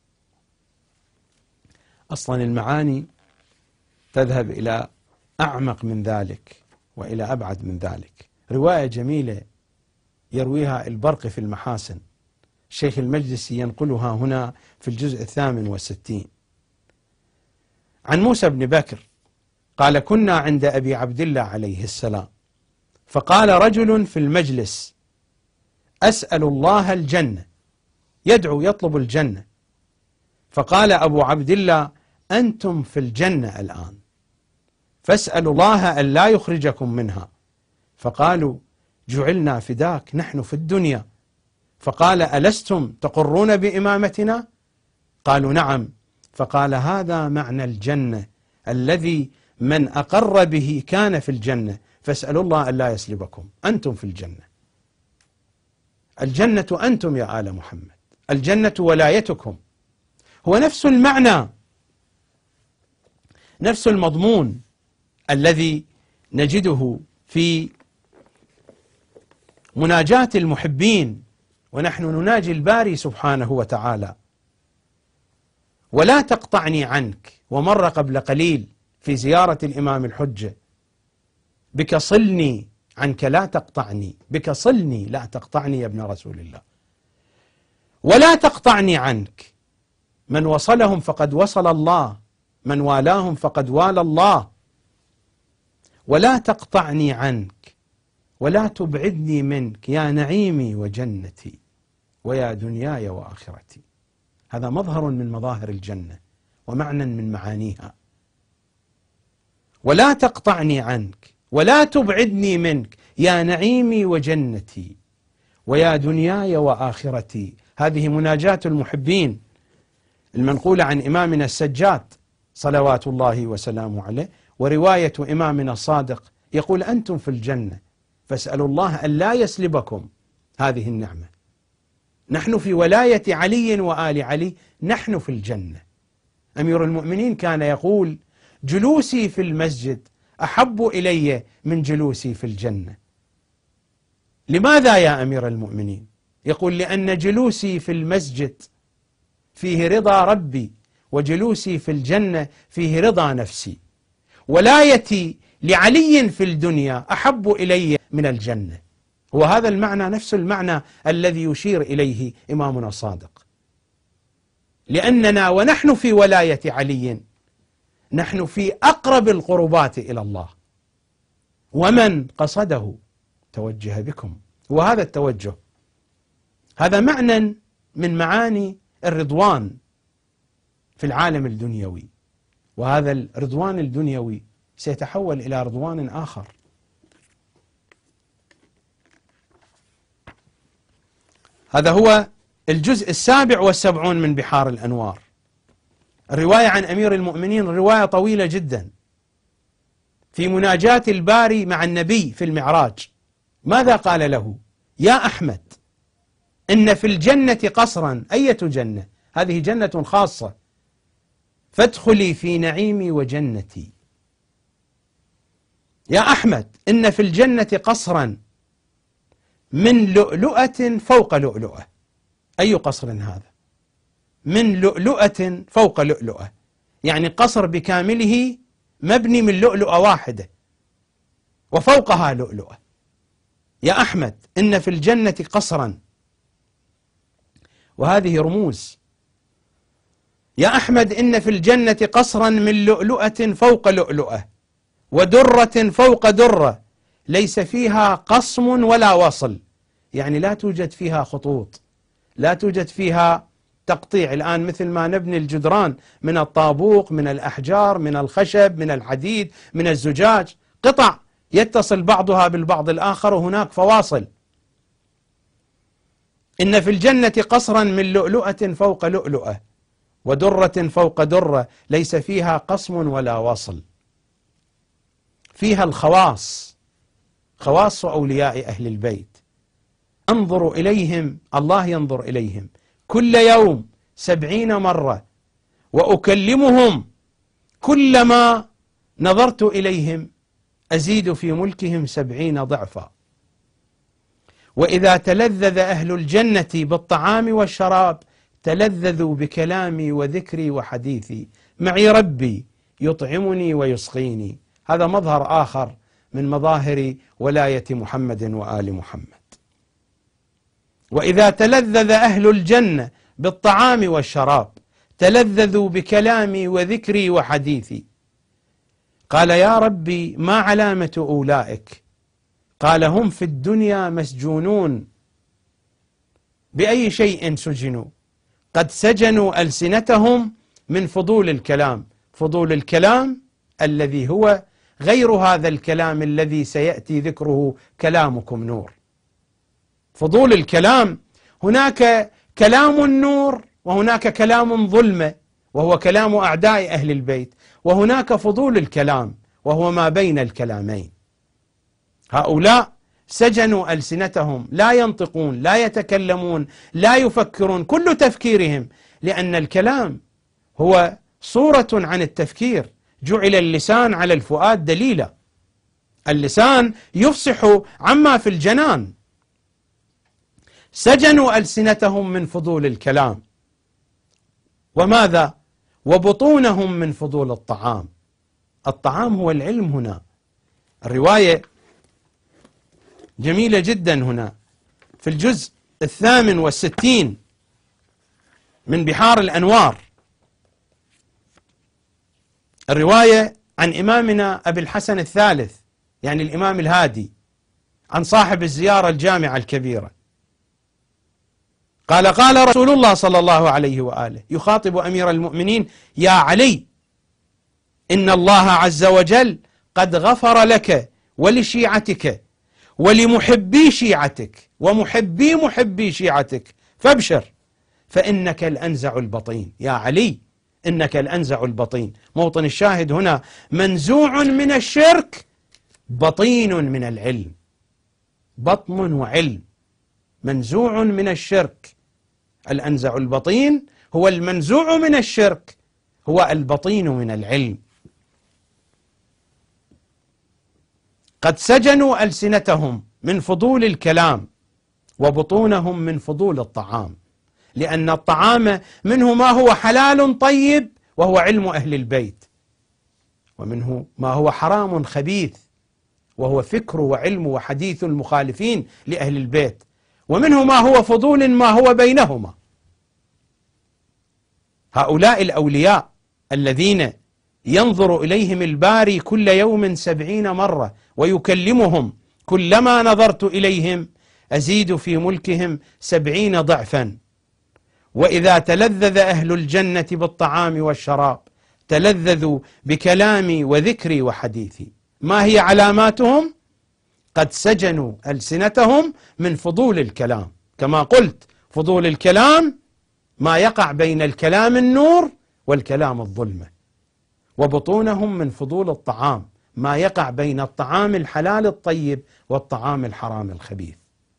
أصلا المعاني تذهب إلى أعمق من ذلك وإلى أبعد من ذلك. رواية جميلة يرويها البرقي في المحاسن، الشيخ المجلسي ينقلها هنا في الجزء 68، عن موسى بن بكر قال: كنا عند أبي عبد الله عليه السلام، فقال رجل في المجلس: أسأل الله الجنة، يدعو يطلب الجنة. فقال أبو عبد الله: أنتم في الجنة الآن، فاسألوا الله أن لا يخرجكم منها. فقالوا: جعلنا فداك، نحن في الدنيا. فقال: ألستم تقرون بإمامتنا؟ قالوا: نعم. فقال: هذا معنى الجنة، الذي من أقر به كان في الجنة، فاسألوا الله أن لا يسلبكم، أنتم في الجنة. الجنة أنتم يا آل محمد، الجنة ولايتكم. هو نفس المعنى، نفس المضمون الذي نجده في مناجاة المحبين ونحن نناجي الباري سبحانه وتعالى: ولا تقطعني عنك. ومر قبل قليل في زيارة الإمام الحجة: بك صلني عنك لا تقطعني، بك صلني لا تقطعني يا ابن رسول الله. ولا تقطعني عنك، من وصلهم فقد وصل الله، من والاهم فقد والى الله. ولا تقطعني عنك ولا تبعدني منك، يا نعيمي وجنتي ويا دنياي وآخرتي. هذا مظهر من مظاهر الجنة ومعنى من معانيها. ولا تقطعني عنك ولا تبعدني منك، يا نعيمي وجنتي ويا دنياي وآخرتي. هذه مناجاة المحبين المنقولة عن إمامنا السجاد صلوات الله وسلامه عليه. ورواية إمامنا الصادق يقول: أنتم في الجنة، فاسألوا الله أن لا يسلبكم هذه النعمة. نحن في ولاية علي وآل علي، نحن في الجنة. أمير المؤمنين كان يقول: جلوسي في المسجد أحب إلي من جلوسي في الجنة. لماذا يا أمير المؤمنين؟ يقول: لأن جلوسي في المسجد فيه رضا ربي، وجلوسي في الجنة فيه رضا نفسي. ولايتي لعلي في الدنيا أحب إلي من الجنة. هو هذا المعنى نفس المعنى الذي يشير إليه إمامنا الصادق، لأننا ونحن في ولاية علي نحن في أقرب القربات إلى الله، ومن قصده توجه بكم. وهذا التوجه هذا معنى من معاني الرضوان في العالم الدنيوي، وهذا الرضوان الدنيوي سيتحول إلى رضوان آخر. هذا هو الجزء 77 من بحار الأنوار. الرواية عن أمير المؤمنين رواية طويلة جدا، في مناجاة الباري مع النبي في المعراج ماذا قال له؟ يا أحمد إن في الجنة قصرا. أية جنة؟ هذه جنة خاصة، فادخلي في نعيمي وجنتي. يا أحمد إن في الجنة قصرا من لؤلؤة فوق لؤلؤة. أي قصر هذا؟ من لؤلؤة فوق لؤلؤة، يعني قصر بكامله مبني من لؤلؤة واحدة وفوقها لؤلؤة. يا أحمد إن في الجنة قصرا، وهذه رموز. يا أحمد إن في الجنة قصرا من لؤلؤة فوق لؤلؤة ودرة فوق درة ليس فيها قصم ولا وصل، يعني لا توجد فيها خطوط، لا توجد فيها تقطيع. الآن مثل ما نبني الجدران من الطابوق، من الأحجار، من الخشب، من الحديد، من الزجاج، قطع يتصل بعضها بالبعض الآخر وهناك فواصل. إن في الجنة قصرا من لؤلؤة فوق لؤلؤة ودرة فوق درة ليس فيها قصم ولا وصل. فيها الخواص، خواص أولياء أهل البيت. أنظر إليهم، الله ينظر إليهم كل يوم 70 مرة، وأكلمهم كلما نظرت إليهم أزيد في ملكهم 70 ضعفا. وإذا تلذذ أهل الجنة بالطعام والشراب تلذذوا بكلامي وذكري وحديثي، معي ربي يطعمني ويسقيني. هذا مظهر آخر من مظاهر ولاية محمد وآل محمد. وإذا تلذذ أهل الجنة بالطعام والشراب تلذذوا بكلامي وذكري وحديثي. قال يا ربي ما علامة أولئك؟ قال هم في الدنيا مسجونون. بأي شيء سجنوا؟ قد سجنوا ألسنتهم من فضول الكلام. فضول الكلام الذي هو غير هذا الكلام الذي سيأتي ذكره كلامكم نور. فضول الكلام، هناك كلام النور وهناك كلام ظلمة وهو كلام أعداء أهل البيت، وهناك فضول الكلام وهو ما بين الكلامين. هؤلاء سجنوا ألسنتهم، لا ينطقون، لا يتكلمون، لا يفكرون، كل تفكيرهم، لأن الكلام هو صورة عن التفكير. جعل اللسان على الفؤاد دليلا، اللسان يفصح عما في الجنان. سجنوا ألسنتهم من فضول الكلام، وماذا؟ وبطونهم من فضول الطعام. الطعام هو العلم هنا. الرواية جميلة جدا هنا في الجزء 68 من بحار الأنوار. الرواية عن إمامنا أبي الحسن الثالث، يعني الإمام الهادي، عن صاحب الزيارة الجامعة الكبيرة. قال قال رسول الله صلى الله عليه وآله يخاطب أمير المؤمنين: يا علي، إن الله عز وجل قد غفر لك ولشيعتك ولمحبي شيعتك ومحبي محبي شيعتك، فابشر فإنك الأنزع البطين. يا علي إنك الأنزع البطين. موطن الشاهد هنا: منزوع من الشرك، بطين من العلم. بطن وعلم، منزوع من الشرك. الأنزع البطين هو المنزوع من الشرك، هو البطين من العلم. قد سجنوا ألسنتهم من فضول الكلام وبطونهم من فضول الطعام، لأن الطعام منه ما هو حلال طيب وهو علم أهل البيت، ومنه ما هو حرام خبيث وهو فكر وعلم وحديث المخالفين لأهل البيت، ومنه ما هو فضول ما هو بينهما. هؤلاء الأولياء الذين ينظر إليهم الباري كل يوم 70 مرة ويكلمهم: كلما نظرت إليهم أزيد في ملكهم 70 ضعفا، وإذا تلذذ أهل الجنة بالطعام والشراب تلذذوا بكلامي وذكري وحديثي. ما هي علاماتهم؟ قد سجنوا ألسنتهم من فضول الكلام، كما قلت فضول الكلام ما يقع بين الكلام النور والكلام الظلمة، وبطونهم من فضول الطعام ما يقع بين الطعام الحلال الطيب والطعام الحرام الخبيث.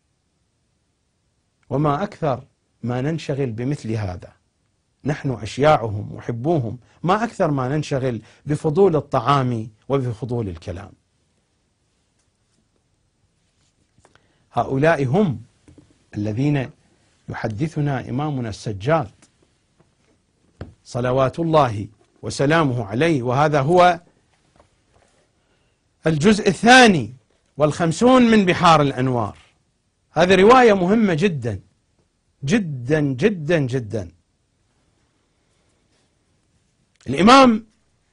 وما أكثر ما ننشغل بمثل هذا، نحن أشياعهم محبوهم، ما أكثر ما ننشغل بفضول الطعام وبفضول الكلام. هؤلاء هم الذين يحدثنا إمامنا السجاد صلوات الله وسلامه عليه، وهذا هو الجزء 52 من بحار الأنوار. هذه رواية مهمة جدا جدا جدا جدا. الإمام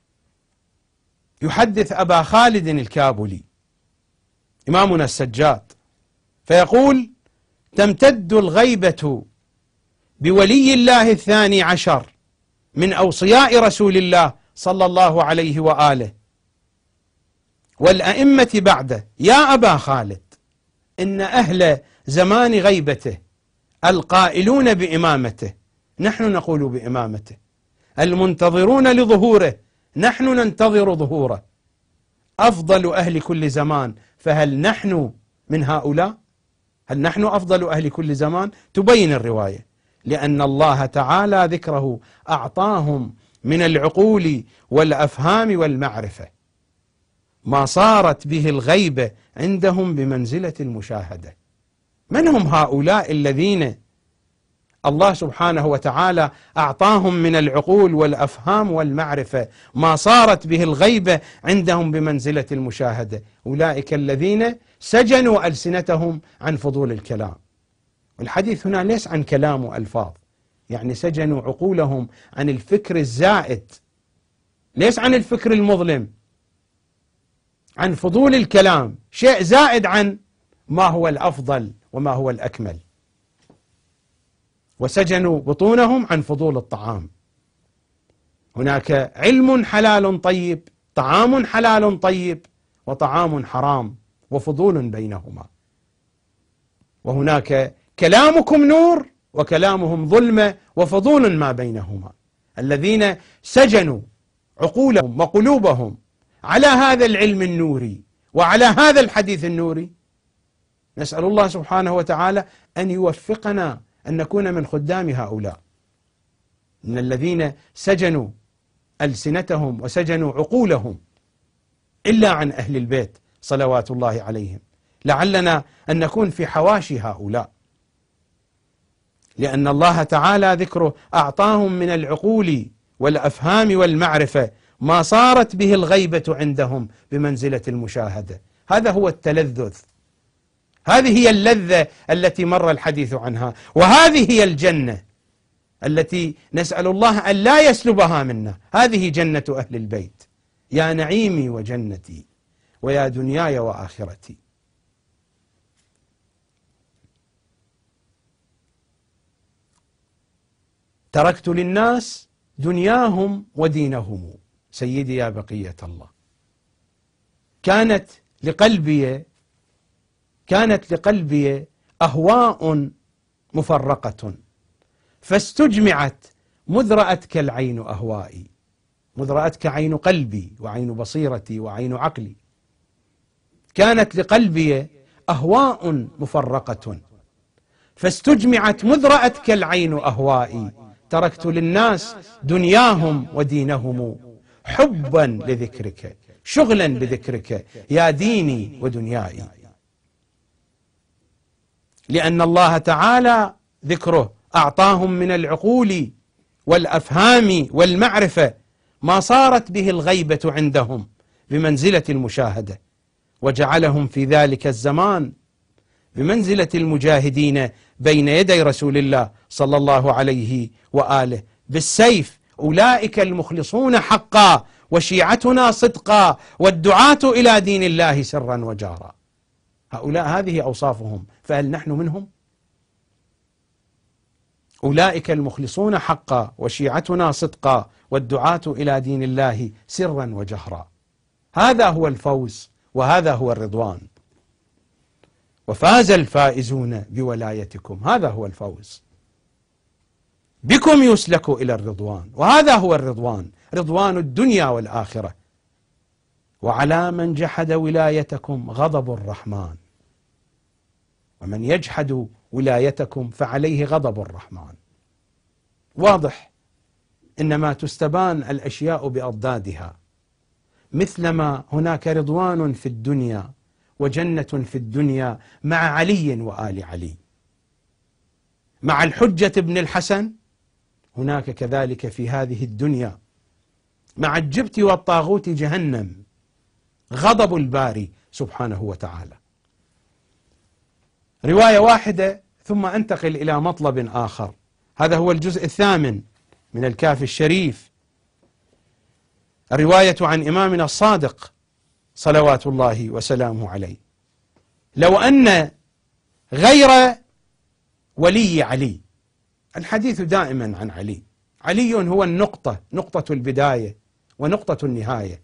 يحدث أبا خالد الكابلي إمامنا السجاد فيقول: تمتد الغيبة بولي الله 12 من أوصياء رسول الله صلى الله عليه وآله والأئمة بعده يا أبا خالد، إن أهل زمان غيبته القائلون بإمامته، نحن نقول بإمامته، المنتظرون لظهوره، نحن ننتظر ظهوره، أفضل أهل كل زمان، فهل نحن من هؤلاء؟ هل نحن أفضل أهل كل زمان؟ تبين الرواية: لأن الله تعالى ذكره أعطاهم من العقول والأفهام والمعرفة ما صارت به الغيبة عندهم بمنزلة المشاهدة. من هم هؤلاء الذين الله سبحانه وتعالى أعطاهم من العقول والأفهام والمعرفة ما صارت به الغيبة عندهم بمنزلة المشاهدة؟ أولئك الذين سجنوا ألسنتهم عن فضول الكلام. والحديث هنا ليس عن كلام وألفاظ، يعني سجنوا عقولهم عن الفكر الزائد، ليس عن الفكر المظلم، عن فضول الكلام، شيء زائد عن ما هو الأفضل وما هو الأكمل. وسجنوا بطونهم عن فضول الطعام. هناك علم حلال طيب، طعام حلال طيب، وطعام حرام، وفضول بينهما. وهناك كلامكم نور وكلامهم ظلمة وفضول ما بينهما. الذين سجنوا عقولهم وقلوبهم على هذا العلم النوري وعلى هذا الحديث النوري، نسأل الله سبحانه وتعالى أن يوفقنا أن نكون من خدام هؤلاء، من الذين سجنوا ألسنتهم وسجنوا عقولهم إلا عن أهل البيت صلوات الله عليهم. لعلنا أن نكون في حواشي هؤلاء، لأن الله تعالى ذكره أعطاهم من العقول والأفهام والمعرفة ما صارت به الغيبة عندهم بمنزلة المشاهدة. هذا هو التلذذ، هذه هي اللذة التي مر الحديث عنها، وهذه هي الجنة التي نسأل الله أن لا يسلبها منا. هذه جنة أهل البيت، يا نعيمي وجنتي ويا دنياي وآخرتي. تركت للناس دنياهم ودينهم. سيدي يا بقية الله، كانت لقلبي أهواء مفرقة فاستجمعت مذ رأتك العين أهوائي. مذ رأتك عين قلبي وعين بصيرتي وعين عقلي. كانت لقلبي أهواء مفرقة فاستجمعت مذ رأتك العين أهوائي. تركت للناس دنياهم ودينهم حبا لذكرك شغلا بذكرك يا ديني ودنياي. لأن الله تعالى ذكره أعطاهم من العقول والأفهام والمعرفة ما صارت به الغيبة عندهم بمنزلة المشاهدة، وجعلهم في ذلك الزمان بمنزلة المجاهدين بين يدي رسول الله صلى الله عليه وآله بالسيف. أولئك المخلصون حقا وشيعتنا صدقا والدعاة إلى دين الله سرا وجارا. هؤلاء هذه أوصافهم، فهل نحن منهم؟ أولئك المخلصون حقا وشيعتنا صدقا والدعاة إلى دين الله سرا وجهرا. هذا هو الفوز وهذا هو الرضوان. وفاز الفائزون بولايتكم، هذا هو الفوز. بكم يسلك إلى الرضوان، وهذا هو الرضوان، رضوان الدنيا والآخرة. وعلى من جحد ولايتكم غضب الرحمن، ومن يجحد ولايتكم فعليه غضب الرحمن. واضح، إنما تستبان الأشياء بأضدادها، مثلما هناك رضوان في الدنيا وجنة في الدنيا مع علي وآل علي، مع الحجة بن الحسن هناك كذلك في هذه الدنيا مع الجبت والطاغوت جهنم، غضب الباري سبحانه وتعالى. رواية واحدة ثم أنتقل إلى مطلب آخر. هذا هو الجزء الثامن من الكافي الشريف. الرواية عن إمامنا الصادق صلوات الله وسلامه عليه: لو أن غير ولي علي، الحديث دائما عن علي، علي هو النقطة، نقطة البداية ونقطة النهاية.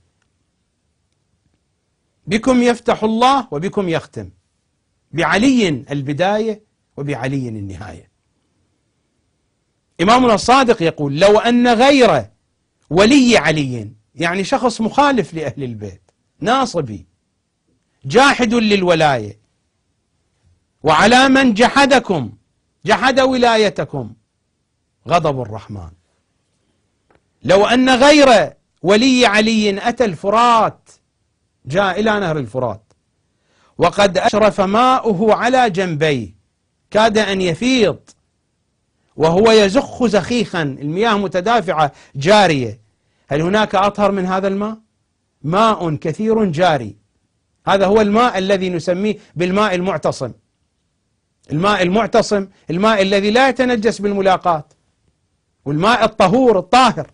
بكم يفتح الله وبكم يختم، بعلي البداية وبعلي النهاية. إمامنا الصادق يقول: لو أن غير ولي علي، يعني شخص مخالف لأهل البيت، ناصبي جاحد للولاية، وعلى من جحدكم، جحد ولايتكم، غضب الرحمن. لو أن غير ولي علي أتى الفرات، جاء إلى نهر الفرات وقد أشرف ماؤه على جنبيه، كاد أن يفيض وهو يزخ زخيخا، المياه متدافعة جارية، هل هناك أطهر من هذا الماء؟ ماء كثير جاري، هذا هو الماء الذي نسميه بالماء المعتصم. الماء المعتصم الماء الذي لا يتنجس بالملاقات، والماء الطهور الطاهر،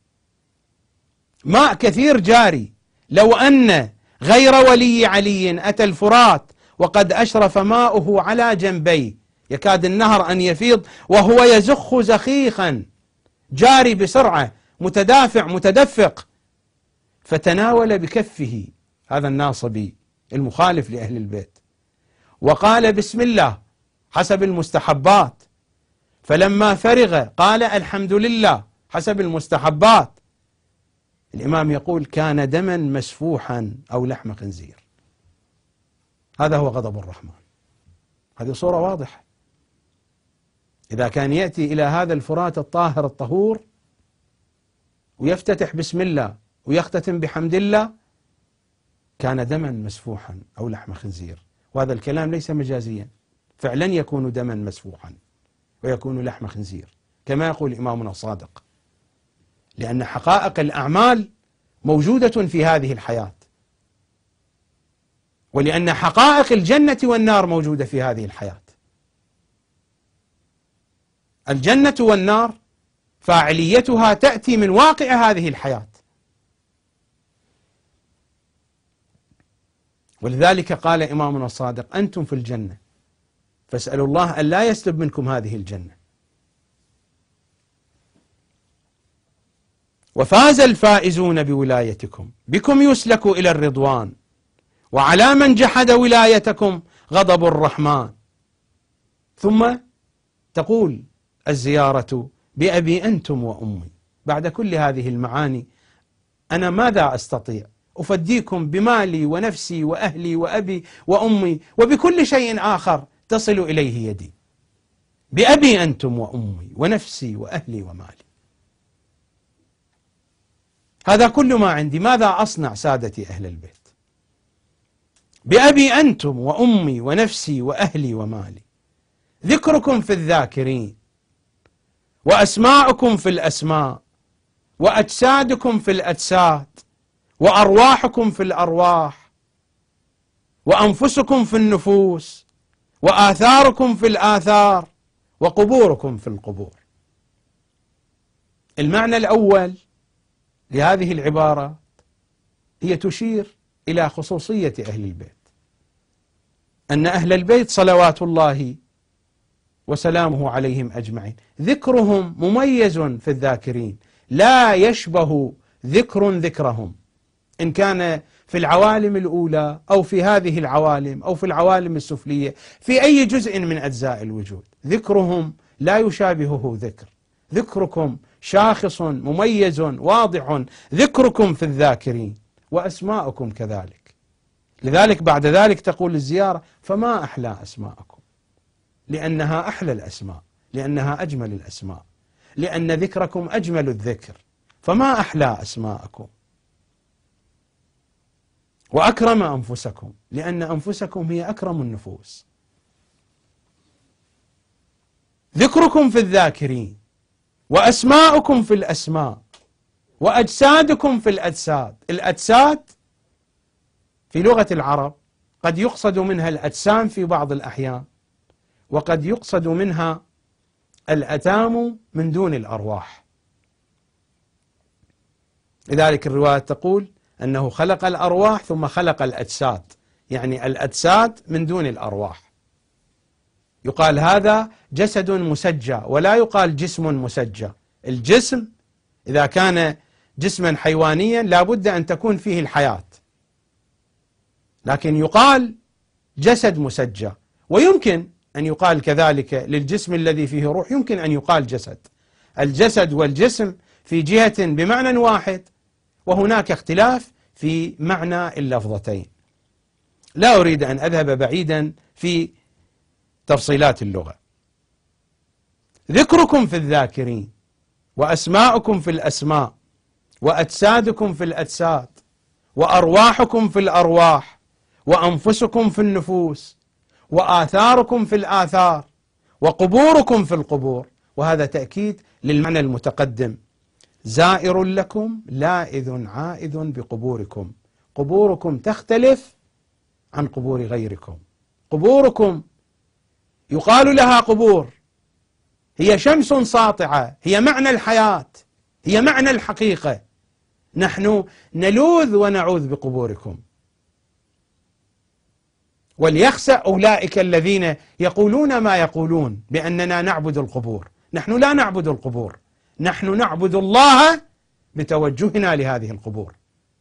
ماء كثير جاري. لو أن غير ولي علي أتى الفرات وقد أشرف ماؤه على جنبيه، يكاد النهر أن يفيض وهو يزخ زخيخا، جاري بسرعة، متدافع متدفق، فتناول بكفه هذا الناصبي المخالف لأهل البيت وقال بسم الله حسب المستحبات، فلما فرغ قال الحمد لله حسب المستحبات. الإمام يقول: كان دما مسفوحا أو لحم خنزير. هذا هو غضب الرحمن. هذه صورة واضحة. إذا كان يأتي إلى هذا الفرات الطاهر الطهور ويفتتح بسم الله ويختتم بحمد الله، كان دما مسفوحا أو لحم خنزير. وهذا الكلام ليس مجازيا، فعلا يكون دما مسفوحا ويكون لحم خنزير كما يقول إمامنا الصادق، لأن حقائق الأعمال موجودة في هذه الحياة، ولأن حقائق الجنة والنار موجودة في هذه الحياة. الجنة والنار فاعليتها تأتي من واقع هذه الحياة، ولذلك قال إمامنا الصادق: أنتم في الجنة فاسألوا الله أن لا يسلب منكم هذه الجنة. وفاز الفائزون بولايتكم، بكم يسلك إلى الرضوان، وعلى من جحد ولايتكم غضب الرحمن. ثم تقول الزيارة: بأبي أنتم وأمي. بعد كل هذه المعاني أنا ماذا أستطيع؟ أفديكم بمالي ونفسي وأهلي وأبي وأمي وبكل شيء آخر تصل إليه يدي. بأبي أنتم وأمي ونفسي وأهلي ومالي، هذا كل ما عندي، ماذا أصنع سادتي أهل البيت؟ بأبي أنتم وأمي ونفسي وأهلي ومالي، ذكركم في الذاكرين، وأسماؤكم في الأسماء، وأجسادكم في الأجساد، وأرواحكم في الأرواح، وأنفسكم في النفوس، وآثاركم في الآثار، وقبوركم في القبور. المعنى الأول لهذه العبارة هي تشير إلى خصوصية أهل البيت، أن أهل البيت صلوات الله وسلامه عليهم أجمعين ذكرهم مميز في الذاكرين، لا يشبه ذكرهم، إن كان في العوالم الأولى أو في هذه العوالم أو في العوالم السفلية، في أي جزء من أجزاء الوجود، ذكرهم لا يشابهه ذكركم شاخص مميز واضح، ذكركم في الذاكرين وأسماءكم كذلك. لذلك بعد ذلك تقول الزيارة: فما أحلى أسماءكم، لأنها أحلى الأسماء، لأنها أجمل الأسماء، لأن ذكركم أجمل الذكر، فما أحلى أسماءكم. وأكرم أنفسكم، لأن أنفسكم هي أكرم النفوس. ذكركم في الذاكرين، وأسماءكم في الأسماء، وأجسادكم في الأجساد. الأجساد في لغة العرب قد يقصد منها الأجسام في بعض الأحيان، وقد يقصد منها الأتام من دون الأرواح. لذلك الرواية تقول أنه خلق الأرواح ثم خلق الأجساد، يعني الأجساد من دون الأرواح. يقال هذا جسد مسجى، ولا يقال جسم مسجى. الجسم إذا كان جسما حيوانيا لا بد أن تكون فيه الحياة، لكن يقال جسد مسجى. ويمكن أن يقال كذلك للجسم الذي فيه روح، يمكن أن يقال جسد. الجسد والجسم في جهة بمعنى واحد، وهناك اختلاف في معنى اللفظتين. لا أريد أن أذهب بعيدا في تفصيلات اللغة. ذكركم في الذاكرين، وأسماؤكم في الأسماء، وأجسادكم في الأجساد، وأرواحكم في الأرواح، وأنفسكم في النفوس، وآثاركم في الآثار، وقبوركم في القبور. وهذا تأكيد للمعنى المتقدم: زائر لكم لائذ عائذ بقبوركم. قبوركم تختلف عن قبور غيركم. قبوركم يقال لها قبور، هي شمس ساطعة، هي معنى الحياة، هي معنى الحقيقة. نحن نلوذ ونعوذ بقبوركم. وليخسأ أولئك الذين يقولون ما يقولون بأننا نعبد القبور. نحن لا نعبد القبور، نحن نعبد الله بتوجهنا لهذه القبور.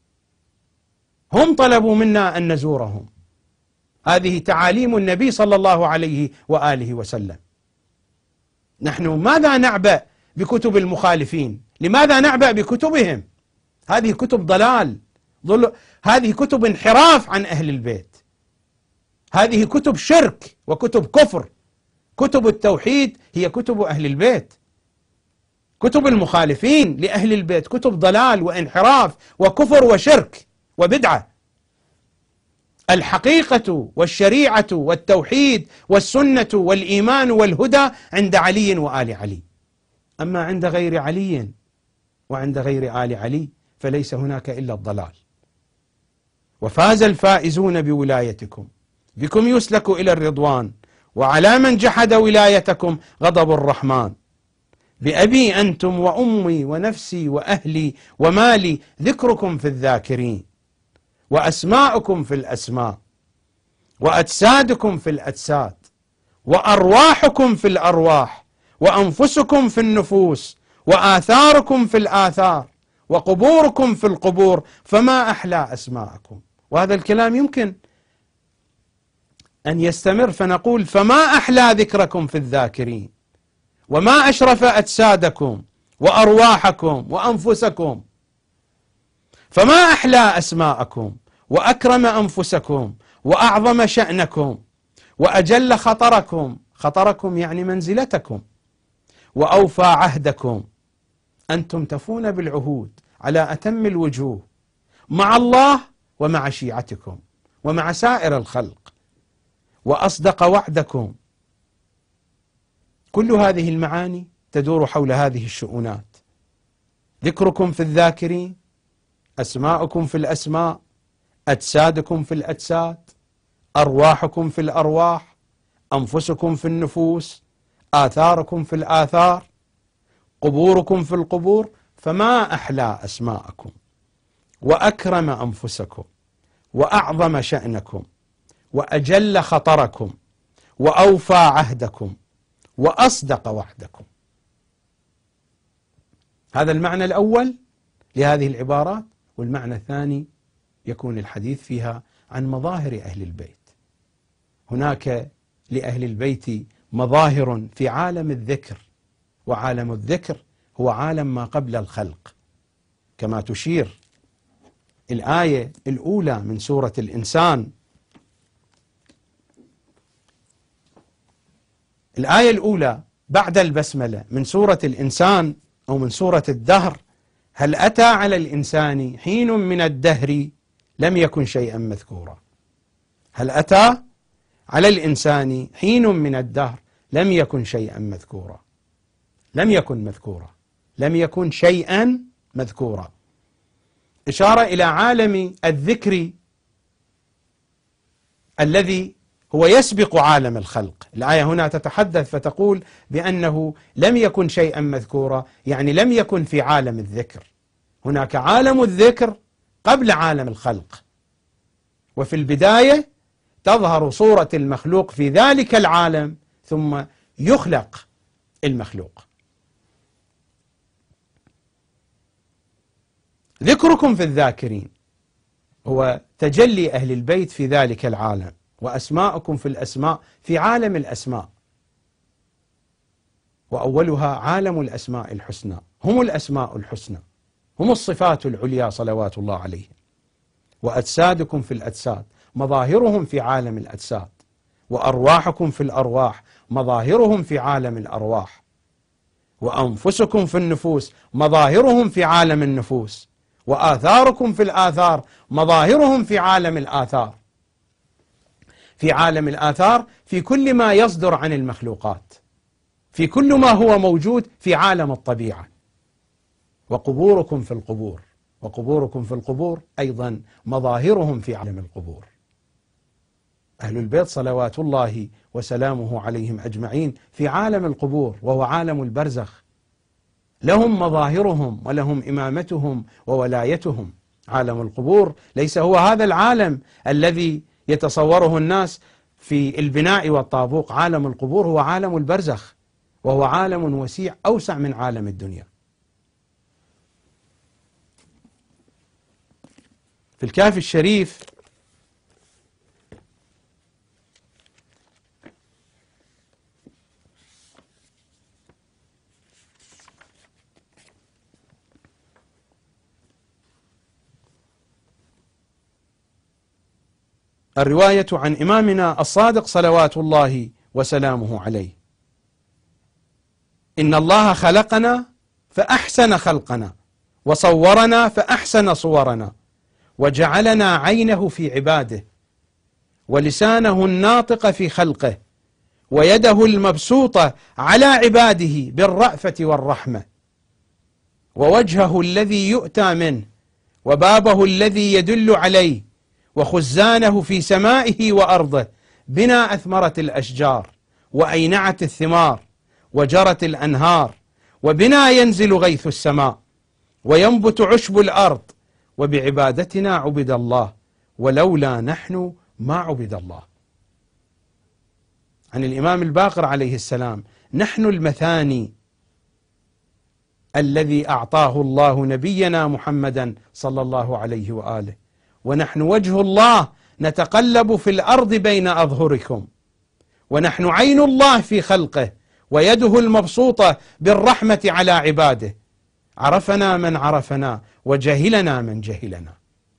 هم طلبوا منا أن نزورهم، هذه تعاليم النبي صلى الله عليه وآله وسلم. نحن ماذا نعبأ بكتب المخالفين؟ لماذا نعبأ بكتبهم؟ هذه كتب ضلال، هذه كتب انحراف عن أهل البيت، هذه كتب شرك وكتب كفر. كتب التوحيد هي كتب أهل البيت، كتب المخالفين لأهل البيت كتب ضلال وانحراف وكفر وشرك وبدعة. الحقيقة والشريعة والتوحيد والسنة والإيمان والهدى عند علي وآل علي، أما عند غير علي وعند غير آل علي فليس هناك إلا الضلال. وفاز الفائزون بولايتكم، بكم يسلك إلى الرضوان، وعلى من جحد ولايتكم غضب الرحمن. بأبي أنتم وأمي ونفسي وأهلي ومالي، ذكركم في الذاكرين، وأسماؤكم في الأسماء، وأجسادكم في الأجساد، وأرواحكم في الأرواح، وأنفسكم في النفوس، وآثاركم في الآثار، وقبوركم في القبور، فما أحلى أسماءكم. وهذا الكلام يمكن أن يستمر، فنقول: فما أحلى ذكركم في الذاكرين، وما أشرف أجسادكم وأرواحكم وأنفسكم، فما أحلى أسماءكم، وأكرم أنفسكم، وأعظم شأنكم، وأجل خطركم. خطركم يعني منزلتكم، وأوفى عهدكم. أنتم تفون بالعهود على أتم الوجوه مع الله ومع شيعتكم ومع سائر الخلق، وأصدق وعدكم. كل هذه المعاني تدور حول هذه الشؤونات: ذكركم في الذاكرين، أسماءكم في الأسماء، أجسادكم في الأجساد، أرواحكم في الأرواح، أنفسكم في النفوس، آثاركم في الآثار، قبوركم في القبور، فما أحلى أسماءكم وأكرم أنفسكم وأعظم شأنكم وأجل خطركم وأوفى عهدكم وأصدق وعدكم. هذا المعنى الأول لهذه العبارات. والمعنى الثاني يكون الحديث فيها عن مظاهر أهل البيت. هناك لأهل البيت مظاهر في عالم الذكر، وعالم الذكر هو عالم ما قبل الخلق، كما تشير الآية الأولى من سورة الإنسان. الآية الأولى بعد البسملة من سورة الإنسان أو من سورة الدهر: هل أتى على الإنسان حين من الدهر لم يكن شيئا مذكورا. هل أتى على الإنسان حين من الدهر لم يكن شيئا مذكورا. لم يكن مذكورا، لم يكن شيئا مذكورا، إشارة إلى عالم الذكر الذي هو يسبق عالم الخلق. الآية هنا تتحدث فتقول بأنه لم يكن شيئا مذكورا، يعني لم يكن في عالم الذكر. هناك عالم الذكر قبل عالم الخلق، وفي البداية تظهر صورة المخلوق في ذلك العالم ثم يخلق المخلوق. ذكركم في الذاكرين هو تجلي أهل البيت في ذلك العالم، وأسماءكم في الأسماء في عالم الأسماء، وأولها عالم الأسماء الحسنى. هم الأسماء الحسنى، هم الصفات العليا صلوات الله عليهم. وأجسادكم في الأجساد، مظاهرهم في عالم الأجساد. وأرواحكم في الأرواح، مظاهرهم في عالم الأرواح. وأنفسكم في النفوس، مظاهرهم في عالم النفوس. وآثاركم في الآثار، مظاهرهم في عالم الآثار. في عالم الآثار في كل ما يصدر عن المخلوقات، في كل ما هو موجود في عالم الطبيعة. وقبوركم في القبور، وقبوركم في القبور أيضا مظاهرهم في عالم القبور. أهل البيت صلوات الله وسلامه عليهم أجمعين في عالم القبور، وهو عالم البرزخ. لهم مظاهرهم ولهم إمامتهم وولايتهم. عالم القبور ليس هو هذا العالم الذي يتصوره الناس في البناء والطابوق. عالم القبور هو عالم البرزخ، وهو عالم وسيع أوسع من عالم الدنيا. في الكهف الشريف الرواية عن إمامنا الصادق صلوات الله وسلامه عليه: إن الله خلقنا فأحسن خلقنا، وصورنا فأحسن صورنا، وجعلنا عينه في عباده، ولسانه الناطق في خلقه، ويده المبسوطة على عباده بالرأفة والرحمة، ووجهه الذي يؤتى منه، وبابه الذي يدل عليه، وخزانه في سمائه وأرضه، بنا أثمرت الأشجار، وأينعت الثمار، وجرت الأنهار، وبنا ينزل غيث السماء، وينبت عشب الأرض، وبعبادتنا عبد الله، ولولا نحن ما عبد الله. عن الإمام الباقر عليه السلام: نحن المثاني الذي أعطاه الله نبينا محمدا صلى الله عليه وآله، ونحن وجه الله نتقلب في الأرض بين أظهركم، ونحن عين الله في خلقه، ويده المبسوطة بالرحمة على عباده. عرفنا من عرفنا، وجهلنا من جهلنا.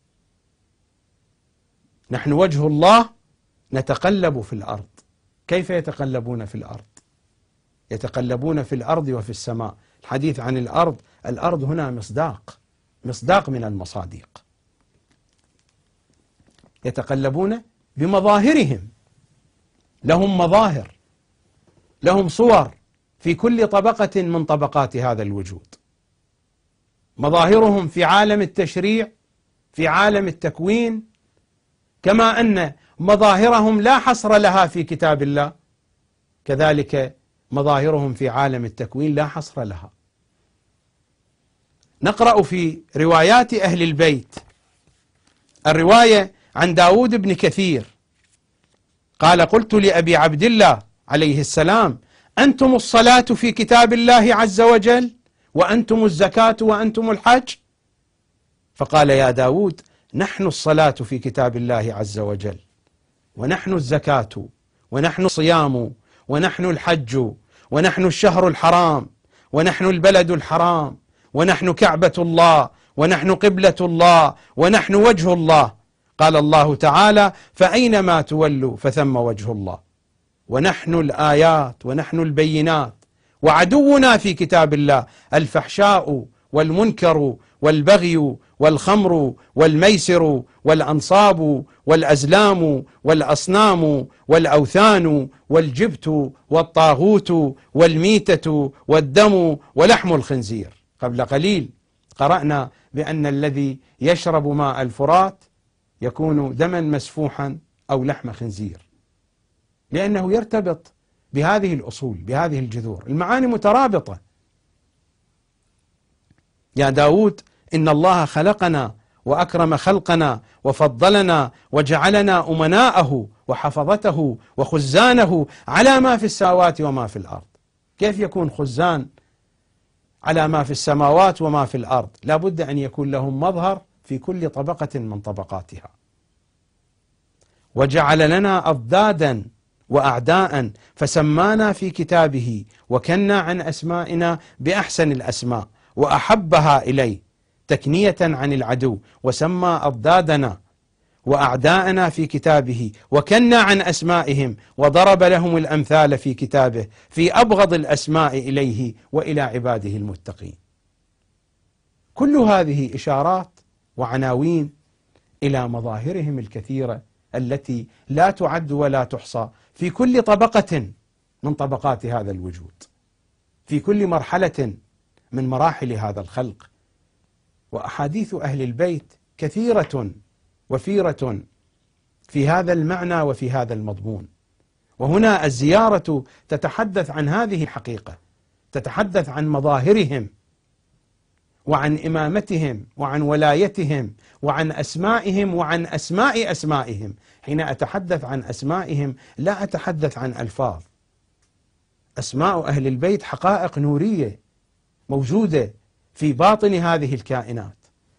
نحن وجه الله نتقلب في الأرض. كيف يتقلبون في الأرض؟ يتقلبون في الأرض وفي السماء. الحديث عن الأرض، الأرض هنا مصداق من المصاديق. يتقلبون بمظاهرهم، لهم مظاهر، لهم صور في كل طبقة من طبقات هذا الوجود. مظاهرهم في عالم التشريع، في عالم التكوين، كما أن مظاهرهم لا حصر لها في كتاب الله، كذلك مظاهرهم في عالم التكوين لا حصر لها. نقرأ في روايات أهل البيت. الرواية عن داود بن كثير قال: قلت لأبي عبد الله عليه السلام: أنتم الصلاة في كتاب الله عز وجل، وأنتم الزكاة، وأنتم الحج؟ فقال: يا داود، نحن الصلاة في كتاب الله عز وجل، ونحن الزكاة، ونحن الصيام، ونحن الحج، ونحن الشهر الحرام، ونحن البلد الحرام، ونحن كعبة الله، ونحن قبلة الله، ونحن وجه الله. قال الله تعالى: فأينما تولوا فثم وجه الله. ونحن الآيات، ونحن البينات. وعدونا في كتاب الله الفحشاء والمنكر والبغي والخمر والميسر والأنصاب والأزلام والأصنام والأوثان والجبت والطاغوت والميتة والدم ولحم الخنزير. قبل قليل قرأنا بأن الذي يشرب ماء الفرات يكون دما مسفوحا أو لحم خنزير، لأنه يرتبط بهذه الأصول، بهذه الجذور. المعاني مترابطة. يا داود، إن الله خلقنا وأكرم خلقنا وفضلنا وجعلنا أمناءه وحفظته وخزانه على ما في السماوات وما في الأرض. كيف يكون خزان على ما في السماوات وما في الأرض؟ لا بد أن يكون لهم مظهر في كل طبقة من طبقاتها. وجعل لنا أضدادا وأعداء فسمانا في كتابه وكنا عن أسمائنا بأحسن الأسماء وأحبها إليه تكنية عن العدو، وسمى أضدادنا وأعداءنا في كتابه وكنا عن أسمائهم وضرب لهم الأمثال في كتابه في أبغض الأسماء إليه وإلى عباده المتقين. كل هذه إشارات وعناوين إلى مظاهرهم الكثيرة التي لا تعد ولا تحصى في كل طبقة من طبقات هذا الوجود، في كل مرحلة من مراحل هذا الخلق. وأحاديث أهل البيت كثيرة وفيرة في هذا المعنى وفي هذا المضمون. وهنا الزيارة تتحدث عن هذه الحقيقة، تتحدث عن مظاهرهم وعن إمامتهم وعن ولايتهم وعن أسمائهم وعن أسماء أسمائهم. حين أتحدث عن أسمائهم لا أتحدث عن ألفاظ. أسماء أهل البيت حقائق نورية موجودة في باطن هذه الكائنات.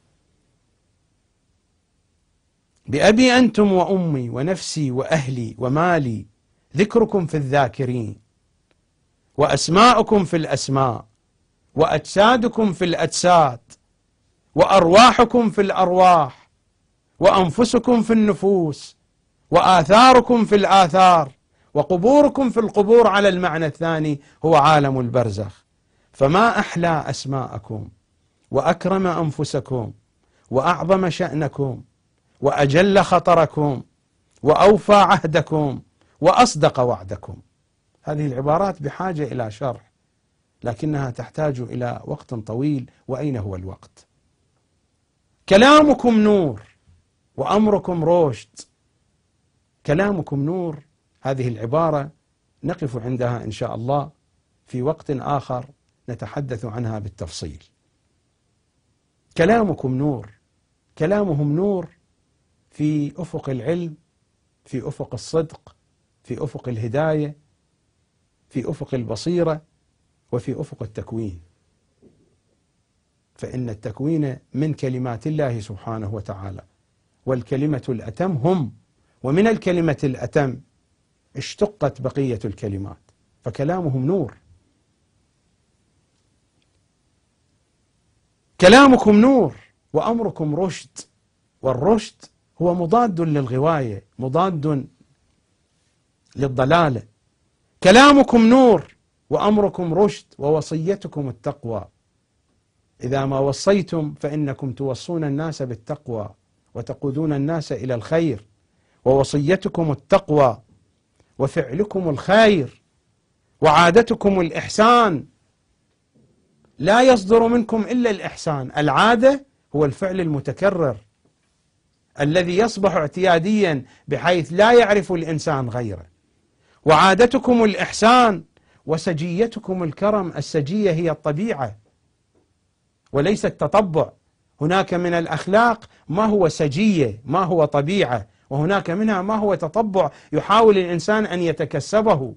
بأبي أنتم وأمي ونفسي وأهلي ومالي ذكركم في الذاكرين، وأسماؤكم في الأسماء، وأجسادكم في الأجساد، وأرواحكم في الأرواح، وأنفسكم في النفوس، وآثاركم في الآثار، وقبوركم في القبور على المعنى الثاني هو عالم البرزخ. فما أحلى أسماءكم وأكرم أنفسكم وأعظم شأنكم وأجل خطركم وأوفى عهدكم وأصدق وعدكم. هذه العبارات بحاجة إلى شرح، لكنها تحتاج إلى وقت طويل، وأين هو الوقت؟ كلامكم نور وأمركم رشد. كلامكم نور، هذه العبارة نقف عندها إن شاء الله في وقت آخر نتحدث عنها بالتفصيل. كلامكم نور، كلامهم نور في أفق العلم، في أفق الصدق، في أفق الهداية، في أفق البصيرة، وفي أفق التكوين. فإن التكوين من كلمات الله سبحانه وتعالى، والكلمة الأتم هم، ومن الكلمة الأتم اشتقت بقية الكلمات، فكلامهم نور. كلامكم نور وأمركم رشد، والرشد هو مضاد للغواية، مضاد للضلالة. كلامكم نور وأمركم رشد ووصيتكم التقوى. إذا ما وصيتم فإنكم توصون الناس بالتقوى وتقودون الناس إلى الخير، ووصيتكم التقوى وفعلكم الخير وعادتكم الإحسان. لا يصدر منكم إلا الإحسان. العادة هو الفعل المتكرر الذي يصبح اعتياديا بحيث لا يعرف الإنسان غيره. وعادتكم الإحسان وسجيتكم الكرم. السجية هي الطبيعة، وليس التطبع. هناك من الأخلاق ما هو سجية، ما هو طبيعة، وهناك منها ما هو تطبع يحاول الإنسان أن يتكسبه.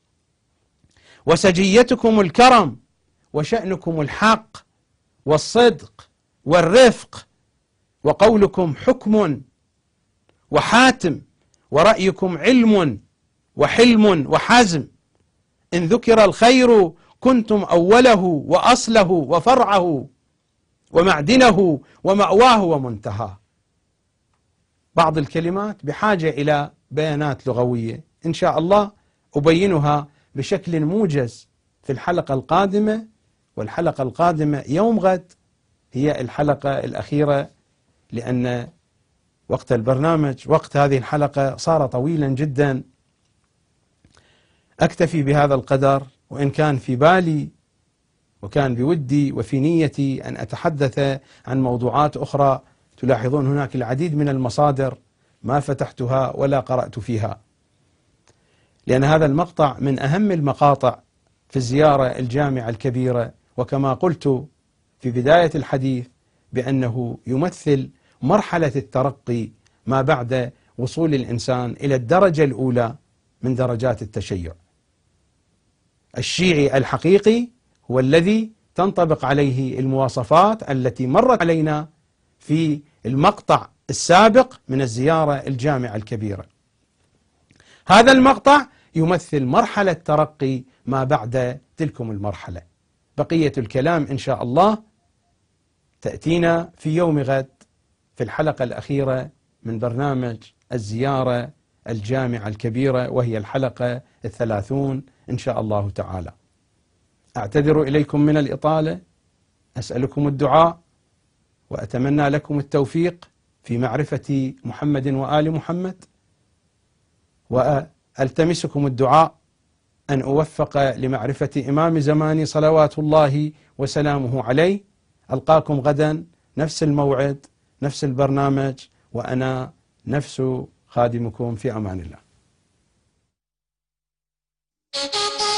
وسجيتكم الكرم، وشأنكم الحق والصدق والرفق، وقولكم حكم وحاتم، ورأيكم علم وحلم وحزم. إن ذكر الخير كنتم أوله وأصله وفرعه ومعدنه ومأواه ومنتهاه. بعض الكلمات بحاجة إلى بيانات لغوية، إن شاء الله أبينها بشكل موجز في الحلقة القادمة، والحلقة القادمة يوم غد هي الحلقة الأخيرة، لأن وقت البرنامج وقت هذه الحلقة صار طويلا جدا. أكتفي بهذا القدر، وإن كان في بالي وكان بودي وفي نيتي أن أتحدث عن موضوعات أخرى. تلاحظون هناك العديد من المصادر ما فتحتها ولا قرأت فيها، لأن هذا المقطع من أهم المقاطع في الزيارة الجامعة الكبيرة، وكما قلت في بداية الحديث بأنه يمثل مرحلة الترقي ما بعد وصول الإنسان إلى الدرجة الأولى من درجات التشيع. الشيعي الحقيقي هو الذي تنطبق عليه المواصفات التي مرت علينا في المقطع السابق من الزيارة الجامعة الكبيرة. هذا المقطع يمثل مرحلة ترقي ما بعد تلكم المرحلة. بقية الكلام إن شاء الله تأتينا في يوم غد في الحلقة الأخيرة من برنامج الزيارة الجامعة الكبيرة، وهي الحلقة 30 إن شاء الله تعالى. أعتذر إليكم من الإطالة، أسألكم الدعاء، وأتمنى لكم التوفيق في معرفة محمد وآل محمد، وألتمسكم الدعاء أن أوفق لمعرفة إمام زماني صلوات الله وسلامه عليه. ألقاكم غدا نفس الموعد نفس البرنامج، وأنا نفس خادمكم، في أمان الله.